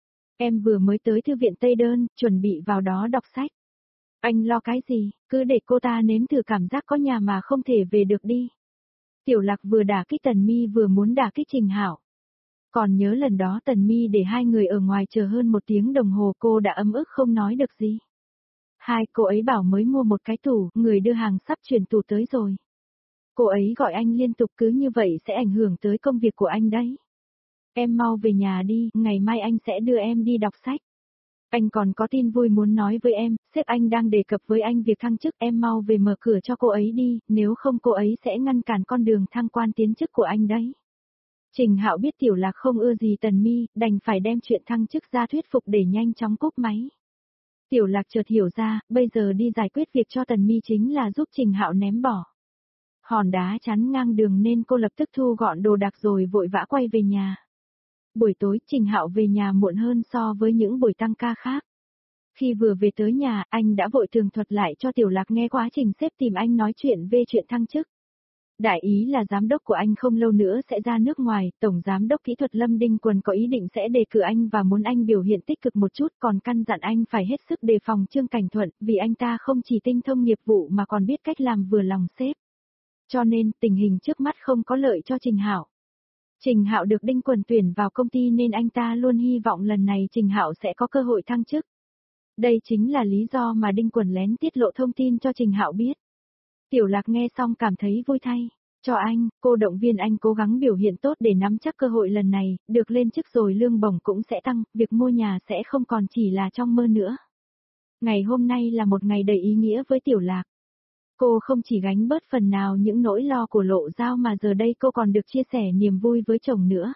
Em vừa mới tới thư viện Tây Đơn, chuẩn bị vào đó đọc sách. Anh lo cái gì, cứ để cô ta nếm thử cảm giác có nhà mà không thể về được đi. Tiểu Lạc vừa đả kích Tần Mi vừa muốn đả kích Trình Hạo. Còn nhớ lần đó Tần Mi để hai người ở ngoài chờ hơn 1 tiếng đồng hồ, cô đã ấm ức không nói được gì. Cô ấy bảo mới mua một cái tủ, người đưa hàng sắp chuyển tủ tới rồi. Cô ấy gọi anh liên tục, cứ như vậy sẽ ảnh hưởng tới công việc của anh đấy. Em mau về nhà đi, ngày mai anh sẽ đưa em đi đọc sách. Anh còn có tin vui muốn nói với em, sếp anh đang đề cập với anh việc thăng chức, em mau về mở cửa cho cô ấy đi, nếu không cô ấy sẽ ngăn cản con đường thăng quan tiến chức của anh đấy. Trình Hạo biết Tiểu Lạc không ưa gì Tần Mi, đành phải đem chuyện thăng chức ra thuyết phục để nhanh chóng cúp máy. Tiểu Lạc chợt hiểu ra, bây giờ đi giải quyết việc cho Tần Mi chính là giúp Trình Hạo ném bỏ hòn đá chắn ngang đường, nên cô lập tức thu gọn đồ đạc rồi vội vã quay về nhà. Buổi tối Trình Hạo về nhà muộn hơn so với những buổi tăng ca khác. Khi vừa về tới nhà, anh đã vội tường thuật lại cho Tiểu Lạc nghe quá trình sếp tìm anh nói chuyện về chuyện thăng chức. Đại ý là giám đốc của anh không lâu nữa sẽ ra nước ngoài, tổng giám đốc kỹ thuật Lâm Đinh Quần có ý định sẽ đề cử anh và muốn anh biểu hiện tích cực một chút, còn căn dặn anh phải hết sức đề phòng Trương Cảnh Thuận, vì anh ta không chỉ tinh thông nghiệp vụ mà còn biết cách làm vừa lòng sếp. Cho nên, tình hình trước mắt không có lợi cho Trình Hạo. Trình Hạo được Đinh Quần tuyển vào công ty nên anh ta luôn hy vọng lần này Trình Hạo sẽ có cơ hội thăng chức. Đây chính là lý do mà Đinh Quần lén tiết lộ thông tin cho Trình Hạo biết. Tiểu Lạc nghe xong cảm thấy vui thay. Cho anh, cô động viên anh cố gắng biểu hiện tốt để nắm chắc cơ hội lần này, được lên chức rồi lương bổng cũng sẽ tăng, việc mua nhà sẽ không còn chỉ là trong mơ nữa. Ngày hôm nay là một ngày đầy ý nghĩa với Tiểu Lạc. Cô không chỉ gánh bớt phần nào những nỗi lo của Lộ Giao mà giờ đây cô còn được chia sẻ niềm vui với chồng nữa.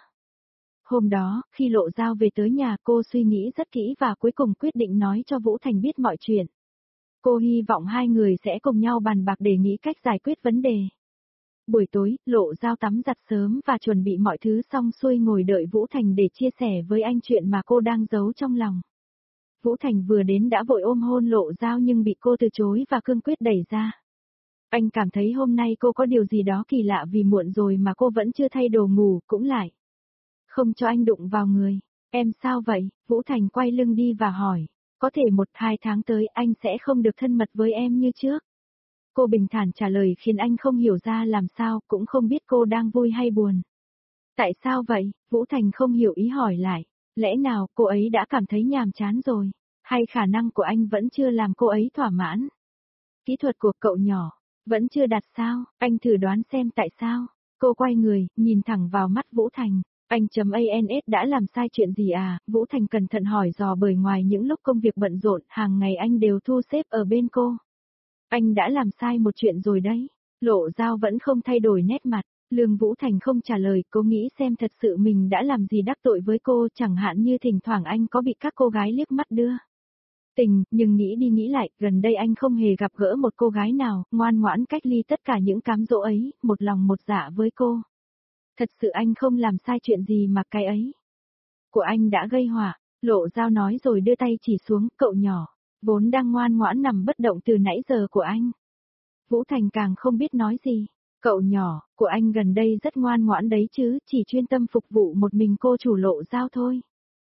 Hôm đó, khi Lộ Giao về tới nhà, cô suy nghĩ rất kỹ và cuối cùng quyết định nói cho Vũ Thành biết mọi chuyện. Cô hy vọng hai người sẽ cùng nhau bàn bạc để nghĩ cách giải quyết vấn đề. Buổi tối, Lộ Giao tắm giặt sớm và chuẩn bị mọi thứ xong xuôi ngồi đợi Vũ Thành để chia sẻ với anh chuyện mà cô đang giấu trong lòng. Vũ Thành vừa đến đã vội ôm hôn Lộ Giao nhưng bị cô từ chối và cương quyết đẩy ra. Anh cảm thấy hôm nay cô có điều gì đó kỳ lạ vì muộn rồi mà cô vẫn chưa thay đồ ngủ, cũng lại không cho anh đụng vào người. Em sao vậy? Vũ Thành quay lưng đi và hỏi. Có thể 1-2 tháng tới anh sẽ không được thân mật với em như trước. Cô bình thản trả lời khiến anh không hiểu ra làm sao, cũng không biết cô đang vui hay buồn. Tại sao vậy? Vũ Thành không hiểu ý hỏi lại. Lẽ nào cô ấy đã cảm thấy nhàm chán rồi? Hay khả năng của anh vẫn chưa làm cô ấy thỏa mãn? Kỹ thuật của cậu nhỏ, vẫn chưa đạt sao? Anh thử đoán xem tại sao? Cô quay người, nhìn thẳng vào mắt Vũ Thành. Anh.ans đã làm sai chuyện gì à? Vũ Thành cẩn thận hỏi dò bởi ngoài những lúc công việc bận rộn, hàng ngày anh đều thu xếp ở bên cô. Anh đã làm sai một chuyện rồi đấy. Lộ Dao vẫn không thay đổi nét mặt. Lương Vũ Thành không trả lời, cô nghĩ xem thật sự mình đã làm gì đắc tội với cô, chẳng hạn như thỉnh thoảng anh có bị các cô gái liếc mắt đưa tình, nhưng nghĩ đi nghĩ lại, gần đây anh không hề gặp gỡ một cô gái nào, ngoan ngoãn cách ly tất cả những cám dỗ ấy, một lòng một dạ với cô. Thật sự anh không làm sai chuyện gì mà cái ấy của anh đã gây họa. Lộ Dao nói rồi đưa tay chỉ xuống, cậu nhỏ, vốn đang ngoan ngoãn nằm bất động từ nãy giờ của anh. Vũ Thành càng không biết nói gì. Cậu nhỏ, của anh gần đây rất ngoan ngoãn đấy chứ, chỉ chuyên tâm phục vụ một mình cô chủ Lộ Dao thôi.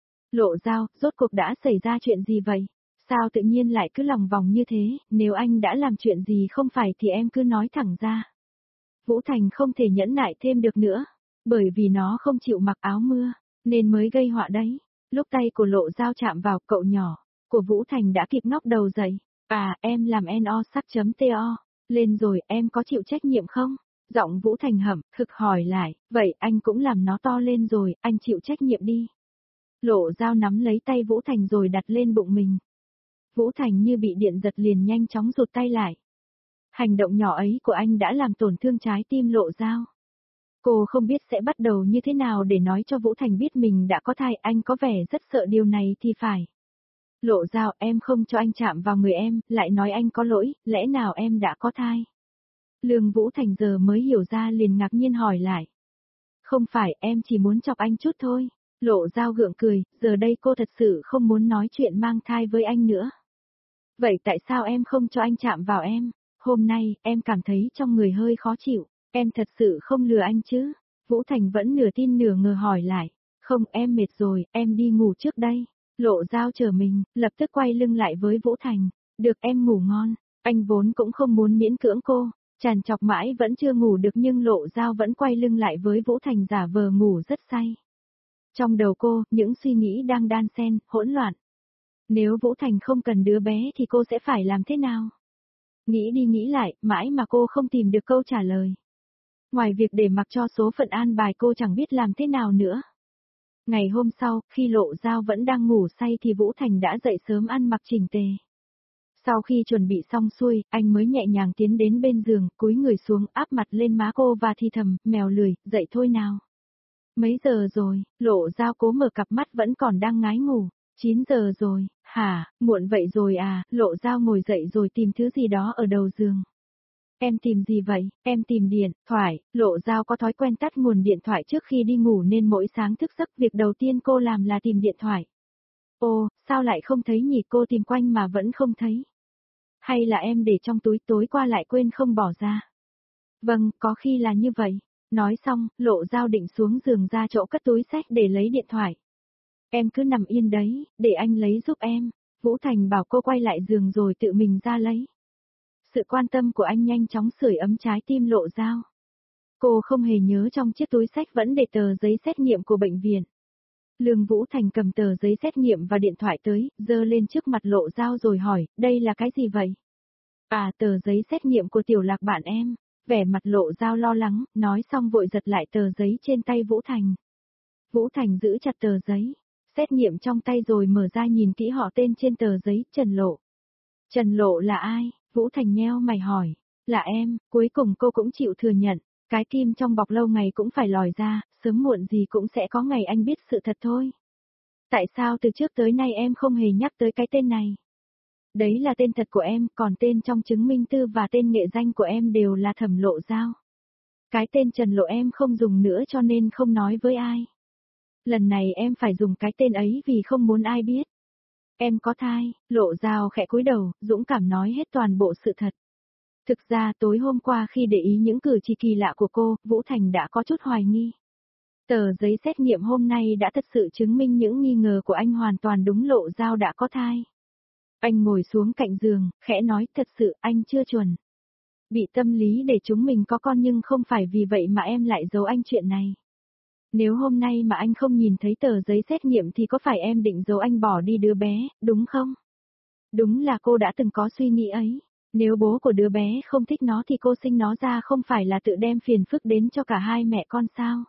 Lộ Dao, rốt cuộc đã xảy ra chuyện gì vậy? Sao tự nhiên lại cứ lòng vòng như thế, nếu anh đã làm chuyện gì không phải thì em cứ nói thẳng ra. Vũ Thành không thể nhẫn nại thêm được nữa, bởi vì nó không chịu mặc áo mưa, nên mới gây họa đấy. Lúc tay của Lộ Dao chạm vào cậu nhỏ, của Vũ Thành đã kịp ngóc đầu dậy. À, em làm no sắc.to, lên rồi, em có chịu trách nhiệm không? Giọng Vũ Thành hậm, thực hỏi lại, vậy anh cũng làm nó to lên rồi, anh chịu trách nhiệm đi. Lộ Dao nắm lấy tay Vũ Thành rồi đặt lên bụng mình. Vũ Thành như bị điện giật liền nhanh chóng rụt tay lại. Hành động nhỏ ấy của anh đã làm tổn thương trái tim Lộ Dao. Cô không biết sẽ bắt đầu như thế nào để nói cho Vũ Thành biết mình đã có thai, anh có vẻ rất sợ điều này thì phải. Lộ Dao, em không cho anh chạm vào người em, lại nói anh có lỗi, lẽ nào em đã có thai? Lương Vũ Thành giờ mới hiểu ra liền ngạc nhiên hỏi lại. Không phải, em chỉ muốn chọc anh chút thôi. Lộ Dao gượng cười, giờ đây cô thật sự không muốn nói chuyện mang thai với anh nữa. Vậy tại sao em không cho anh chạm vào em? Hôm nay, em cảm thấy trong người hơi khó chịu, em thật sự không lừa anh chứ? Vũ Thành vẫn nửa tin nửa ngờ hỏi lại. Không, em mệt rồi, em đi ngủ trước đây. Lộ Dao chờ mình, lập tức quay lưng lại với Vũ Thành. Được, em ngủ ngon. Anh vốn cũng không muốn miễn cưỡng cô. Tràn chọc mãi vẫn chưa ngủ được nhưng Lộ Dao vẫn quay lưng lại với Vũ Thành giả vờ ngủ rất say. Trong đầu cô, những suy nghĩ đang đan xen, hỗn loạn. Nếu Vũ Thành không cần đứa bé thì cô sẽ phải làm thế nào? Nghĩ đi nghĩ lại, mãi mà cô không tìm được câu trả lời. Ngoài việc để mặc cho số phận an bài cô chẳng biết làm thế nào nữa. Ngày hôm sau, khi Lộ Dao vẫn đang ngủ say thì Vũ Thành đã dậy sớm ăn mặc chỉnh tề. Sau khi chuẩn bị xong xuôi, anh mới nhẹ nhàng tiến đến bên giường, cúi người xuống áp mặt lên má cô và thì thầm, mèo lười, dậy thôi nào. Mấy giờ rồi? Lộ Dao cố mở cặp mắt vẫn còn đang ngái ngủ. 9 giờ rồi, hả, muộn vậy rồi à? Lộ Dao ngồi dậy rồi tìm thứ gì đó ở đầu giường. Em tìm gì vậy? Em tìm điện thoại. Lộ Dao có thói quen tắt nguồn điện thoại trước khi đi ngủ nên mỗi sáng thức giấc việc đầu tiên cô làm là tìm điện thoại. Ô, sao lại không thấy nhỉ, cô tìm quanh mà vẫn không thấy. Hay là em để trong túi tối qua lại quên không bỏ ra? Vâng, có khi là như vậy. Nói xong, Lộ Dao định xuống giường ra chỗ cất túi xách để lấy điện thoại. Em cứ nằm yên đấy, để anh lấy giúp em. Vũ Thành bảo cô quay lại giường rồi tự mình ra lấy. Sự quan tâm của anh nhanh chóng sưởi ấm trái tim Lộ Dao. Cô không hề nhớ trong chiếc túi xách vẫn để tờ giấy xét nghiệm của bệnh viện. Lương Vũ Thành cầm tờ giấy xét nghiệm và điện thoại tới, giơ lên trước mặt Lộ Dao rồi hỏi, đây là cái gì vậy? À, tờ giấy xét nghiệm của Tiểu Lạc bạn em. Vẻ mặt Lộ Dao lo lắng, nói xong vội giật lại tờ giấy trên tay Vũ Thành. Vũ Thành giữ chặt tờ giấy, xét nghiệm trong tay rồi mở ra nhìn kỹ họ tên trên tờ giấy, Trần Lộ. Trần Lộ là ai? Vũ Thành nheo mày hỏi. Là em, cuối cùng cô cũng chịu thừa nhận, cái kim trong bọc lâu ngày cũng phải lòi ra, sớm muộn gì cũng sẽ có ngày anh biết sự thật thôi. Tại sao từ trước tới nay em không hề nhắc tới cái tên này? Đấy là tên thật của em, còn tên trong chứng minh thư và tên nghệ danh của em đều là Thẩm Lộ Dao. Cái tên Trần Lộ em không dùng nữa cho nên không nói với ai. Lần này em phải dùng cái tên ấy vì không muốn ai biết. Em có thai, Lộ Dao khẽ cúi đầu, dũng cảm nói hết toàn bộ sự thật. Thực ra tối hôm qua khi để ý những cử chỉ kỳ lạ của cô, Vũ Thành đã có chút hoài nghi. Tờ giấy xét nghiệm hôm nay đã thật sự chứng minh những nghi ngờ của anh hoàn toàn đúng, Lộ Dao đã có thai. Anh ngồi xuống cạnh giường, khẽ nói thật sự anh chưa chuẩn. Bị tâm lý để chúng mình có con nhưng không phải vì vậy mà em lại giấu anh chuyện này. Nếu hôm nay mà anh không nhìn thấy tờ giấy xét nghiệm thì có phải em định giấu anh bỏ đi đứa bé, đúng không? Đúng là cô đã từng có suy nghĩ ấy. Nếu bố của đứa bé không thích nó thì cô sinh nó ra không phải là tự đem phiền phức đến cho cả hai mẹ con sao?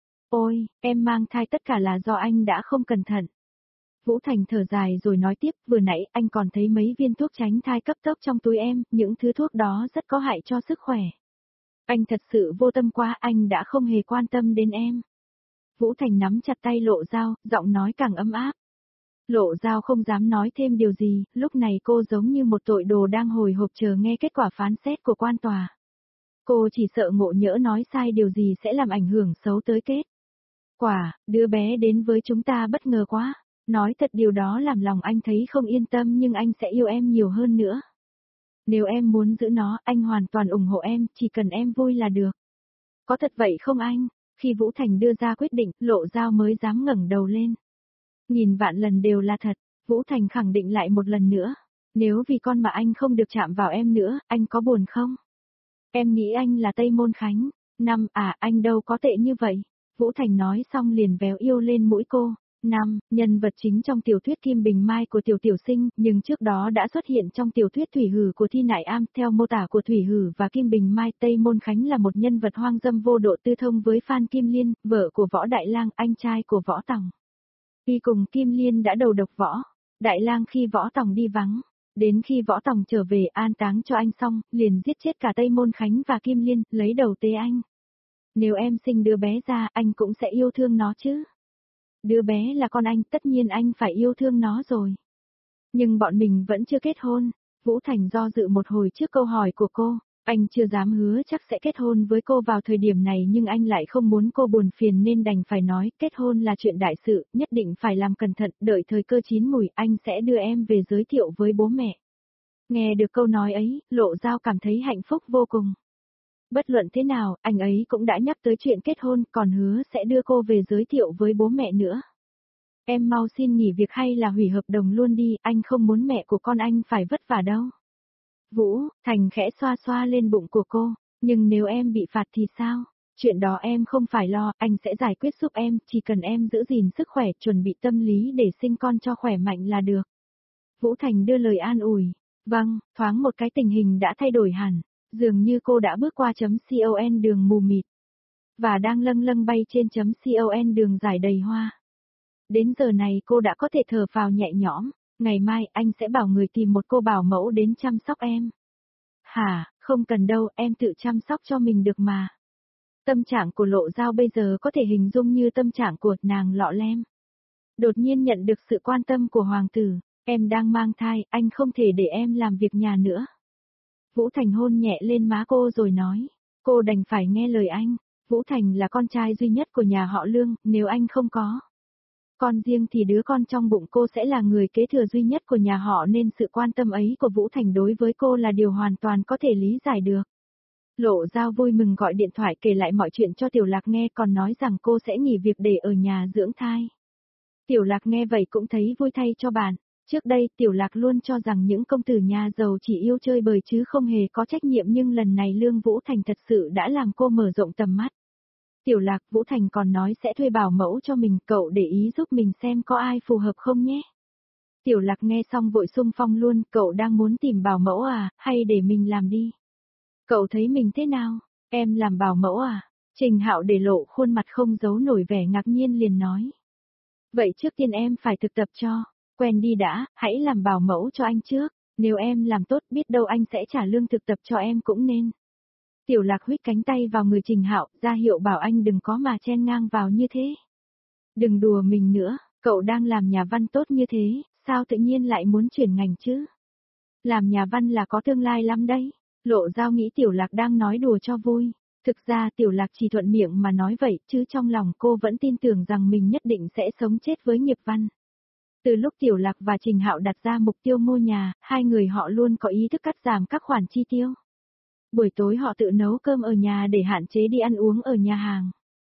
Ôi, em mang thai tất cả là do anh đã không cẩn thận. Vũ Thành thở dài rồi nói tiếp, vừa nãy anh còn thấy mấy viên thuốc tránh thai cấp tốc trong túi em, những thứ thuốc đó rất có hại cho sức khỏe. Anh thật sự vô tâm quá, anh đã không hề quan tâm đến em. Vũ Thành nắm chặt tay Lộ Dao, giọng nói càng ấm áp. Lộ Dao không dám nói thêm điều gì, lúc này cô giống như một tội đồ đang hồi hộp chờ nghe kết quả phán xét của quan tòa. Cô chỉ sợ ngộ nhỡ nói sai điều gì sẽ làm ảnh hưởng xấu tới kết. Quả, đứa bé đến với chúng ta bất ngờ quá. Nói thật điều đó làm lòng anh thấy không yên tâm nhưng anh sẽ yêu em nhiều hơn nữa. Nếu em muốn giữ nó, anh hoàn toàn ủng hộ em, chỉ cần em vui là được. Có thật vậy không anh? Khi Vũ Thành đưa ra quyết định, Lộ Dao mới dám ngẩng đầu lên. Nghìn vạn lần đều là thật, Vũ Thành khẳng định lại một lần nữa. Nếu vì con mà anh không được chạm vào em nữa, anh có buồn không? Em nghĩ anh là Tây Môn Khánh. Anh đâu có tệ như vậy. Vũ Thành nói xong liền véo yêu lên mũi cô. Nhân vật chính trong tiểu thuyết Kim Bình Mai của Tiểu Tiểu Sinh, nhưng trước đó đã xuất hiện trong tiểu thuyết Thủy Hử của Thi Nại Am. Theo mô tả của Thủy Hử và Kim Bình Mai, Tây Môn Khánh là một nhân vật hoang dâm vô độ tư thông với Phan Kim Liên, vợ của Võ Đại Lang, anh trai của Võ Tòng. Y cùng Kim Liên đã đầu độc Võ Đại Lang khi Võ Tòng đi vắng. Đến khi Võ Tòng trở về an táng cho anh xong, liền giết chết cả Tây Môn Khánh và Kim Liên, lấy đầu tế anh. Nếu em sinh đứa bé ra, anh cũng sẽ yêu thương nó chứ. Đứa bé là con anh, tất nhiên anh phải yêu thương nó rồi. Nhưng bọn mình vẫn chưa kết hôn. Vũ Thành do dự một hồi trước câu hỏi của cô. Anh chưa dám hứa chắc sẽ kết hôn với cô vào thời điểm này nhưng anh lại không muốn cô buồn phiền nên đành phải nói kết hôn là chuyện đại sự, nhất định phải làm cẩn thận, đợi thời cơ chín mùi anh sẽ đưa em về giới thiệu với bố mẹ. Nghe được câu nói ấy, Lộ Dao cảm thấy hạnh phúc vô cùng. Bất luận thế nào, anh ấy cũng đã nhắc tới chuyện kết hôn, còn hứa sẽ đưa cô về giới thiệu với bố mẹ nữa. Em mau xin nghỉ việc hay là hủy hợp đồng luôn đi, anh không muốn mẹ của con anh phải vất vả đâu. Vũ Thành khẽ xoa xoa lên bụng của cô, nhưng nếu em bị phạt thì sao? Chuyện đó em không phải lo, anh sẽ giải quyết giúp em, chỉ cần em giữ gìn sức khỏe, chuẩn bị tâm lý để sinh con cho khỏe mạnh là được. Vũ Thành đưa lời an ủi. Vâng, thoáng một cái tình hình đã thay đổi hẳn, dường như cô đã bước qua chấm con đường mù mịt, và đang lâng lâng bay trên chấm con đường dài đầy hoa. Đến giờ này cô đã có thể thở phào nhẹ nhõm, ngày mai anh sẽ bảo người tìm một cô bảo mẫu đến chăm sóc em. Hả, không cần đâu, em tự chăm sóc cho mình được mà. Tâm trạng của Lộ Dao bây giờ có thể hình dung như tâm trạng của nàng Lọ Lem. Đột nhiên nhận được sự quan tâm của hoàng tử, em đang mang thai, anh không thể để em làm việc nhà nữa. Vũ Thành hôn nhẹ lên má cô rồi nói, cô đành phải nghe lời anh. Vũ Thành là con trai duy nhất của nhà họ Lương, nếu anh không có con riêng thì đứa con trong bụng cô sẽ là người kế thừa duy nhất của nhà họ nên sự quan tâm ấy của Vũ Thành đối với cô là điều hoàn toàn có thể lý giải được. Lộ Dao vui mừng gọi điện thoại kể lại mọi chuyện cho Tiểu Lạc nghe còn nói rằng cô sẽ nghỉ việc để ở nhà dưỡng thai. Tiểu Lạc nghe vậy cũng thấy vui thay cho bạn. Trước đây Tiểu Lạc luôn cho rằng những công tử nhà giàu chỉ yêu chơi bời chứ không hề có trách nhiệm nhưng lần này Lương Vũ Thành thật sự đã làm cô mở rộng tầm mắt. Tiểu Lạc, Vũ Thành còn nói sẽ thuê bảo mẫu cho mình, cậu để ý giúp mình xem có ai phù hợp không nhé. Tiểu Lạc nghe xong vội xung phong luôn, cậu đang muốn tìm bảo mẫu à, hay để mình làm đi? Cậu thấy mình thế nào? Em làm bảo mẫu à? Trình Hạo để lộ khuôn mặt không giấu nổi vẻ ngạc nhiên liền nói. Vậy trước tiên em phải thực tập cho, quen đi đã, hãy làm bảo mẫu cho anh trước, nếu em làm tốt biết đâu anh sẽ trả lương thực tập cho em cũng nên. Tiểu Lạc huých cánh tay vào người Trình Hạo, ra hiệu bảo anh đừng có mà chen ngang vào như thế. Đừng đùa mình nữa, cậu đang làm nhà văn tốt như thế, sao tự nhiên lại muốn chuyển ngành chứ? Làm nhà văn là có tương lai lắm đấy. Lộ Dao nghĩ Tiểu Lạc đang nói đùa cho vui. Thực ra Tiểu Lạc chỉ thuận miệng mà nói vậy, chứ trong lòng cô vẫn tin tưởng rằng mình nhất định sẽ sống chết với nghiệp văn. Từ lúc Tiểu Lạc và Trình Hạo đặt ra mục tiêu mua nhà, hai người họ luôn có ý thức cắt giảm các khoản chi tiêu. Buổi tối họ tự nấu cơm ở nhà để hạn chế đi ăn uống ở nhà hàng.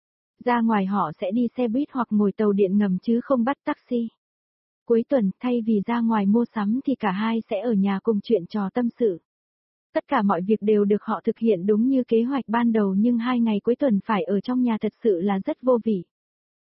Ra ngoài họ sẽ đi xe buýt hoặc ngồi tàu điện ngầm chứ không bắt taxi. Cuối tuần, thay vì ra ngoài mua sắm thì cả hai sẽ ở nhà cùng chuyện trò tâm sự. Tất cả mọi việc đều được họ thực hiện đúng như kế hoạch ban đầu nhưng 2 ngày cuối tuần phải ở trong nhà thật sự là rất vô vị.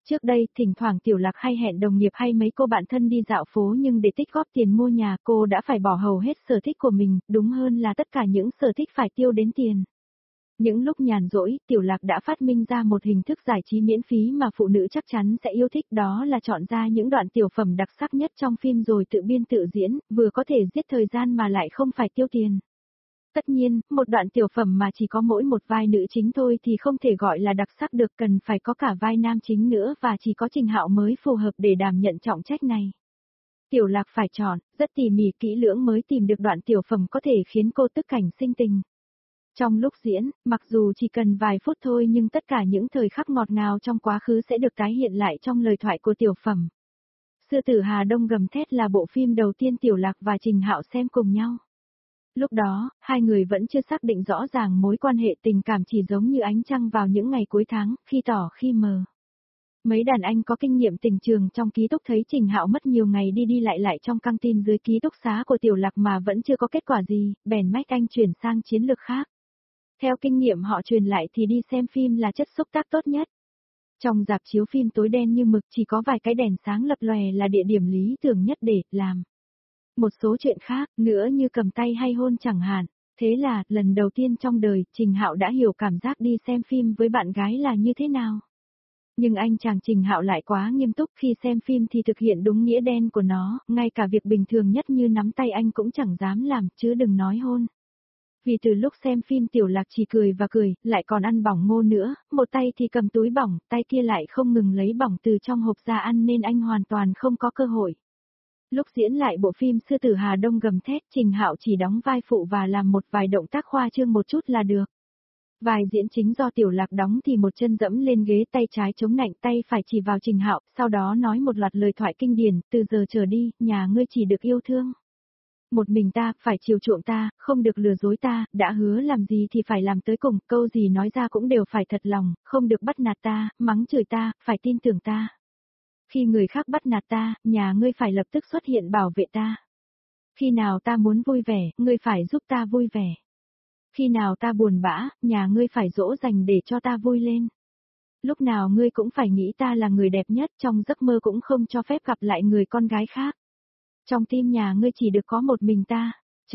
Trước đây, thỉnh thoảng Tiểu Lạc hay hẹn đồng nghiệp hay mấy cô bạn thân đi dạo phố nhưng để tích góp tiền mua nhà cô đã phải bỏ hầu hết sở thích của mình, đúng hơn là tất cả những sở thích phải tiêu đến tiền. Những lúc nhàn rỗi, Tiểu Lạc đã phát minh ra một hình thức giải trí miễn phí mà phụ nữ chắc chắn sẽ yêu thích, đó là chọn ra những đoạn tiểu phẩm đặc sắc nhất trong phim rồi tự biên tự diễn, vừa có thể giết thời gian mà lại không phải tiêu tiền. Tất nhiên, một đoạn tiểu phẩm mà chỉ có mỗi một vai nữ chính thôi thì không thể gọi là đặc sắc được, cần phải có cả vai nam chính nữa và chỉ có Trình Hạo mới phù hợp để đảm nhận trọng trách này. Tiểu Lạc phải chọn, rất tỉ mỉ kỹ lưỡng mới tìm được đoạn tiểu phẩm có thể khiến cô tức cảnh sinh tình. Trong lúc diễn, mặc dù chỉ cần vài phút thôi nhưng tất cả những thời khắc ngọt ngào trong quá khứ sẽ được tái hiện lại trong lời thoại của tiểu phẩm. Sư tử Hà Đông gầm thét là bộ phim đầu tiên Tiểu Lạc và Trình Hạo xem cùng nhau. Lúc đó, hai người vẫn chưa xác định rõ ràng mối quan hệ tình cảm, chỉ giống như ánh trăng vào những ngày cuối tháng, khi tỏ khi mờ. Mấy đàn anh có kinh nghiệm tình trường trong ký túc thấy Trình Hạo mất nhiều ngày đi đi lại lại trong căng tin dưới ký túc xá của Tiểu Lạc mà vẫn chưa có kết quả gì, bèn mách anh chuyển sang chiến lược khác. Theo kinh nghiệm họ truyền lại thì đi xem phim là chất xúc tác tốt nhất. Trong rạp chiếu phim tối đen như mực chỉ có vài cái đèn sáng lập lòe là địa điểm lý tưởng nhất để làm một số chuyện khác nữa như cầm tay hay hôn chẳng hạn. Thế là, lần đầu tiên trong đời, Trình Hạo đã hiểu cảm giác đi xem phim với bạn gái là như thế nào. Nhưng anh chàng Trình Hạo lại quá nghiêm túc, khi xem phim thì thực hiện đúng nghĩa đen của nó, ngay cả việc bình thường nhất như nắm tay anh cũng chẳng dám làm, chứ đừng nói hôn. Vì từ lúc xem phim Tiểu Lạc chỉ cười và cười, lại còn ăn bỏng ngô nữa, một tay thì cầm túi bỏng, tay kia lại không ngừng lấy bỏng từ trong hộp ra ăn nên anh hoàn toàn không có cơ hội. Lúc diễn lại bộ phim Sư tử Hà Đông gầm thét, Trình Hạo chỉ đóng vai phụ và làm một vài động tác khoa trương một chút là được. Vai diễn chính do Tiểu Lạc đóng thì một chân dẫm lên ghế, tay trái chống nạnh, tay phải chỉ vào Trình Hạo, sau đó nói một loạt lời thoại kinh điển, từ giờ trở đi, nhà ngươi chỉ được yêu thương một mình ta, phải chiều chuộng ta, không được lừa dối ta, đã hứa làm gì thì phải làm tới cùng, câu gì nói ra cũng đều phải thật lòng, không được bắt nạt ta, mắng chửi ta, phải tin tưởng ta. Khi người khác bắt nạt ta, nhà ngươi phải lập tức xuất hiện bảo vệ ta. Khi nào ta muốn vui vẻ, ngươi phải giúp ta vui vẻ. Khi nào ta buồn bã, nhà ngươi phải dỗ dành để cho ta vui lên. Lúc nào ngươi cũng phải nghĩ ta là người đẹp nhất, trong giấc mơ cũng không cho phép gặp lại người con gái khác. Trong tim nhà ngươi chỉ được có một mình ta.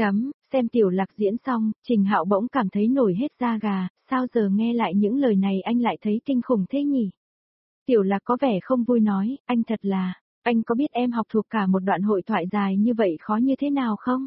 Xem Tiểu Lạc diễn xong, Trình Hạo bỗng cảm thấy nổi hết da gà, sao giờ nghe lại những lời này anh lại thấy kinh khủng thế nhỉ? Tiểu Lạc có vẻ không vui nói, anh thật là, anh có biết em học thuộc cả một đoạn hội thoại dài như vậy khó như thế nào không?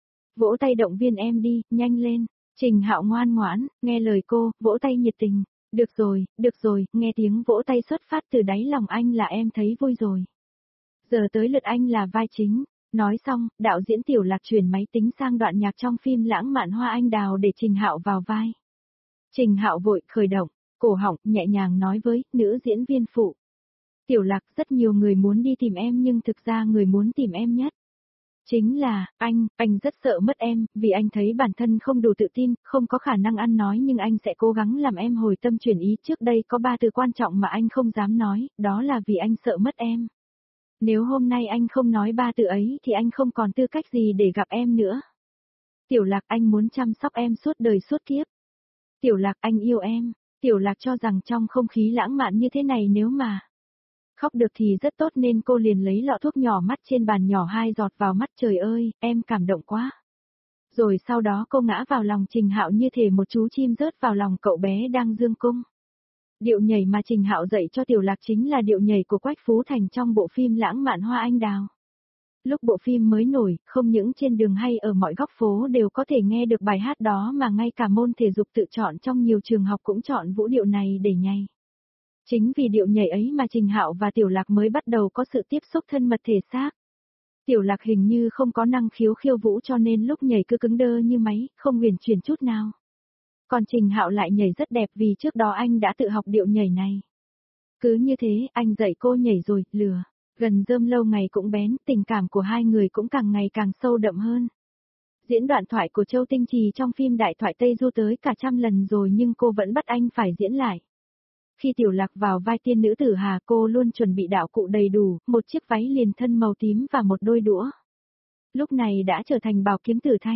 Vỗ tay động viên em đi, nhanh lên. Trình Hạo ngoan ngoãn, nghe lời cô, vỗ tay nhiệt tình. Được rồi, nghe tiếng vỗ tay xuất phát từ đáy lòng anh là em thấy vui rồi. Giờ tới lượt anh là vai chính. Nói xong, đạo diễn Tiểu Lạc chuyển máy tính sang đoạn nhạc trong phim lãng mạn Hoa Anh Đào để Trình Hạo vào vai. Trình Hạo vội khởi động, cổ họng nhẹ nhàng nói với nữ diễn viên phụ. Tiểu Lạc, rất nhiều người muốn đi tìm em nhưng thực ra người muốn tìm em nhất chính là anh rất sợ mất em, vì anh thấy bản thân không đủ tự tin, không có khả năng ăn nói, nhưng anh sẽ cố gắng làm em hồi tâm chuyển ý. Trước đây có 3 từ quan trọng mà anh không dám nói, đó là vì anh sợ mất em. Nếu hôm nay anh không nói 3 từ ấy thì anh không còn tư cách gì để gặp em nữa. Tiểu Lạc, anh muốn chăm sóc em suốt đời suốt kiếp. Tiểu Lạc, anh yêu em. Tiểu Lạc cho rằng trong không khí lãng mạn như thế này nếu mà khóc được thì rất tốt nên cô liền lấy lọ thuốc nhỏ mắt trên bàn nhỏ 2 giọt vào mắt. Trời ơi, em cảm động quá. Rồi sau đó cô ngã vào lòng Trình Hạo như thể một chú chim rớt vào lòng cậu bé đang dương cung. Điệu nhảy mà Trình Hạo dạy cho Tiểu Lạc chính là điệu nhảy của Quách Phú Thành trong bộ phim lãng mạn Hoa Anh Đào. Lúc bộ phim mới nổi, không những trên đường hay ở mọi góc phố đều có thể nghe được bài hát đó mà ngay cả môn thể dục tự chọn trong nhiều trường học cũng chọn vũ điệu này để nhảy. Chính vì điệu nhảy ấy mà Trình Hạo và Tiểu Lạc mới bắt đầu có sự tiếp xúc thân mật thể xác. Tiểu Lạc hình như không có năng khiếu khiêu vũ cho nên lúc nhảy cứ cứng đơ như máy, không huyền chuyển chút nào. Còn Trình Hạo lại nhảy rất đẹp vì trước đó anh đã tự học điệu nhảy này. Cứ như thế, anh dạy cô nhảy rồi, lừa. Gần rơm lâu ngày cũng bén, tình cảm của hai người cũng càng ngày càng sâu đậm hơn. Diễn đoạn thoại của Châu Tinh Trì trong phim Đại thoại Tây Du tới cả 100 lần rồi nhưng cô vẫn bắt anh phải diễn lại. Khi Tiểu Lạc vào vai tiên nữ Tử Hà, cô luôn chuẩn bị đạo cụ đầy đủ, một chiếc váy liền thân màu tím và một đôi đũa. Lúc này đã trở thành Bảo Kiếm Tử Thanh.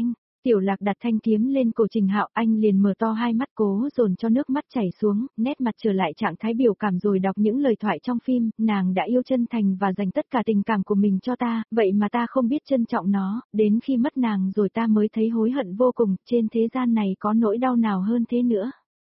Tiểu Lạc đặt thanh kiếm lên cổ Trình Hạo, anh liền mở to hai mắt cố dồn cho nước mắt chảy xuống, nét mặt trở lại trạng thái biểu cảm rồi đọc những lời thoại trong phim, nàng đã yêu chân thành và dành tất cả tình cảm của mình cho ta, vậy mà ta không biết trân trọng nó, đến khi mất nàng rồi ta mới thấy hối hận vô cùng, trên thế gian này có nỗi đau nào hơn thế nữa.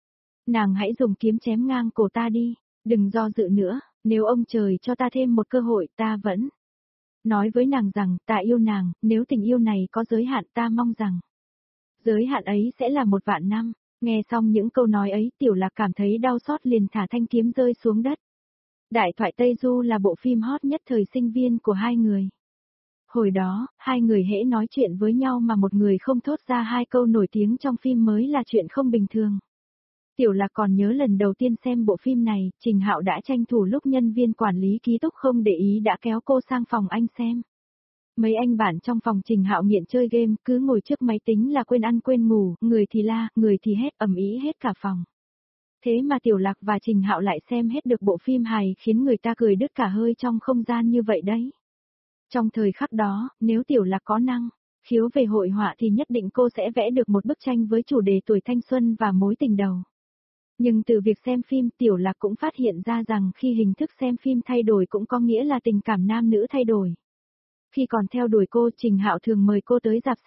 Nàng hãy dùng kiếm chém ngang cổ ta đi, đừng do dự nữa, nếu ông trời cho ta thêm một cơ hội ta vẫn nói với nàng rằng ta yêu nàng, nếu tình yêu này có giới hạn ta mong rằng giới hạn ấy sẽ là 1.000.000 năm. Nghe xong những câu nói ấy, Tiểu Lạc cảm thấy đau xót liền thả thanh kiếm rơi xuống đất. Đại thoại Tây Du là bộ phim hot nhất thời sinh viên của hai người. Hồi đó, hai người hễ nói chuyện với nhau mà một người không thốt ra hai câu nổi tiếng trong phim mới là chuyện không bình thường. Tiểu Lạc còn nhớ lần đầu tiên xem bộ phim này, Trình Hạo đã tranh thủ lúc nhân viên quản lý ký túc không để ý đã kéo cô sang phòng anh xem. Mấy anh bạn trong phòng Trình Hạo nghiện chơi game, cứ ngồi trước máy tính là quên ăn quên ngủ, người thì la, người thì hét ầm ĩ hết cả phòng. Thế mà Tiểu Lạc và Trình Hạo lại xem hết được bộ phim hài khiến người ta cười đứt cả hơi trong không gian như vậy đấy. Trong thời khắc đó, nếu Tiểu Lạc có năng khiếu về hội họa thì nhất định cô sẽ vẽ được một bức tranh với chủ đề tuổi thanh xuân và mối tình đầu. Nhưng từ việc xem phim Tiểu Lạc cũng phát hiện ra rằng khi hình thức xem phim thay đổi cũng có nghĩa là tình cảm nam nữ thay đổi. Khi còn theo đuổi cô, Trình Hạo thường mời cô tới rạp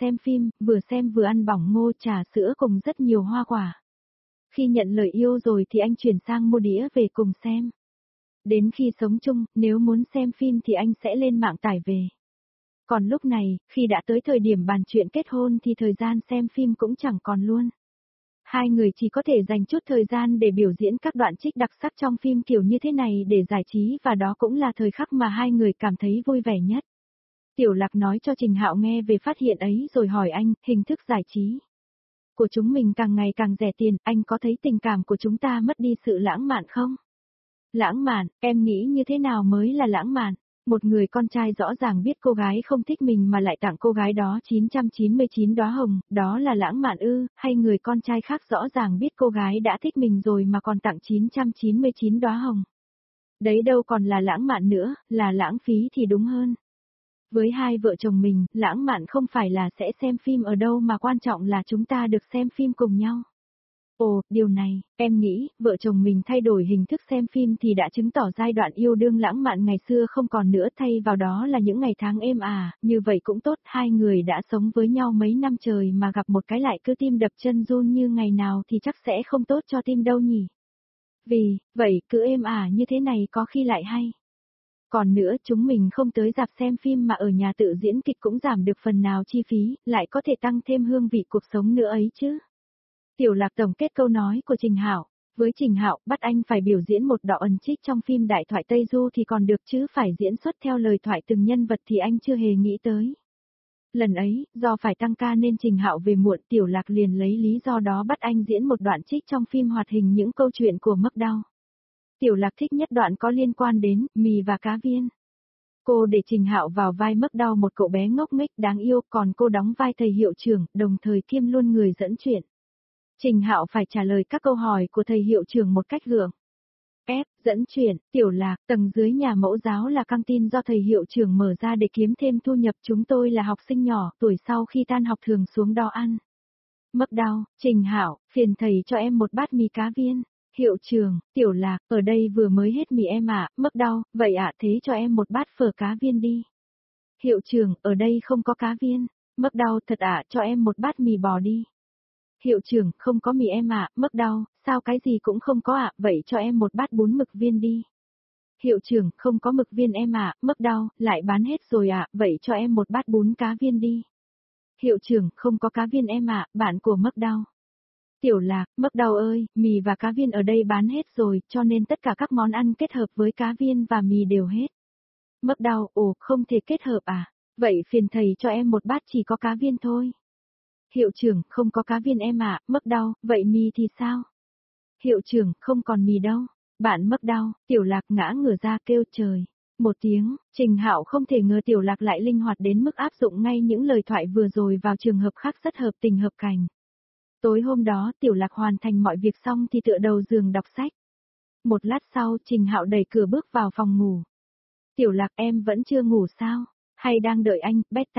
xem vừa ăn bỏng ngô trà sữa cùng rất nhiều hoa quả. Khi nhận lời yêu rồi thì anh chuyển sang mua đĩa về cùng xem. Đến khi sống chung, nếu muốn xem phim thì anh sẽ lên mạng tải về. Còn lúc này, khi đã tới thời điểm bàn chuyện kết hôn thì thời gian xem phim cũng chẳng còn luôn. Hai người chỉ có thể dành chút thời gian để biểu diễn các đoạn trích đặc sắc trong phim kiểu như thế này để giải trí và đó cũng là thời khắc mà hai người cảm thấy vui vẻ nhất. Tiểu Lạc nói cho Trình Hạo nghe về phát hiện ấy rồi hỏi anh, hình thức giải trí của chúng mình càng ngày càng rẻ tiền, anh có thấy tình cảm của chúng ta mất đi sự lãng mạn không? Lãng mạn, em nghĩ như thế nào mới là lãng mạn? Một người con trai rõ ràng biết cô gái không thích mình mà lại tặng cô gái đó 999 đóa hồng, đó là lãng mạn ư, hay người con trai khác rõ ràng biết cô gái đã thích mình rồi mà còn tặng 999 đóa hồng. Đấy đâu còn là lãng mạn nữa, là lãng phí thì đúng hơn. Với hai vợ chồng mình, lãng mạn không phải là sẽ xem phim ở đâu mà quan trọng là chúng ta được xem phim cùng nhau. Ồ, điều này, em nghĩ, vợ chồng mình thay đổi hình thức xem phim thì đã chứng tỏ giai đoạn yêu đương lãng mạn ngày xưa không còn nữa, thay vào đó là những ngày tháng êm ả, như vậy cũng tốt, hai người đã sống với nhau mấy năm trời mà gặp một cái lại cứ tim đập chân run như ngày nào thì chắc sẽ không tốt cho tim đâu nhỉ. Vì, vậy cứ êm ả như thế này có khi lại hay. Còn nữa chúng mình không tới rạp xem phim mà ở nhà tự diễn kịch cũng giảm được phần nào chi phí, lại có thể tăng thêm hương vị cuộc sống nữa ấy chứ. Tiểu Lạc tổng kết câu nói của Trình Hạo. Với Trình Hạo, bắt anh phải biểu diễn một đoạn ẩn trích trong phim Đại thoại Tây Du thì còn được chứ phải diễn xuất theo lời thoại từng nhân vật thì anh chưa hề nghĩ tới. Lần ấy, do phải tăng ca nên Trình Hạo về muộn, Tiểu Lạc liền lấy lý do đó bắt anh diễn một đoạn trích trong phim hoạt hình những câu chuyện của Mấc Đau. Tiểu Lạc thích nhất đoạn có liên quan đến mì và cá viên. Cô để Trình Hạo vào vai Mấc Đau, một cậu bé ngốc nghếch đáng yêu, còn cô đóng vai thầy hiệu trưởng, đồng thời kiêm luôn người dẫn chuyện. Trình Hạo phải trả lời các câu hỏi của thầy hiệu trưởng một cách gượng ép, dẫn chuyện, Tiểu Lạc, tầng dưới nhà mẫu giáo là căng tin do thầy hiệu trưởng mở ra để kiếm thêm thu nhập, chúng tôi là học sinh nhỏ, tuổi sau khi tan học thường xuống đó ăn. Mấc Đau, Trình Hạo, phiền thầy cho em một bát mì cá viên. Hiệu trưởng, Tiểu Lạc, ở đây vừa mới hết mì em ạ, Mấc Đau, vậy ạ thế cho em một bát phở cá viên đi. Hiệu trưởng, ở đây không có cá viên. Mấc Đau, thật ạ, cho em một bát mì bò đi. Hiệu trưởng, không có mì em ạ, Mấc Đau, sao cái gì cũng không có ạ, vậy cho em một bát bún mực viên đi. Hiệu trưởng, không có mực viên em ạ, Mấc Đau, lại bán hết rồi ạ, vậy cho em một bát bún cá viên đi. Hiệu trưởng, không có cá viên em ạ, bạn của Mấc Đau. Tiểu Lạc, Mấc Đau ơi, mì và cá viên ở đây bán hết rồi, cho nên tất cả các món ăn kết hợp với cá viên và mì đều hết. Mấc Đau, ồ, không thể kết hợp à? Vậy phiền thầy cho em một bát chỉ có cá viên thôi. Hiệu trưởng, không có cá viên em ạ, Mấc Đau, vậy mì thì sao? Hiệu trưởng, không còn mì đâu. Bạn Mấc Đau, Tiểu Lạc ngã ngửa ra kêu trời. Một tiếng, Trình Hạo không thể ngờ Tiểu Lạc lại linh hoạt đến mức áp dụng ngay những lời thoại vừa rồi vào trường hợp khác rất hợp tình hợp cảnh. Tối hôm đó Tiểu Lạc hoàn thành mọi việc xong thì tựa đầu giường đọc sách. Một lát sau Trình Hạo đẩy cửa bước vào phòng ngủ. Tiểu Lạc, em vẫn chưa ngủ sao? Hay đang đợi anh, bedtime?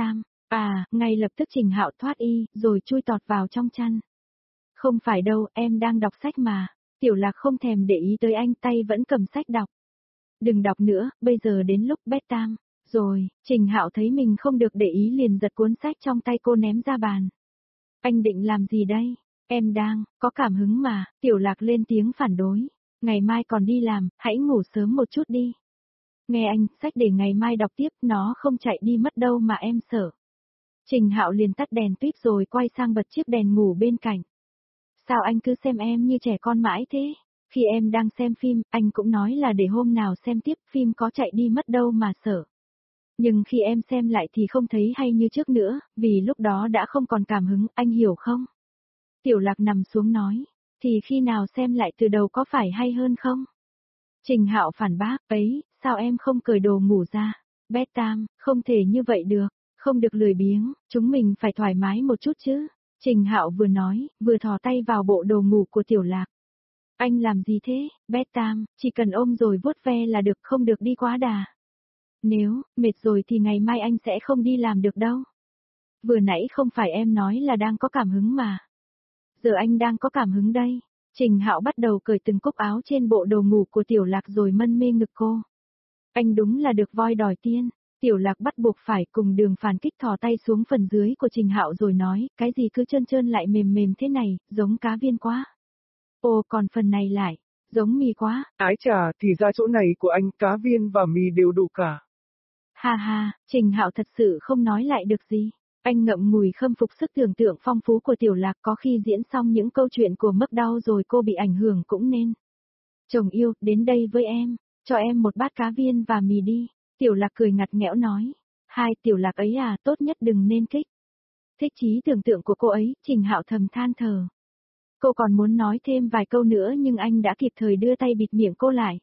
À, ngay lập tức Trình Hạo thoát y, rồi chui tọt vào trong chăn. Không phải đâu, em đang đọc sách mà. Tiểu Lạc không thèm để ý tới anh, tay vẫn cầm sách đọc. Đừng đọc nữa, bây giờ đến lúc bedtime. Rồi, Trình Hạo thấy mình không được để ý liền giật cuốn sách trong tay cô ném ra bàn. Anh định làm gì đây? Em đang, có cảm hứng mà, Tiểu Lạc lên tiếng phản đối. Ngày mai còn đi làm, hãy ngủ sớm một chút đi. Nghe anh, sách để ngày mai đọc tiếp, nó không chạy đi mất đâu mà em sợ. Trình Hạo liền tắt đèn tuyết rồi quay sang bật chiếc đèn ngủ bên cạnh. Sao anh cứ xem em như trẻ con mãi thế? Khi em đang xem phim, anh cũng nói là để hôm nào xem tiếp, phim có chạy đi mất đâu mà sợ. Nhưng khi em xem lại thì không thấy hay như trước nữa, vì lúc đó đã không còn cảm hứng, anh hiểu không? Tiểu Lạc nằm xuống nói, thì khi nào xem lại từ đầu có phải hay hơn không? Trình Hạo phản bác, ấy, sao em không cởi đồ ngủ ra? Bedtime, không thể như vậy được, không được lười biếng, chúng mình phải thoải mái một chút chứ. Trình Hạo vừa nói, vừa thò tay vào bộ đồ ngủ của Tiểu Lạc. Anh làm gì thế? Bedtime, chỉ cần ôm rồi vuốt ve là được, không được đi quá đà. Nếu mệt rồi thì ngày mai anh sẽ không đi làm được đâu. Vừa nãy không phải em nói là đang có cảm hứng mà. Giờ anh đang có cảm hứng đây. Trình Hạo bắt đầu cởi từng cúc áo trên bộ đồ ngủ của Tiểu Lạc rồi mân mê ngực cô. Anh đúng là được voi đòi tiên. Tiểu Lạc bắt buộc phải cùng Đường Phản Kích thò tay xuống phần dưới của Trình Hạo rồi nói, cái gì cứ trơn trơn lại mềm mềm thế này, giống cá viên quá. Ồ, còn phần này lại, giống mì quá. Ái chà, thì ra chỗ này của anh cá viên và mì đều đủ cả. Ha ha, Trình Hạo thật sự không nói lại được gì. Anh ngậm ngùi khâm phục sức tưởng tượng phong phú của Tiểu Lạc, có khi diễn xong những câu chuyện của McDowell rồi cô bị ảnh hưởng cũng nên. Chồng yêu, đến đây với em, cho em một bát cá viên và mì đi. Tiểu Lạc cười ngặt nghẽo nói. Hai, Tiểu Lạc ấy à, tốt nhất đừng nên kích. Thích trí tưởng tượng của cô ấy, Trình Hạo thầm than thở. Cô còn muốn nói thêm vài câu nữa nhưng anh đã kịp thời đưa tay bịt miệng cô lại.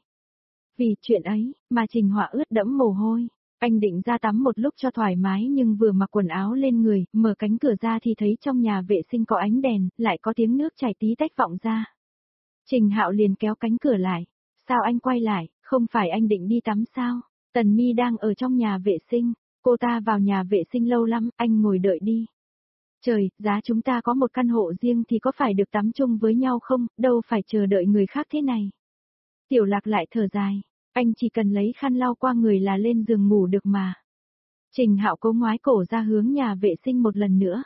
Vì chuyện ấy, mà Trình Họa ướt đẫm mồ hôi. Anh định ra tắm một lúc cho thoải mái nhưng vừa mặc quần áo lên người, mở cánh cửa ra thì thấy trong nhà vệ sinh có ánh đèn, lại có tiếng nước chảy tí tách vọng ra. Trình Hạo liền kéo cánh cửa lại. Sao anh quay lại, không phải anh định đi tắm sao? Tần Mi đang ở trong nhà vệ sinh, cô ta vào nhà vệ sinh lâu lắm, anh ngồi đợi đi. Trời, giá chúng ta có một căn hộ riêng thì có phải được tắm chung với nhau không, đâu phải chờ đợi người khác thế này. Tiểu Lạc lại thở dài, anh chỉ cần lấy khăn lau qua người là lên giường ngủ được mà. Trình Hạo cố ngoái cổ ra hướng nhà vệ sinh một lần nữa.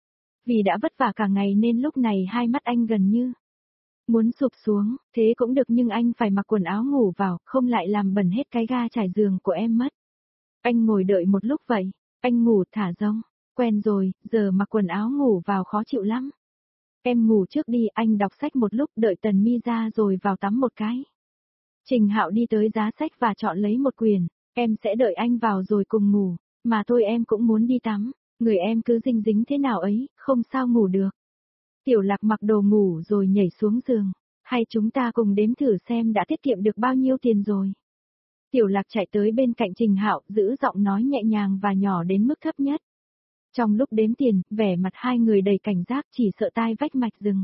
Vì đã vất vả cả ngày nên lúc này hai mắt anh gần như muốn sụp xuống, thế cũng được nhưng anh phải mặc quần áo ngủ vào, không lại làm bẩn hết cái ga trải giường của em mất. Anh ngồi đợi một lúc vậy, anh ngủ thả rông, quen rồi, giờ mặc quần áo ngủ vào khó chịu lắm. Em ngủ trước đi, anh đọc sách một lúc đợi Tần Mi ra rồi vào tắm một cái. Trình Hạo đi tới giá sách và chọn lấy một quyển, em sẽ đợi anh vào rồi cùng ngủ, mà thôi em cũng muốn đi tắm, người em cứ dinh dính thế nào ấy, không sao ngủ được. Tiểu Lạc mặc đồ ngủ rồi nhảy xuống giường, hay chúng ta cùng đếm thử xem đã tiết kiệm được bao nhiêu tiền rồi. Tiểu Lạc chạy tới bên cạnh Trình Hạo, giữ giọng nói nhẹ nhàng và nhỏ đến mức thấp nhất. Trong lúc đếm tiền, vẻ mặt hai người đầy cảnh giác chỉ sợ tai vách mạch rừng.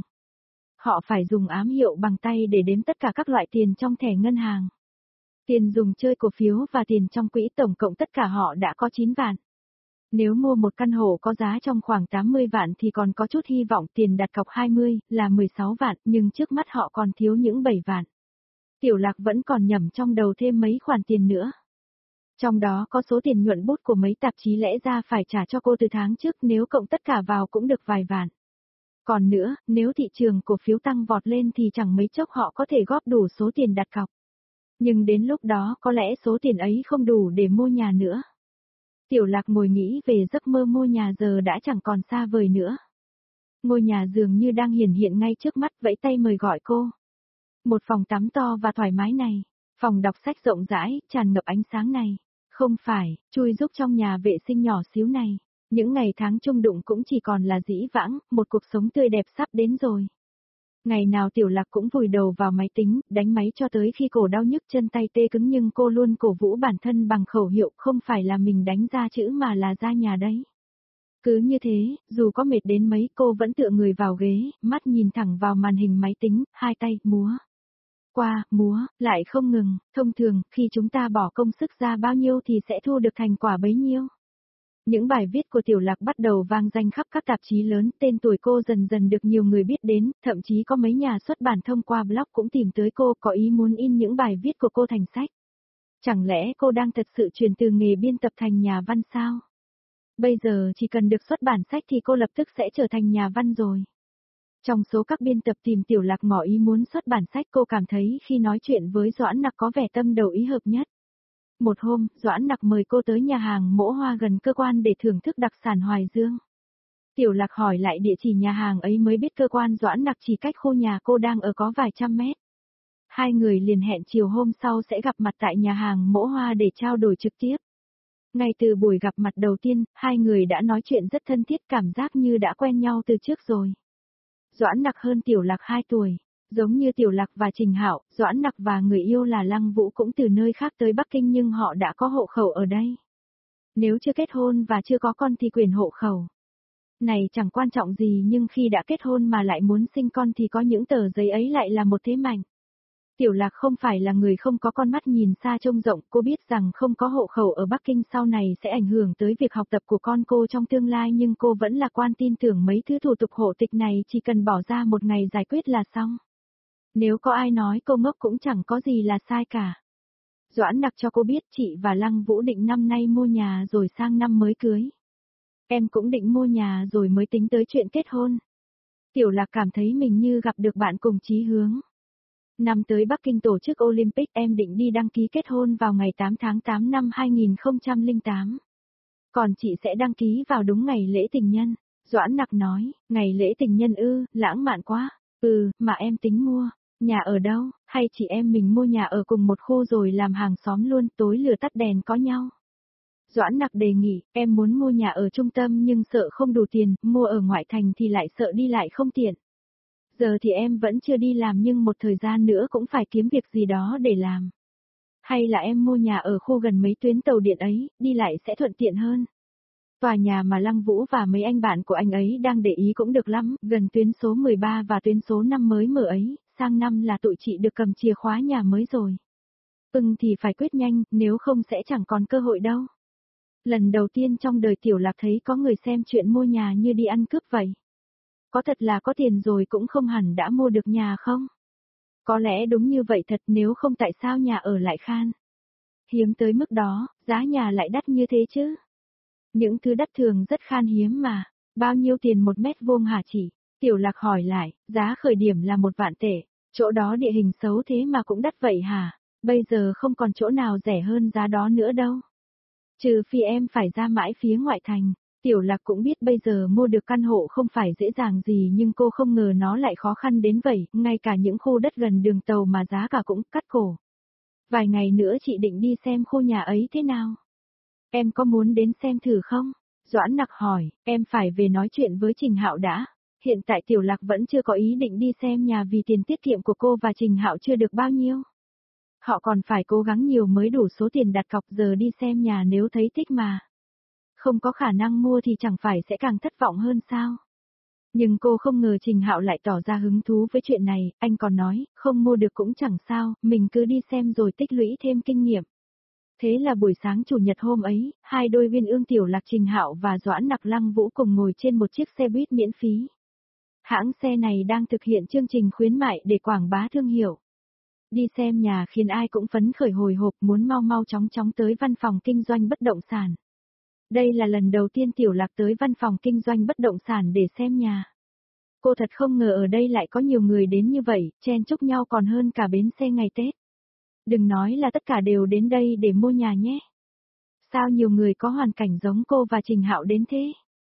Họ phải dùng ám hiệu bằng tay để đếm tất cả các loại tiền trong thẻ ngân hàng. Tiền dùng chơi cổ phiếu và tiền trong quỹ tổng cộng tất cả họ đã có 9 vạn. Nếu mua một căn hộ có giá trong khoảng 80 vạn thì còn có chút hy vọng tiền đặt cọc 20 là 16 vạn nhưng trước mắt họ còn thiếu những 7 vạn. Tiểu Lạc vẫn còn nhẩm trong đầu thêm mấy khoản tiền nữa. Trong đó có số tiền nhuận bút của mấy tạp chí lẽ ra phải trả cho cô từ tháng trước nếu cộng tất cả vào cũng được vài vạn. Còn nữa, nếu thị trường cổ phiếu tăng vọt lên thì chẳng mấy chốc họ có thể góp đủ số tiền đặt cọc. Nhưng đến lúc đó có lẽ số tiền ấy không đủ để mua nhà nữa. Tiểu Lạc ngồi nghĩ về giấc mơ mua nhà giờ đã chẳng còn xa vời nữa. Ngôi nhà dường như đang hiển hiện ngay trước mắt vẫy tay mời gọi cô. Một phòng tắm to và thoải mái này, phòng đọc sách rộng rãi, tràn ngập ánh sáng này. Không phải, chui rúc trong nhà vệ sinh nhỏ xíu này. Những ngày tháng chung đụng cũng chỉ còn là dĩ vãng, một cuộc sống tươi đẹp sắp đến rồi. Ngày nào Tiểu Lạc cũng vùi đầu vào máy tính, đánh máy cho tới khi cổ đau nhức chân tay tê cứng nhưng cô luôn cổ vũ bản thân bằng khẩu hiệu không phải là mình đánh ra chữ mà là ra nhà đấy. Cứ như thế, dù có mệt đến mấy cô vẫn tựa người vào ghế, mắt nhìn thẳng vào màn hình máy tính, hai tay múa. Qua, múa, lại không ngừng, thông thường, khi chúng ta bỏ công sức ra bao nhiêu thì sẽ thu được thành quả bấy nhiêu. Những bài viết của Tiểu Lạc bắt đầu vang danh khắp các tạp chí lớn, tên tuổi cô dần dần được nhiều người biết đến, thậm chí có mấy nhà xuất bản thông qua blog cũng tìm tới cô có ý muốn in những bài viết của cô thành sách. Chẳng lẽ cô đang thật sự chuyển từ nghề biên tập thành nhà văn sao? Bây giờ chỉ cần được xuất bản sách thì cô lập tức sẽ trở thành nhà văn rồi. Trong số các biên tập tìm Tiểu Lạc ngỏ ý muốn xuất bản sách, cô cảm thấy khi nói chuyện với Doãn Nặc có vẻ tâm đầu ý hợp nhất. Một hôm, Doãn Nặc mời cô tới nhà hàng Mỗ Hoa gần cơ quan để thưởng thức đặc sản Hoài Dương. Tiểu Lạc hỏi lại địa chỉ nhà hàng ấy mới biết cơ quan Doãn Nặc chỉ cách khu nhà cô đang ở có vài trăm mét. Hai người liền hẹn chiều hôm sau sẽ gặp mặt tại nhà hàng Mỗ Hoa để trao đổi trực tiếp. Ngay từ buổi gặp mặt đầu tiên, hai người đã nói chuyện rất thân thiết, cảm giác như đã quen nhau từ trước rồi. Doãn Nặc hơn Tiểu Lạc 2 tuổi. Giống như Tiểu Lạc và Trình Hạo, Doãn Nặc và người yêu là Lăng Vũ cũng từ nơi khác tới Bắc Kinh nhưng họ đã có hộ khẩu ở đây. Nếu chưa kết hôn và chưa có con thì quyền hộ khẩu này chẳng quan trọng gì, nhưng khi đã kết hôn mà lại muốn sinh con thì có những tờ giấy ấy lại là một thế mạnh. Tiểu Lạc không phải là người không có con mắt nhìn xa trông rộng, cô biết rằng không có hộ khẩu ở Bắc Kinh sau này sẽ ảnh hưởng tới việc học tập của con cô trong tương lai, nhưng cô vẫn lạc quan tin tưởng mấy thứ thủ tục hộ tịch này chỉ cần bỏ ra một ngày giải quyết là xong. Nếu có ai nói cô ngốc cũng chẳng có gì là sai cả. Doãn Nặc cho cô biết chị và Lăng Vũ định năm nay mua nhà rồi sang năm mới cưới. Em cũng định mua nhà rồi mới tính tới chuyện kết hôn. Tiểu Lạc cảm thấy mình như gặp được bạn cùng chí hướng. Năm tới Bắc Kinh tổ chức Olympic, em định đi đăng ký kết hôn vào ngày 8 tháng 8 năm 2008. Còn chị sẽ đăng ký vào đúng ngày lễ tình nhân. Doãn Nặc nói, ngày lễ tình nhân ư, lãng mạn quá. Mà em tính mua nhà ở đâu, hay chị em mình mua nhà ở cùng một khu rồi làm hàng xóm luôn, tối lửa tắt đèn có nhau. Doãn Nặc đề nghị, em muốn mua nhà ở trung tâm nhưng sợ không đủ tiền, mua ở ngoại thành thì lại sợ đi lại không tiện. Giờ thì em vẫn chưa đi làm nhưng một thời gian nữa cũng phải kiếm việc gì đó để làm. Hay là em mua nhà ở khu gần mấy tuyến tàu điện ấy, đi lại sẽ thuận tiện hơn. Tòa nhà mà Lăng Vũ và mấy anh bạn của anh ấy đang để ý cũng được lắm, gần tuyến số 13 và tuyến số 5 mới mở ấy, sang năm là tụi chị được cầm chìa khóa nhà mới rồi. Thì phải quyết nhanh, nếu không sẽ chẳng còn cơ hội đâu. Lần đầu tiên trong đời Tiểu Lạc thấy có người xem chuyện mua nhà như đi ăn cướp vậy. Có thật là có tiền rồi cũng không hẳn đã mua được nhà không? Có lẽ đúng như vậy thật, nếu không tại sao nhà ở lại khan. Hiếm tới mức đó, giá nhà lại đắt như thế chứ. Những thứ đắt thường rất khan hiếm mà. Bao nhiêu tiền 1 mét vuông hả chị? Tiểu Lạc hỏi lại, giá khởi điểm là 1 vạn tệ. Chỗ đó địa hình xấu thế mà cũng đắt vậy hả? Bây giờ không còn chỗ nào rẻ hơn giá đó nữa đâu. Trừ phi em phải ra mãi phía ngoại thành. Tiểu Lạc cũng biết bây giờ mua được căn hộ không phải dễ dàng gì, nhưng cô không ngờ nó lại khó khăn đến vậy, ngay cả những khu đất gần đường tàu mà giá cả cũng cắt cổ. Vài ngày nữa chị định đi xem khu nhà ấy thế nào? Em có muốn đến xem thử không? Doãn Nặc hỏi, em phải về nói chuyện với Trình Hạo đã. Hiện tại Tiểu Lạc vẫn chưa có ý định đi xem nhà vì tiền tiết kiệm của cô và Trình Hạo chưa được bao nhiêu. Họ còn phải cố gắng nhiều mới đủ số tiền đặt cọc, giờ đi xem nhà nếu thấy thích mà không có khả năng mua thì chẳng phải sẽ càng thất vọng hơn sao? Nhưng cô không ngờ Trình Hạo lại tỏ ra hứng thú với chuyện này, anh còn nói, không mua được cũng chẳng sao, mình cứ đi xem rồi tích lũy thêm kinh nghiệm. Thế là buổi sáng chủ nhật hôm ấy, hai đôi viên ương Tiểu Lạc, Trình Hạo và Doãn Nặc, Lăng Vũ cùng ngồi trên một chiếc xe buýt miễn phí. Hãng xe này đang thực hiện chương trình khuyến mại để quảng bá thương hiệu. Đi xem nhà khiến ai cũng phấn khởi hồi hộp, muốn mau mau chóng chóng tới văn phòng kinh doanh bất động sản. Đây là lần đầu tiên Tiểu Lạc tới văn phòng kinh doanh bất động sản để xem nhà. Cô thật không ngờ ở đây lại có nhiều người đến như vậy, chen chúc nhau còn hơn cả bến xe ngày Tết. Đừng nói là tất cả đều đến đây để mua nhà nhé. Sao nhiều người có hoàn cảnh giống cô và Trình Hạo đến thế?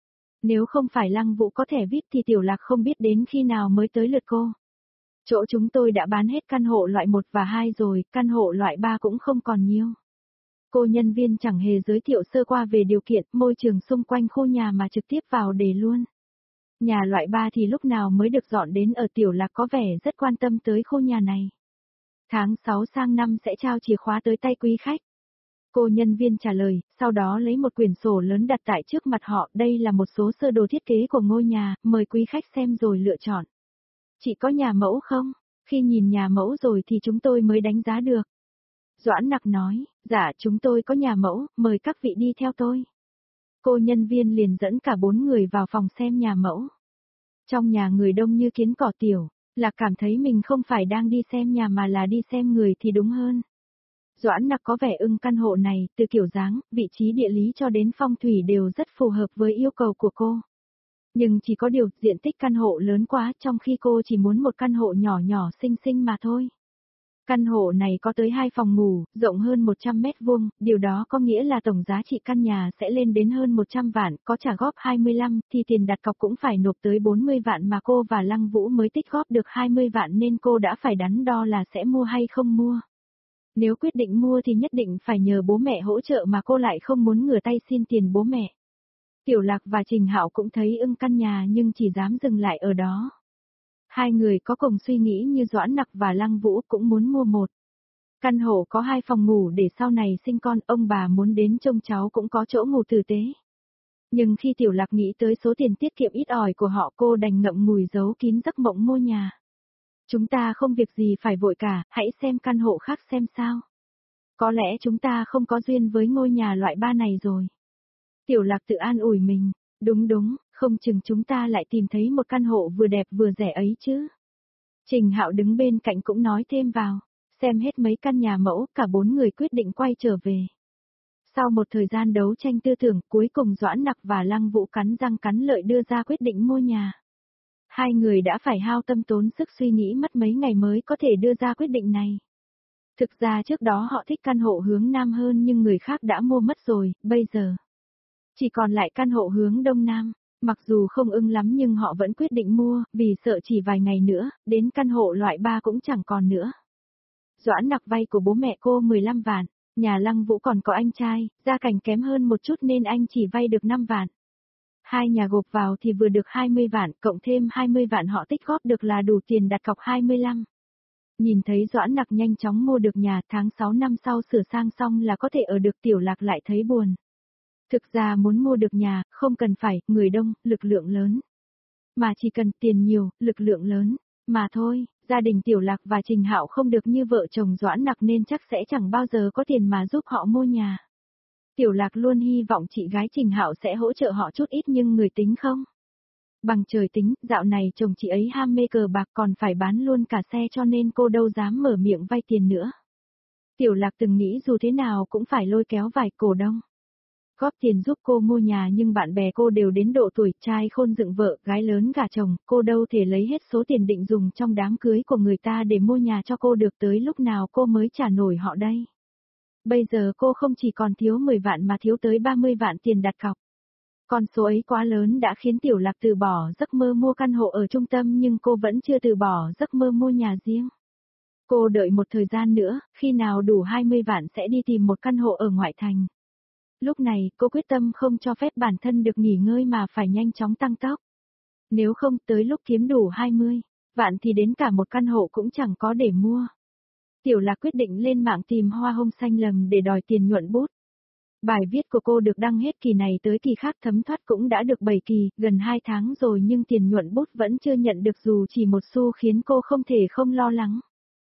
Nếu không phải Lăng Vũ có thẻ VIP thì Tiểu Lạc không biết đến khi nào mới tới lượt cô. Chỗ chúng tôi đã bán hết căn hộ loại 1 và 2 rồi, căn hộ loại 3 cũng không còn nhiều. Cô nhân viên chẳng hề giới thiệu sơ qua về điều kiện, môi trường xung quanh khu nhà mà trực tiếp vào đề luôn. Nhà loại 3 thì lúc nào mới được dọn đến ở? Tiểu Lạc có vẻ rất quan tâm tới khu nhà này. Tháng 6 sang năm sẽ trao chìa khóa tới tay quý khách. Cô nhân viên trả lời, sau đó lấy một quyển sổ lớn đặt tại trước mặt họ, đây là một số sơ đồ thiết kế của ngôi nhà, mời quý khách xem rồi lựa chọn. Chị có nhà mẫu không? Khi nhìn nhà mẫu rồi thì chúng tôi mới đánh giá được. Doãn Nặc nói, dạ chúng tôi có nhà mẫu, mời các vị đi theo tôi. Cô nhân viên liền dẫn cả 4 người vào phòng xem nhà mẫu. Trong nhà người đông như kiến cỏ tiểu, Lạc cảm thấy mình không phải đang đi xem nhà mà là đi xem người thì đúng hơn. Doãn Nặc có vẻ ưng căn hộ này, từ kiểu dáng, vị trí địa lý cho đến phong thủy đều rất phù hợp với yêu cầu của cô. Nhưng chỉ có điều, diện tích căn hộ lớn quá, trong khi cô chỉ muốn một căn hộ nhỏ nhỏ xinh xinh mà thôi. Căn hộ này có tới 2 phòng ngủ, rộng hơn 100 mét vuông, điều đó có nghĩa là tổng giá trị căn nhà sẽ lên đến hơn 100 vạn, có trả góp 25 thì tiền đặt cọc cũng phải nộp tới 40 vạn mà cô và Lăng Vũ mới tích góp được 20 vạn nên cô đã phải đắn đo là sẽ mua hay không mua. Nếu quyết định mua thì nhất định phải nhờ bố mẹ hỗ trợ mà cô lại không muốn ngửa tay xin tiền bố mẹ. Tiểu Lạc và Trình Hạo cũng thấy ưng căn nhà nhưng chỉ dám dừng lại ở đó. Hai người có cùng suy nghĩ như Doãn Nặc và Lăng Vũ cũng muốn mua một căn hộ có 2 phòng ngủ để sau này sinh con, ông bà muốn đến trông cháu cũng có chỗ ngủ tử tế. Nhưng khi Tiểu Lạc nghĩ tới số tiền tiết kiệm ít ỏi của họ cô đành ngậm ngùi giấu kín giấc mộng mua nhà. Chúng ta không việc gì phải vội cả, hãy xem căn hộ khác xem sao. Có lẽ chúng ta không có duyên với ngôi nhà loại 3 này rồi. Tiểu Lạc tự an ủi mình, đúng, không chừng chúng ta lại tìm thấy một căn hộ vừa đẹp vừa rẻ ấy chứ. Trình Hạo đứng bên cạnh cũng nói thêm vào, xem hết mấy căn nhà mẫu, cả 4 người quyết định quay trở về. Sau một thời gian đấu tranh tư tưởng, cuối cùng Doãn Nặc và Lăng Vũ cắn răng cắn lợi đưa ra quyết định mua nhà. Hai người đã phải hao tâm tốn sức suy nghĩ mất mấy ngày mới có thể đưa ra quyết định này. Thực ra trước đó họ thích căn hộ hướng Nam hơn nhưng người khác đã mua mất rồi, bây giờ chỉ còn lại căn hộ hướng Đông Nam. Mặc dù không ưng lắm nhưng họ vẫn quyết định mua, vì sợ chỉ vài ngày nữa, đến căn hộ loại 3 cũng chẳng còn nữa. Doãn Nặc vay của bố mẹ cô 15 vạn, nhà Lăng Vũ còn có anh trai, gia cảnh kém hơn một chút nên anh chỉ vay được 5 vạn. Hai nhà gộp vào thì vừa được 20 vạn, cộng thêm 20 vạn họ tích góp được là đủ tiền đặt cọc 25. Nhìn thấy Doãn Nặc nhanh chóng mua được nhà, tháng 6 năm sau sửa sang xong là có thể ở được. Tiểu Lạc lại thấy buồn. Thực ra muốn mua được nhà, không cần phải, người đông, lực lượng lớn. Mà chỉ cần tiền nhiều, lực lượng lớn, mà thôi, gia đình Tiểu Lạc và Trình Hạo không được như vợ chồng Doãn Nặc nên chắc sẽ chẳng bao giờ có tiền mà giúp họ mua nhà. Tiểu Lạc luôn hy vọng chị gái Trình Hạo sẽ hỗ trợ họ chút ít nhưng người tính không. Bằng trời tính, dạo này chồng chị ấy ham mê cờ bạc còn phải bán luôn cả xe cho nên cô đâu dám mở miệng vay tiền nữa. Tiểu Lạc từng nghĩ dù thế nào cũng phải lôi kéo vài cổ đông góp tiền giúp cô mua nhà nhưng bạn bè cô đều đến độ tuổi trai khôn dựng vợ, gái lớn gả chồng, cô đâu thể lấy hết số tiền định dùng trong đám cưới của người ta để mua nhà cho cô được, tới lúc nào cô mới trả nổi họ đây. Bây giờ cô không chỉ còn thiếu 10 vạn mà thiếu tới 30 vạn tiền đặt cọc. Con số ấy quá lớn đã khiến Tiểu Lạc từ bỏ giấc mơ mua căn hộ ở trung tâm nhưng cô vẫn chưa từ bỏ giấc mơ mua nhà riêng. Cô đợi một thời gian nữa, khi nào đủ 20 vạn sẽ đi tìm một căn hộ ở ngoại thành. Lúc này, cô quyết tâm không cho phép bản thân được nghỉ ngơi mà phải nhanh chóng tăng tốc. Nếu không, tới lúc kiếm đủ 20 vạn thì đến cả một căn hộ cũng chẳng có để mua. Tiểu Lạc quyết định lên mạng tìm hoa hồng xanh lầm để đòi tiền nhuận bút. Bài viết của cô được đăng hết kỳ này tới kỳ khác, thấm thoát cũng đã được 7 kỳ, gần 2 tháng rồi nhưng tiền nhuận bút vẫn chưa nhận được dù chỉ một xu khiến cô không thể không lo lắng.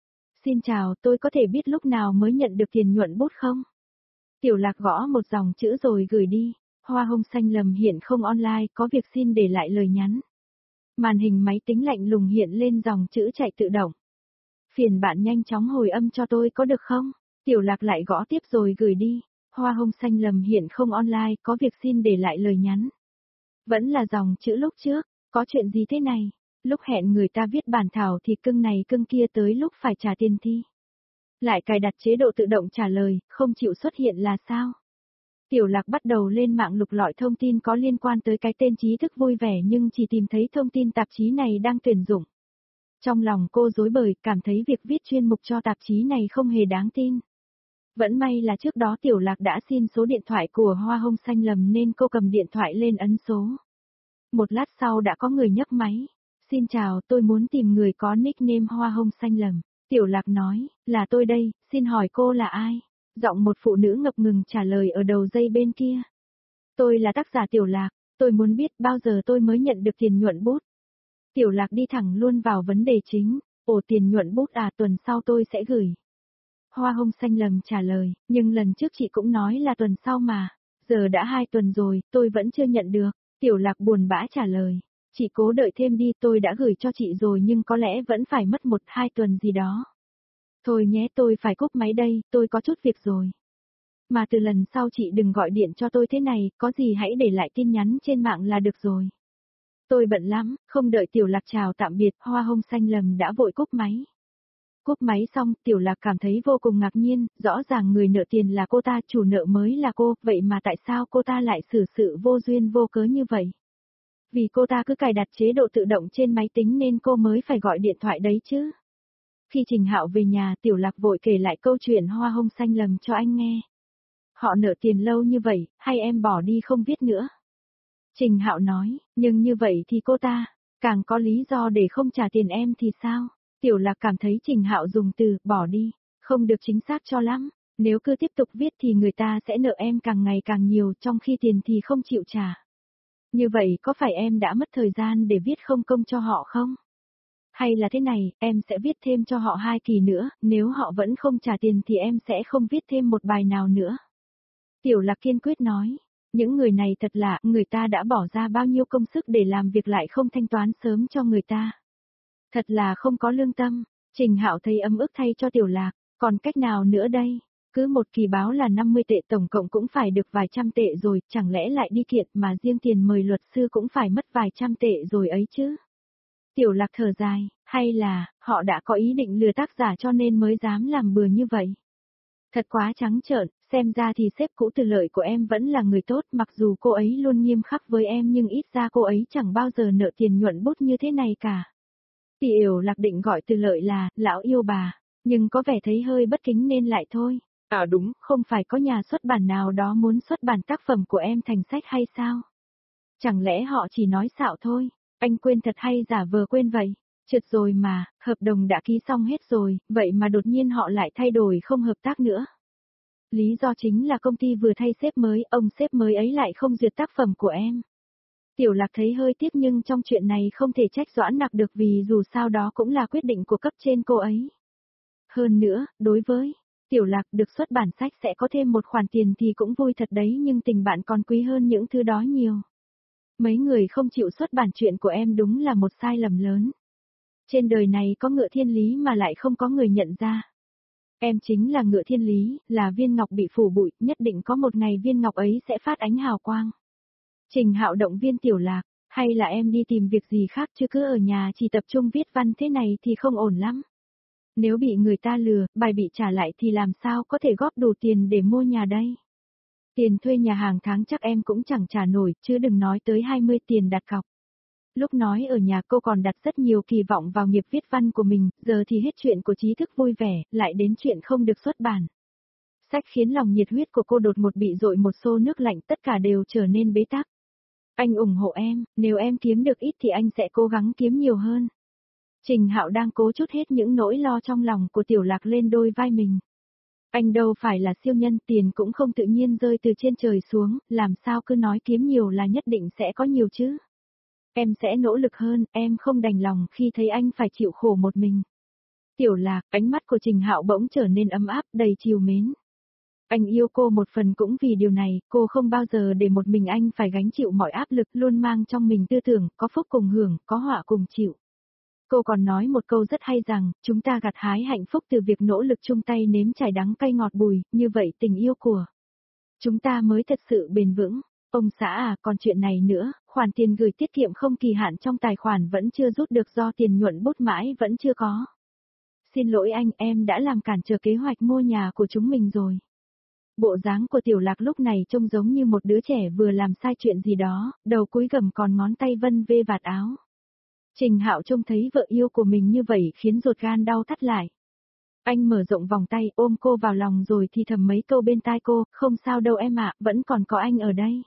Xin chào, tôi có thể biết lúc nào mới nhận được tiền nhuận bút không? Tiểu Lạc gõ một dòng chữ rồi gửi đi. Hoa hồng xanh lầm hiện không online, có việc xin để lại lời nhắn. Màn hình máy tính lạnh lùng hiện lên dòng chữ chạy tự động. Phiền bạn nhanh chóng hồi âm cho tôi có được không? Tiểu Lạc lại gõ tiếp rồi gửi đi. Hoa hồng xanh lầm hiện không online, có việc xin để lại lời nhắn. Vẫn là dòng chữ lúc trước, có chuyện gì thế này? Lúc hẹn người ta viết bản thảo thì cưng này cưng kia, tới lúc phải trả tiền thi lại cài đặt chế độ tự động trả lời, không chịu xuất hiện là sao? Tiểu Lạc bắt đầu lên mạng lục lọi thông tin có liên quan tới cái tên trí thức vui vẻ nhưng chỉ tìm thấy thông tin tạp chí này đang tuyển dụng. Trong lòng cô rối bời, cảm thấy việc viết chuyên mục cho tạp chí này không hề đáng tin. Vẫn may là trước đó Tiểu Lạc đã xin số điện thoại của Hoa hồng xanh lầm nên cô cầm điện thoại lên ấn số. Một lát sau đã có người nhấc máy. Xin chào, tôi muốn tìm người có nickname Hoa hồng xanh lầm. Tiểu Lạc nói, là tôi đây, xin hỏi cô là ai? Giọng một phụ nữ ngập ngừng trả lời ở đầu dây bên kia. Tôi là tác giả Tiểu Lạc, tôi muốn biết bao giờ tôi mới nhận được tiền nhuận bút. Tiểu Lạc đi thẳng luôn vào vấn đề chính, tiền nhuận bút à, tuần sau tôi sẽ gửi. Hoa hồng xanh lầm trả lời, nhưng lần trước chị cũng nói là tuần sau mà, Giờ đã 2 tuần rồi, tôi vẫn chưa nhận được. Tiểu Lạc buồn bã trả lời. Chị cố đợi thêm đi, tôi đã gửi cho chị rồi nhưng có lẽ vẫn phải mất 1-2 tuần gì đó. Thôi nhé, tôi phải cúp máy đây, tôi có chút việc rồi. Mà từ lần sau chị đừng gọi điện cho tôi thế này, có gì hãy để lại tin nhắn trên mạng là được rồi. Tôi bận lắm, không đợi Tiểu Lạc chào tạm biệt, Hoa Hồng Xanh Lầm đã vội cúp máy. Cúp máy xong, Tiểu Lạc cảm thấy vô cùng ngạc nhiên, rõ ràng người nợ tiền là cô ta, chủ nợ mới là cô, vậy mà tại sao cô ta lại xử sự vô duyên vô cớ như vậy? Vì cô ta cứ cài đặt chế độ tự động trên máy tính nên cô mới phải gọi điện thoại đấy chứ. Khi Trình Hạo về nhà, Tiểu Lạc vội kể lại câu chuyện Hoa Hồng Xanh Lầm cho anh nghe. Họ nợ tiền lâu như vậy, hay em bỏ đi không viết nữa? Trình Hạo nói, nhưng như vậy thì cô ta, càng có lý do để không trả tiền em thì sao? Tiểu Lạc cảm thấy Trình Hạo dùng từ, bỏ đi, không được chính xác cho lắm. Nếu cứ tiếp tục viết thì người ta sẽ nợ em càng ngày càng nhiều trong khi tiền thì không chịu trả. Như vậy có phải em đã mất thời gian để viết không công cho họ không? Hay là thế này, em sẽ viết thêm cho họ 2 kỳ nữa, nếu họ vẫn không trả tiền thì em sẽ không viết thêm một bài nào nữa. Tiểu Lạc kiên quyết nói, những người này thật lạ, người ta đã bỏ ra bao nhiêu công sức để làm việc lại không thanh toán sớm cho người ta. Thật là không có lương tâm. Trình Hạo thấy ấm ức thay cho Tiểu Lạc, còn cách nào nữa đây? Cứ một kỳ báo là 50 tệ tổng cộng cũng phải được vài trăm tệ rồi, chẳng lẽ lại đi kiện mà riêng tiền mời luật sư cũng phải mất vài trăm tệ rồi ấy chứ? Tiểu Lạc thở dài, hay là, họ đã có ý định lừa tác giả cho nên mới dám làm bừa như vậy? Thật quá trắng trợn, xem ra thì sếp cũ Từ Lợi của em vẫn là người tốt, mặc dù cô ấy luôn nghiêm khắc với em nhưng ít ra cô ấy chẳng bao giờ nợ tiền nhuận bút như thế này cả. Tiểu Lạc định gọi Từ Lợi là, lão yêu bà, nhưng có vẻ thấy hơi bất kính nên lại thôi. À đúng, Không phải có nhà xuất bản nào đó muốn xuất bản tác phẩm của em thành sách hay sao? Chẳng lẽ họ chỉ nói xạo thôi, anh quên thật hay giả vờ quên vậy? Trượt rồi mà, hợp đồng đã ký xong hết rồi, vậy mà đột nhiên họ lại thay đổi không hợp tác nữa. Lý do chính là công ty vừa thay sếp mới, ông sếp mới ấy lại không duyệt tác phẩm của em. Tiểu Lạc thấy hơi tiếc nhưng trong chuyện này không thể trách Doãn Nặc được vì dù sao đó cũng là quyết định của cấp trên cô ấy. Hơn nữa, đối với Tiểu Lạc được xuất bản sách sẽ có thêm một khoản tiền thì cũng vui thật đấy nhưng tình bạn còn quý hơn những thứ đó nhiều. Mấy người không chịu xuất bản chuyện của em đúng là một sai lầm lớn. Trên đời này có ngựa thiên lý mà lại không có người nhận ra. Em chính là ngựa thiên lý, là viên ngọc bị phủ bụi, nhất định có một ngày viên ngọc ấy sẽ phát ánh hào quang. Trình Hạo động viên Tiểu Lạc, hay là em đi tìm việc gì khác chứ cứ ở nhà chỉ tập trung viết văn thế này thì không ổn lắm. Nếu bị người ta lừa, bài bị trả lại thì làm sao có thể góp đủ tiền để mua nhà đây? Tiền thuê nhà hàng tháng chắc em cũng chẳng trả nổi, chứ đừng nói tới 20 tiền đặt cọc. Lúc nói ở nhà cô còn đặt rất nhiều kỳ vọng vào nghiệp viết văn của mình, giờ thì hết chuyện của trí thức vui vẻ, lại đến chuyện không được xuất bản. Sách khiến lòng nhiệt huyết của cô đột ngột bị dội một xô nước lạnh, tất cả đều trở nên bế tắc. Anh ủng hộ em, nếu em kiếm được ít thì anh sẽ cố gắng kiếm nhiều hơn. Trình Hạo đang cố trút hết những nỗi lo trong lòng của Tiểu Lạc lên đôi vai mình. Anh đâu phải là siêu nhân, tiền cũng không tự nhiên rơi từ trên trời xuống, làm sao cứ nói kiếm nhiều là nhất định sẽ có nhiều chứ. Em sẽ nỗ lực hơn, em không đành lòng khi thấy anh phải chịu khổ một mình. Tiểu Lạc, ánh mắt của Trình Hạo bỗng trở nên ấm áp, đầy trìu mến. Anh yêu cô một phần cũng vì điều này, cô không bao giờ để một mình anh phải gánh chịu mọi áp lực, luôn mang trong mình tư tưởng, có phúc cùng hưởng, có họa cùng chịu. Cô còn nói một câu rất hay rằng, chúng ta gặt hái hạnh phúc từ việc nỗ lực chung tay nếm trải đắng cay ngọt bùi, như vậy tình yêu của chúng ta mới thật sự bền vững. Ông xã à, còn chuyện này nữa, khoản tiền gửi tiết kiệm không kỳ hạn trong tài khoản vẫn chưa rút được do tiền nhuận bút mãi vẫn chưa có. Xin lỗi anh, em đã làm cản trở kế hoạch mua nhà của chúng mình rồi. Bộ dáng của Tiểu Lạc lúc này trông giống như một đứa trẻ vừa làm sai chuyện gì đó, đầu cúi gằm còn ngón tay vân vê vạt áo. Trình Hạo trông thấy vợ yêu của mình như vậy khiến ruột gan đau thắt lại. Anh mở rộng vòng tay ôm cô vào lòng rồi thì thầm mấy câu bên tai cô, không sao đâu em ạ, vẫn còn có anh ở đây.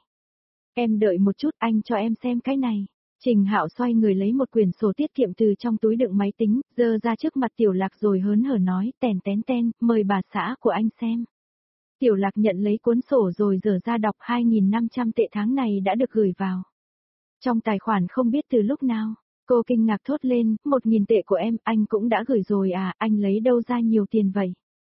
Em đợi một chút, anh cho em xem cái này. Trình Hạo xoay người lấy một quyển sổ tiết kiệm từ trong túi đựng máy tính, giơ ra trước mặt Tiểu Lạc rồi hớn hở nói, tèn tén ten, mời bà xã của anh xem. Tiểu Lạc nhận lấy cuốn sổ rồi dở ra đọc 2.500 tệ tháng này đã được gửi vào. Trong tài khoản không biết từ lúc nào. Cô kinh ngạc thốt lên, 1.000 tệ của em, anh cũng đã gửi rồi à, anh lấy đâu ra nhiều tiền vậy?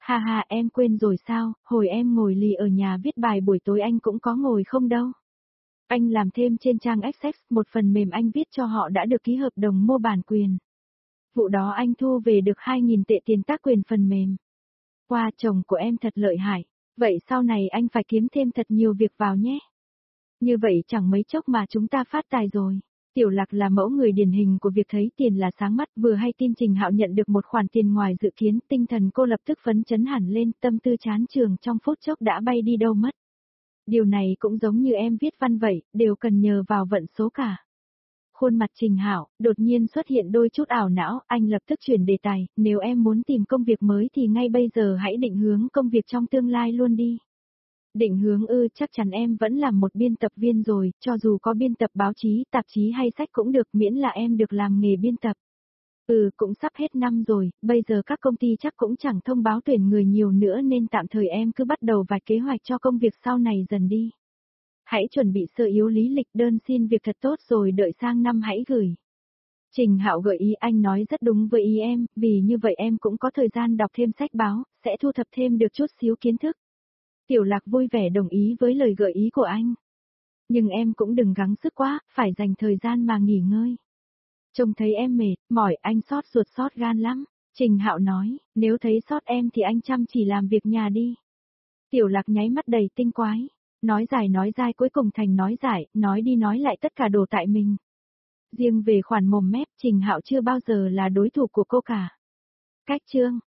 Ha ha, em quên rồi sao, hồi em ngồi lì ở nhà viết bài buổi tối anh cũng có ngồi không đâu. Anh làm thêm trên trang Access, một phần mềm anh viết cho họ đã được ký hợp đồng mua bản quyền. Vụ đó anh thu về được 2.000 tệ tiền tác quyền phần mềm. Wow, chồng của em thật lợi hại. Vậy sau này anh phải kiếm thêm thật nhiều việc vào nhé. Như vậy chẳng mấy chốc mà chúng ta phát tài rồi. Tiểu Lạc là mẫu người điển hình của việc thấy tiền là sáng mắt, vừa hay tin Trình Hạo nhận được một khoản tiền ngoài dự kiến, tinh thần cô lập tức phấn chấn hẳn lên, tâm tư chán trường trong phút chốc đã bay đi đâu mất. Điều này cũng giống như em viết văn vậy, đều cần nhờ vào vận số cả. Khuôn mặt Trình Hạo đột nhiên xuất hiện đôi chút ảo não, anh lập tức chuyển đề tài, nếu em muốn tìm công việc mới thì ngay bây giờ hãy định hướng công việc trong tương lai luôn đi. Định hướng chắc chắn em vẫn làm một biên tập viên rồi, cho dù có biên tập báo chí, tạp chí hay sách cũng được, miễn là em được làm nghề biên tập. Cũng sắp hết năm rồi, bây giờ các công ty chắc cũng chẳng thông báo tuyển người nhiều nữa nên tạm thời em cứ bắt đầu vạch kế hoạch cho công việc sau này dần đi. Hãy chuẩn bị sơ yếu lý lịch đơn xin việc thật tốt rồi đợi sang năm hãy gửi. Trình Hạo gợi ý, anh nói rất đúng với ý em, vì như vậy em cũng có thời gian đọc thêm sách báo, sẽ thu thập thêm được chút xíu kiến thức. Tiểu Lạc vui vẻ đồng ý với lời gợi ý của anh. Nhưng em cũng đừng gắng sức quá, phải dành thời gian mà nghỉ ngơi. Trông thấy em mệt, mỏi, anh xót ruột xót gan lắm. Trình Hạo nói, nếu thấy xót em thì anh chăm chỉ làm việc nhà đi. Tiểu Lạc nháy mắt đầy tinh quái. Nói dài nói dai cuối cùng thành nói giải, nói đi nói lại tất cả đổ tại mình. Riêng về khoản mồm mép, Trình Hạo chưa bao giờ là đối thủ của cô cả. Cách chương